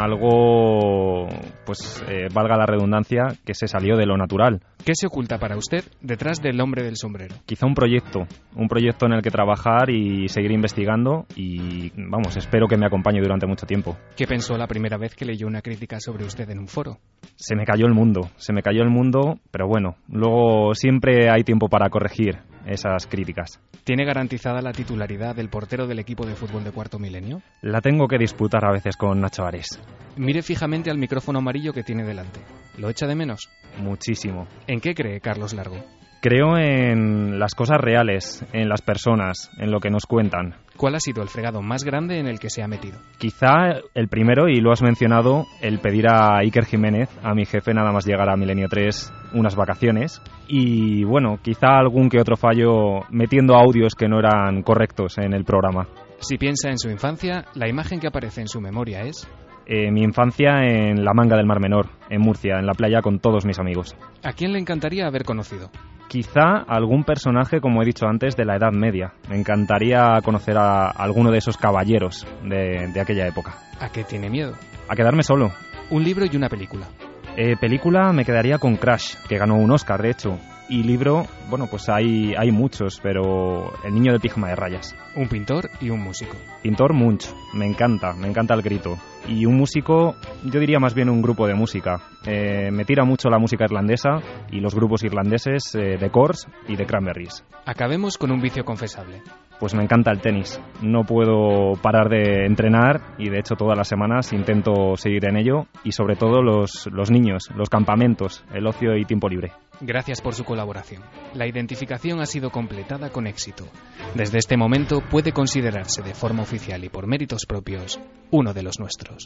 algo, pues, valga la redundancia, que se salió de lo natural. ¿Qué se oculta para usted detrás del hombre del sombrero? Quizá un proyecto en el que trabajar y seguir investigando y, vamos, espero que me acompañe durante mucho tiempo. ¿Qué pensó la primera vez que leyó una crítica sobre usted en un foro? Se me cayó el mundo, pero bueno, luego siempre hay tiempo para corregir esas críticas. ¿Tiene garantizada la titularidad del portero del equipo de fútbol de Cuarto Milenio? La tengo que disputar a veces con Nacho Ares. Mire fijamente al micrófono amarillo que tiene delante. ¿Lo echa de menos? Muchísimo. ¿En qué cree Carlos Largo? Creo en las cosas reales, en las personas, en lo que nos cuentan. ¿Cuál ha sido el fregado más grande en el que se ha metido? Quizá el primero, y lo has mencionado, el pedir a Iker Jiménez, a mi jefe, nada más llegar a Milenio 3, unas vacaciones. Y bueno, quizá algún que otro fallo metiendo audios que no eran correctos en el programa. Si piensa en su infancia, la imagen que aparece en su memoria es... Mi infancia en la Manga del Mar Menor, en Murcia, en la playa con todos mis amigos. ¿A quién le encantaría haber conocido? Quizá algún personaje, como he dicho antes, de la Edad Media. Me encantaría conocer a alguno de esos caballeros de aquella época. ¿A qué tiene miedo? A quedarme solo. Un libro y una película. Película me quedaría con Crash, que ganó un Oscar, de hecho. Y libro, bueno, pues hay muchos, pero El niño del pijama de rayas. Un pintor y un músico. Pintor, Munch. Me encanta el grito. Y un músico, yo diría más bien un grupo de música. Me tira mucho la música irlandesa y los grupos irlandeses de Corrs y de Cranberries. Acabemos con un vicio confesable. Pues me encanta el tenis. No puedo parar de entrenar y de hecho todas las semanas intento seguir en ello y sobre todo los niños, los campamentos, el ocio y tiempo libre. Gracias por su colaboración. La identificación ha sido completada con éxito. Desde este momento puede considerarse de forma oficial y por méritos propios uno de los nuestros.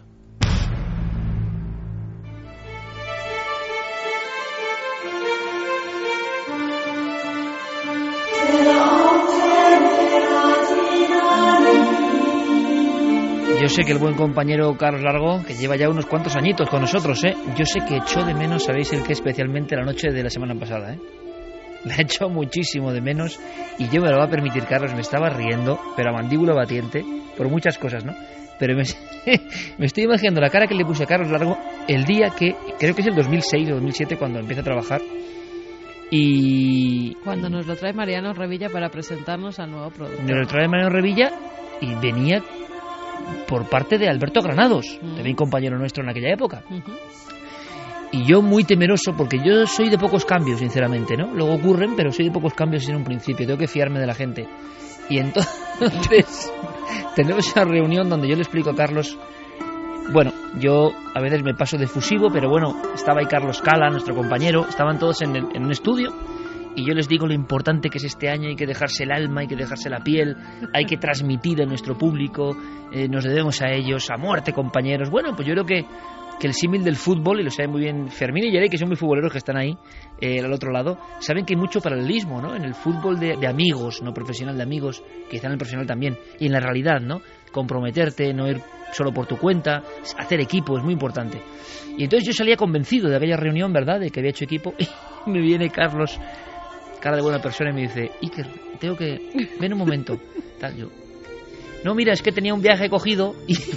Yo sé que el buen compañero Carlos Largo, que lleva ya unos cuantos añitos con nosotros, yo sé que echó de menos, sabéis el que, especialmente la noche de la semana pasada, La echó muchísimo de menos y yo me lo va a permitir, Carlos, me estaba riendo, pero a mandíbula batiente, por muchas cosas, ¿no? Pero me estoy imaginando la cara que le puse a Carlos Largo el día que, creo que es el 2006 o 2007, cuando empieza a trabajar. Y cuando nos lo trae Mariano Revilla para presentarnos al nuevo producto. Nos lo trae Mariano Revilla y venía por parte de Alberto Granados, también compañero nuestro en aquella época. Y yo muy temeroso, porque yo soy de pocos cambios, sinceramente, ¿no? Luego ocurren, pero soy de pocos cambios en un principio, tengo que fiarme de la gente. Y entonces tenemos esa reunión donde yo le explico a Carlos, bueno, yo a veces me paso de fusivo, pero bueno, estaba ahí Carlos Cala, nuestro compañero, estaban todos en un estudio, y yo les digo lo importante que es este año, hay que dejarse el alma, hay que dejarse la piel, hay que transmitir a nuestro público, nos debemos a ellos, a muerte, compañeros. Bueno, pues yo creo que el símil del fútbol, y lo saben muy bien Fermín y Yerey, que son muy futboleros que están ahí, al otro lado, saben que hay mucho paralelismo, ¿no? En el fútbol de amigos, no profesional de amigos, quizá en el profesional también, y en la realidad, ¿no? Comprometerte, no ir solo por tu cuenta, hacer equipo es muy importante. Y entonces yo salía convencido de aquella reunión, ¿verdad?, de que había hecho equipo, y me viene Carlos, cara de buena persona, y me dice, Iker, tengo que... ven un momento, tal, yo... No, mira, es que tenía un viaje cogido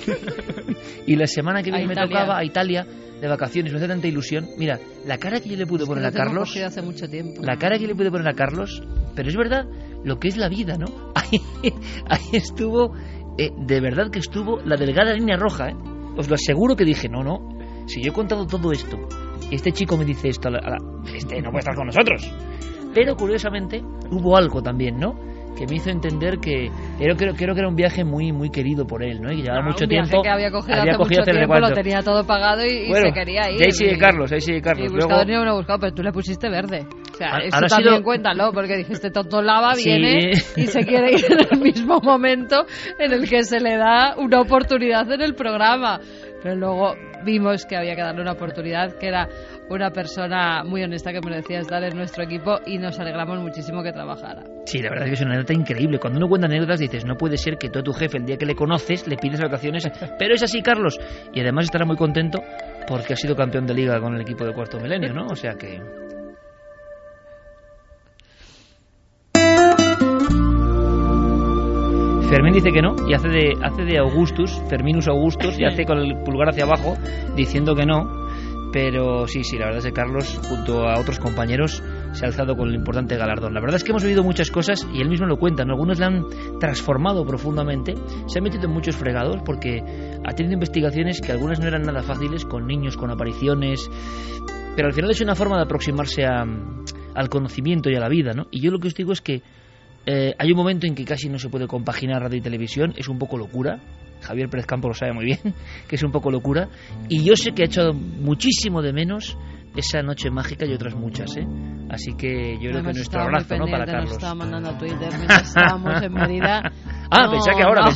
y la semana que viene me tocaba a Italia de vacaciones, me hace tanta ilusión. Mira, la cara que yo le pude poner a Carlos, hace mucho tiempo. La cara que le pude poner a Carlos, pero es verdad lo que es la vida, ¿no? Ahí estuvo, de verdad que estuvo la delgada línea roja, ¿eh? Os lo aseguro que dije, no, si yo he contado todo esto y este chico me dice esto, este no puede estar con nosotros. Pero curiosamente hubo algo también, ¿no?, que me hizo entender que creo que era un viaje muy muy querido por él, ¿no? Y que llevaba mucho tiempo, que había cogido hace mucho tiempo, lo tenía todo pagado y se quería ir. Ahí sigue Carlos. Y buscador ni uno buscado, pero tú le pusiste verde. O sea, eso también cuéntalo, porque dijiste, Toto Lava viene y se quiere ir en el mismo momento en el que se le da una oportunidad en el programa. Pero luego vimos que había que darle una oportunidad, que era una persona muy honesta que merecía estar en nuestro equipo, y nos alegramos muchísimo que trabajara. Sí, la verdad es que es una anécdota increíble. Cuando uno cuenta anécdotas dices, no puede ser que tú a tu jefe el día que le conoces le pides vacaciones, pero es así, Carlos. Y además estará muy contento porque ha sido campeón de liga con el equipo de Cuarto Milenio, ¿no? O sea que... Fermín dice que no y hace de Augustus, Ferminus Augustus, y hace con el pulgar hacia abajo diciendo que no. Pero sí, la verdad es que Carlos, junto a otros compañeros, se ha alzado con el importante galardón. La verdad es que hemos oído muchas cosas y él mismo lo cuenta, ¿no? Algunos le han transformado profundamente, se ha metido en muchos fregados porque ha tenido investigaciones que algunas no eran nada fáciles, con niños, con apariciones, pero al final es una forma de aproximarse al conocimiento y a la vida, ¿no? Y yo lo que os digo es que hay un momento en que casi no se puede compaginar radio y televisión, es un poco locura. Javier Pérez Campo lo sabe muy bien, que es un poco locura, y yo sé que ha echado muchísimo de menos esa noche mágica y otras muchas, ¿eh? Así que yo creo que nuestro abrazo, ¿no?, para Carlos. Nos estaba mandando a Twitter mientras estábamos en Mérida. Pensé que ahora.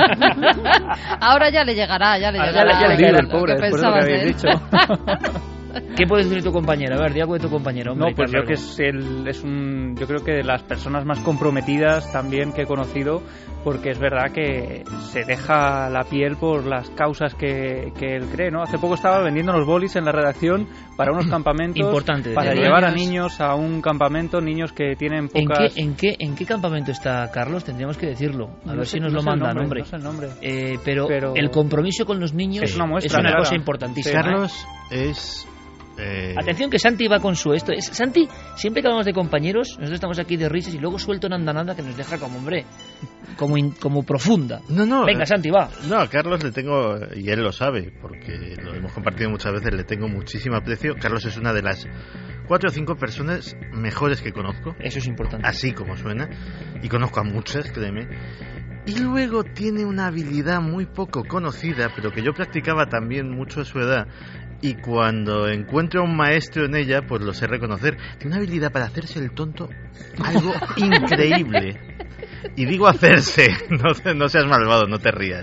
Ahora ya le llegará, ya le caerá el pobre, ¿qué pensabas de él? ¿Qué puedes decir de tu compañero? A ver, di algo de tu compañero. Hombre, no, pues yo yo creo que de las personas más comprometidas también que he conocido, porque es verdad que se deja la piel por las causas que él cree, ¿no? Hace poco estaba vendiendo los bolis en la redacción para unos campamentos. Importante. Para llevar a niños a un campamento, niños que tienen pocas... ¿En qué campamento está Carlos? Tendríamos que decirlo. A ver si nos lo mandan, hombre. No sé el nombre. Pero el compromiso con los niños es una cosa importantísima. Carlos es... Atención que Santi va con su esto. Santi, siempre que hablamos de compañeros, nosotros estamos aquí de risas y luego suelto una andanada que nos deja como, hombre, como profunda. No. Venga, Santi, va. No, a Carlos le tengo, y él lo sabe, porque lo hemos compartido muchas veces, le tengo muchísimo aprecio. Carlos es una de las 4 o 5 personas mejores que conozco. Eso es importante. Así como suena. Y conozco a muchas, créeme. Y luego tiene una habilidad muy poco conocida, pero que yo practicaba también mucho a su edad. Y cuando encuentro a un maestro en ella, pues lo sé reconocer. Tiene una habilidad para hacerse el tonto, algo increíble. Y digo hacerse, no seas malvado, no te rías.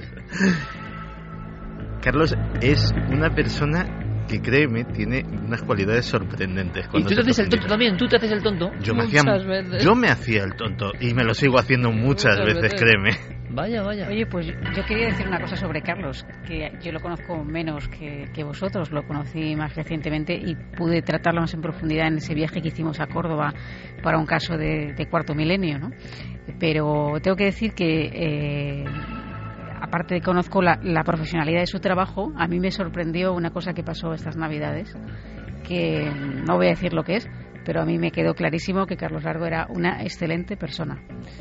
Carlos es una persona que, créeme, tiene unas cualidades sorprendentes. ¿Y tú te haces el tonto también? ¿Tú te haces el tonto? Yo me hacía el tonto y me lo sigo haciendo muchas veces, créeme. Vaya. Oye, pues yo quería decir una cosa sobre Carlos, que yo lo conozco menos que vosotros, lo conocí más recientemente y pude tratarlo más en profundidad en ese viaje que hicimos a Córdoba para un caso de Cuarto Milenio, ¿no? Pero tengo que decir que... aparte de que conozco la profesionalidad de su trabajo, a mí me sorprendió una cosa que pasó estas Navidades, que no voy a decir lo que es, pero a mí me quedó clarísimo que Carlos Largo era una excelente persona.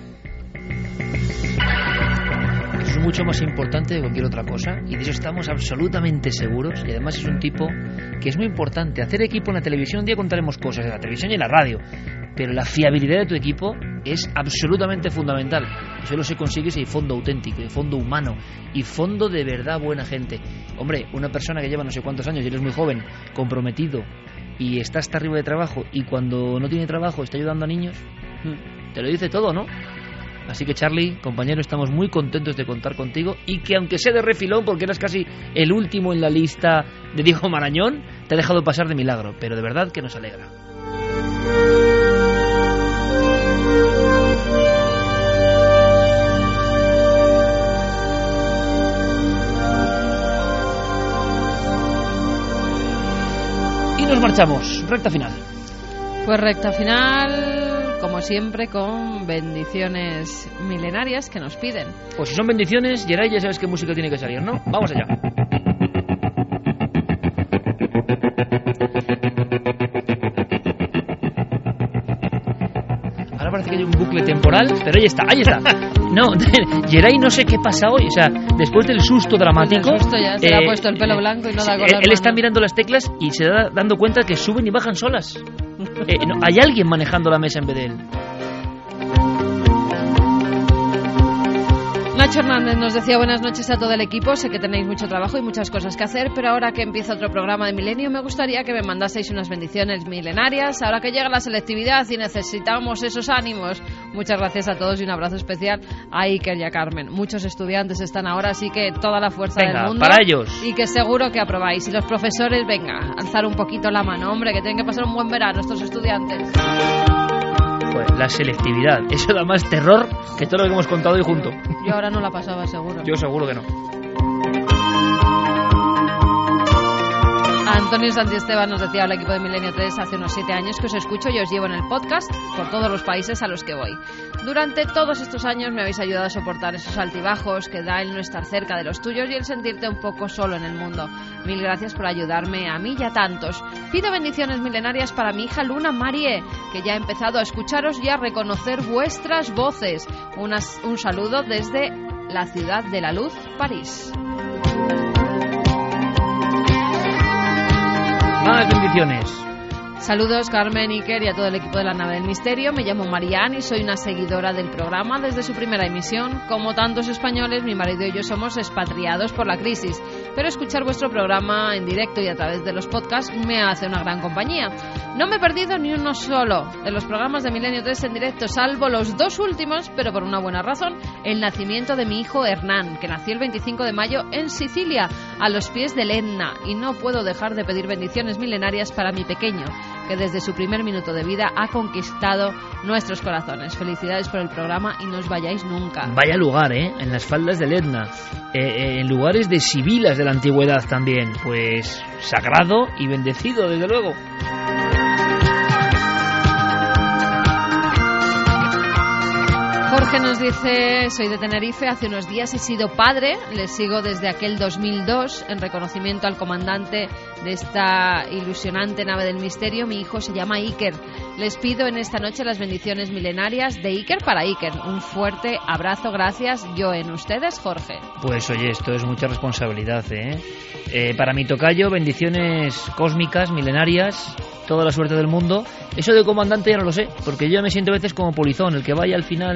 Eso es mucho más importante de cualquier otra cosa y de eso estamos absolutamente seguros, y además es un tipo que es muy importante. Hacer equipo en la televisión, un día contaremos cosas de la televisión y en la radio, pero la fiabilidad de tu equipo es absolutamente fundamental. Y solo se consigue si hay fondo auténtico, y fondo humano, y fondo de verdad buena gente. Hombre, una persona que lleva no sé cuántos años y eres muy joven, comprometido, y está hasta arriba de trabajo, y cuando no tiene trabajo está ayudando a niños, te lo dice todo, ¿no? Así que, Charlie, compañero, estamos muy contentos de contar contigo, y que aunque sea de refilón, porque eras casi el último en la lista de Diego Marañón, te ha dejado pasar de milagro, pero de verdad que nos alegra. Y nos marchamos, recta final. Pues recta final, como siempre, con bendiciones milenarias que nos piden. Pues si son bendiciones, Geray, ya sabes qué música tiene que salir, ¿no? Vamos allá. Ahora parece que hay un bucle temporal, pero ahí está. No, Geray no sé qué pasa hoy, o sea, después del susto dramático... El susto ya se le ha puesto el pelo blanco y no da con él está mirando las teclas y se da dando cuenta que suben y bajan solas. No, hay alguien manejando la mesa en vez de él. Nacho Hernández nos decía buenas noches a todo el equipo. Sé que tenéis mucho trabajo y muchas cosas que hacer, pero ahora que empieza otro programa de Milenio me gustaría que me mandaseis unas bendiciones milenarias. Ahora que llega la selectividad y necesitamos esos ánimos. Muchas gracias a todos y un abrazo especial a Iker y a Carmen. Muchos estudiantes están ahora, así que toda la fuerza del mundo para ellos. Y que seguro que aprobáis. Y los profesores, venga, alzar un poquito la mano, hombre, que tienen que pasar un buen verano estos estudiantes. Pues la selectividad, eso da más terror que todo lo que hemos contado hoy junto. Yo ahora no la pasaba, seguro. Yo seguro que no. Antonio Santiesteban nos decía al equipo de Milenio 3 hace unos 7 años que os escucho y os llevo en el podcast por todos los países a los que voy. Durante todos estos años me habéis ayudado a soportar esos altibajos que da el no estar cerca de los tuyos y el sentirte un poco solo en el mundo. Mil gracias por ayudarme a mí y a tantos. Pido bendiciones milenarias para mi hija Luna Marie, que ya ha empezado a escucharos y a reconocer vuestras voces. Un saludo desde la ciudad de la luz, París. Más bendiciones. Saludos Carmen, Iker y a todo el equipo de la Nave del Misterio. Me llamo Marianne y soy una seguidora del programa desde su primera emisión. Como tantos españoles, mi marido y yo somos expatriados por la crisis. pero escuchar vuestro programa en directo y a través de los podcasts me hace una gran compañía. No me he perdido ni uno solo de los programas de Milenio 3 en directo, salvo los 2 últimos, pero por una buena razón: el nacimiento de mi hijo Hernán, que nació el 25 de mayo en Sicilia, a los pies del Etna, y no puedo dejar de pedir bendiciones milenarias para mi pequeño, que desde su primer minuto de vida ha conquistado nuestros corazones. Felicidades por el programa y no os vayáis nunca. Vaya lugar, en las faldas del Etna, en lugares de sibilas de la antigüedad también, pues sagrado y bendecido, desde luego. Jorge nos dice: soy de Tenerife, hace unos días he sido padre, les sigo desde aquel 2002 en reconocimiento al comandante de esta ilusionante nave del misterio. Mi hijo se llama Iker. Les pido en esta noche las bendiciones milenarias de Iker para Iker. Un fuerte abrazo, gracias. Yo en ustedes, Jorge. Pues oye, esto es mucha responsabilidad, para mi tocayo, bendiciones cósmicas, milenarias, toda la suerte del mundo. Eso de comandante ya no lo sé, porque yo ya me siento a veces como polizón, el que vaya al final...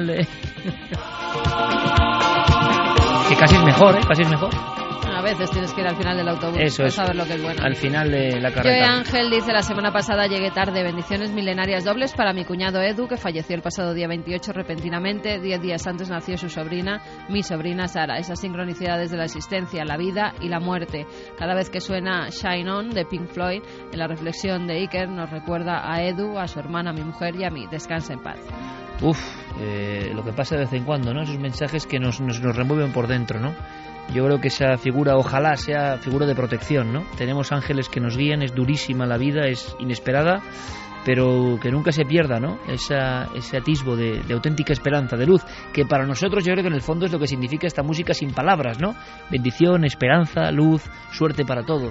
que casi es mejor, casi es mejor. A veces tienes que ir al final del autobús. Eso para es, saber lo que es bueno. Al final de la carrera. Joe Ángel dice: la semana pasada llegué tarde. Bendiciones milenarias dobles para mi cuñado Edu, que falleció el pasado día 28 repentinamente. 10 días antes nació su sobrina, mi sobrina Sara. Esas sincronicidades de la existencia, la vida y la muerte. Cada vez que suena Shine On de Pink Floyd, en la reflexión de Iker nos recuerda a Edu, a su hermana, a mi mujer y a mí. Descansa en paz. Lo que pasa de vez en cuando, ¿no? Esos mensajes que nos remueven por dentro, ¿no? Yo creo que esa figura, ojalá sea figura de protección, ¿no? Tenemos ángeles que nos guían, es durísima la vida, es inesperada, pero que nunca se pierda, ¿no? Ese atisbo de auténtica esperanza, de luz, que para nosotros yo creo que en el fondo es lo que significa esta música sin palabras, ¿no? Bendición, esperanza, luz, suerte para todos.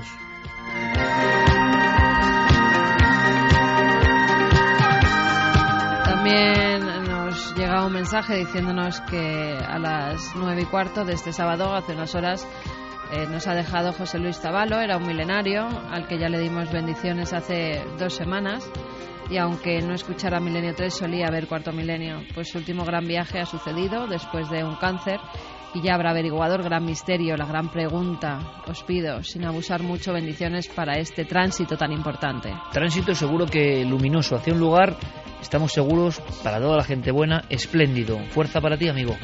También nos llega un mensaje diciéndonos que a las 9:15 de este sábado, hace unas horas, nos ha dejado José Luis Tabalo. Era un milenario al que ya le dimos bendiciones hace 2 semanas, y aunque no escuchara Milenio 3 solía ver Cuarto Milenio, pues su último gran viaje ha sucedido después de un cáncer y ya habrá averiguado el gran misterio, la gran pregunta. Os pido, sin abusar mucho, bendiciones para este tránsito tan importante. Tránsito seguro que luminoso hacia un lugar, estamos seguros, para toda la gente buena, espléndido. Fuerza para ti, amigo.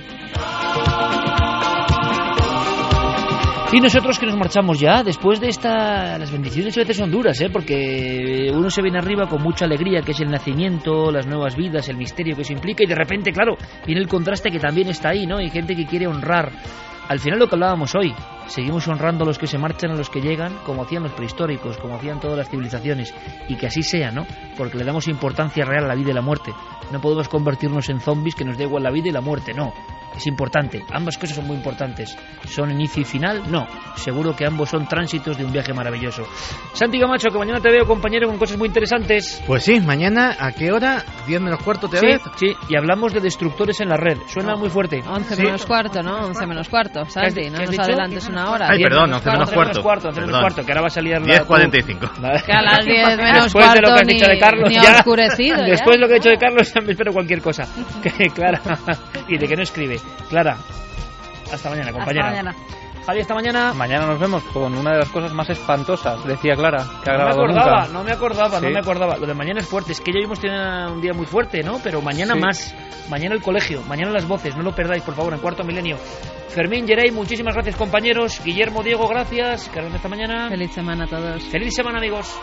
Y nosotros que nos marchamos ya, después de las bendiciones a veces son duras, porque uno se viene arriba con mucha alegría, que es el nacimiento, las nuevas vidas, el misterio que eso implica, y de repente, claro, viene el contraste que también está ahí, ¿no? Hay gente que quiere honrar. Al final lo que hablábamos hoy, seguimos honrando a los que se marchan, a los que llegan, como hacían los prehistóricos, como hacían todas las civilizaciones, y que así sea, ¿no? Porque le damos importancia real a la vida y la muerte. No podemos convertirnos en zombies que nos da igual la vida y la muerte, no. Es importante, ambas cosas son muy importantes. ¿Son inicio y final? No. Seguro que ambos son tránsitos de un viaje maravilloso. Santi Camacho, que mañana te veo, compañero, con cosas muy interesantes. Pues sí, mañana, ¿a qué hora? 10 menos cuarto, ¿te ves? Sí, y hablamos de destructores en la red. Suena muy fuerte. 11 menos cuarto, ¿no? 11 menos cuarto, Santi, no nos adelantes una hora. Ay, perdón, 11 menos cuarto. 11 menos cuarto, que ahora va a salir... 10:45. Que a las 10 menos después cuarto de lo que han dicho de Carlos, ni ya, oscurecido. Después de lo que he dicho de Carlos, me espero cualquier cosa. Clara, y de que no escribe. Clara, hasta mañana, compañera. Hasta mañana. Javi, hasta mañana. Mañana nos vemos con una de las cosas más espantosas, decía Clara, que ha grabado No me acordaba. Lo de mañana es fuerte. Es que ya hemos tenido un día muy fuerte, ¿no? Pero mañana más. Mañana el colegio, mañana las voces. No lo perdáis, por favor, en Cuarto Milenio. Fermín, Yerey, muchísimas gracias, compañeros. Guillermo, Diego, gracias. Carmen, hasta mañana. Feliz semana a todos. Feliz semana, amigos.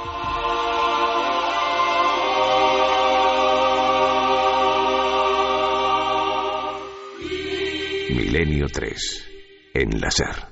Milenio 3 en la SER.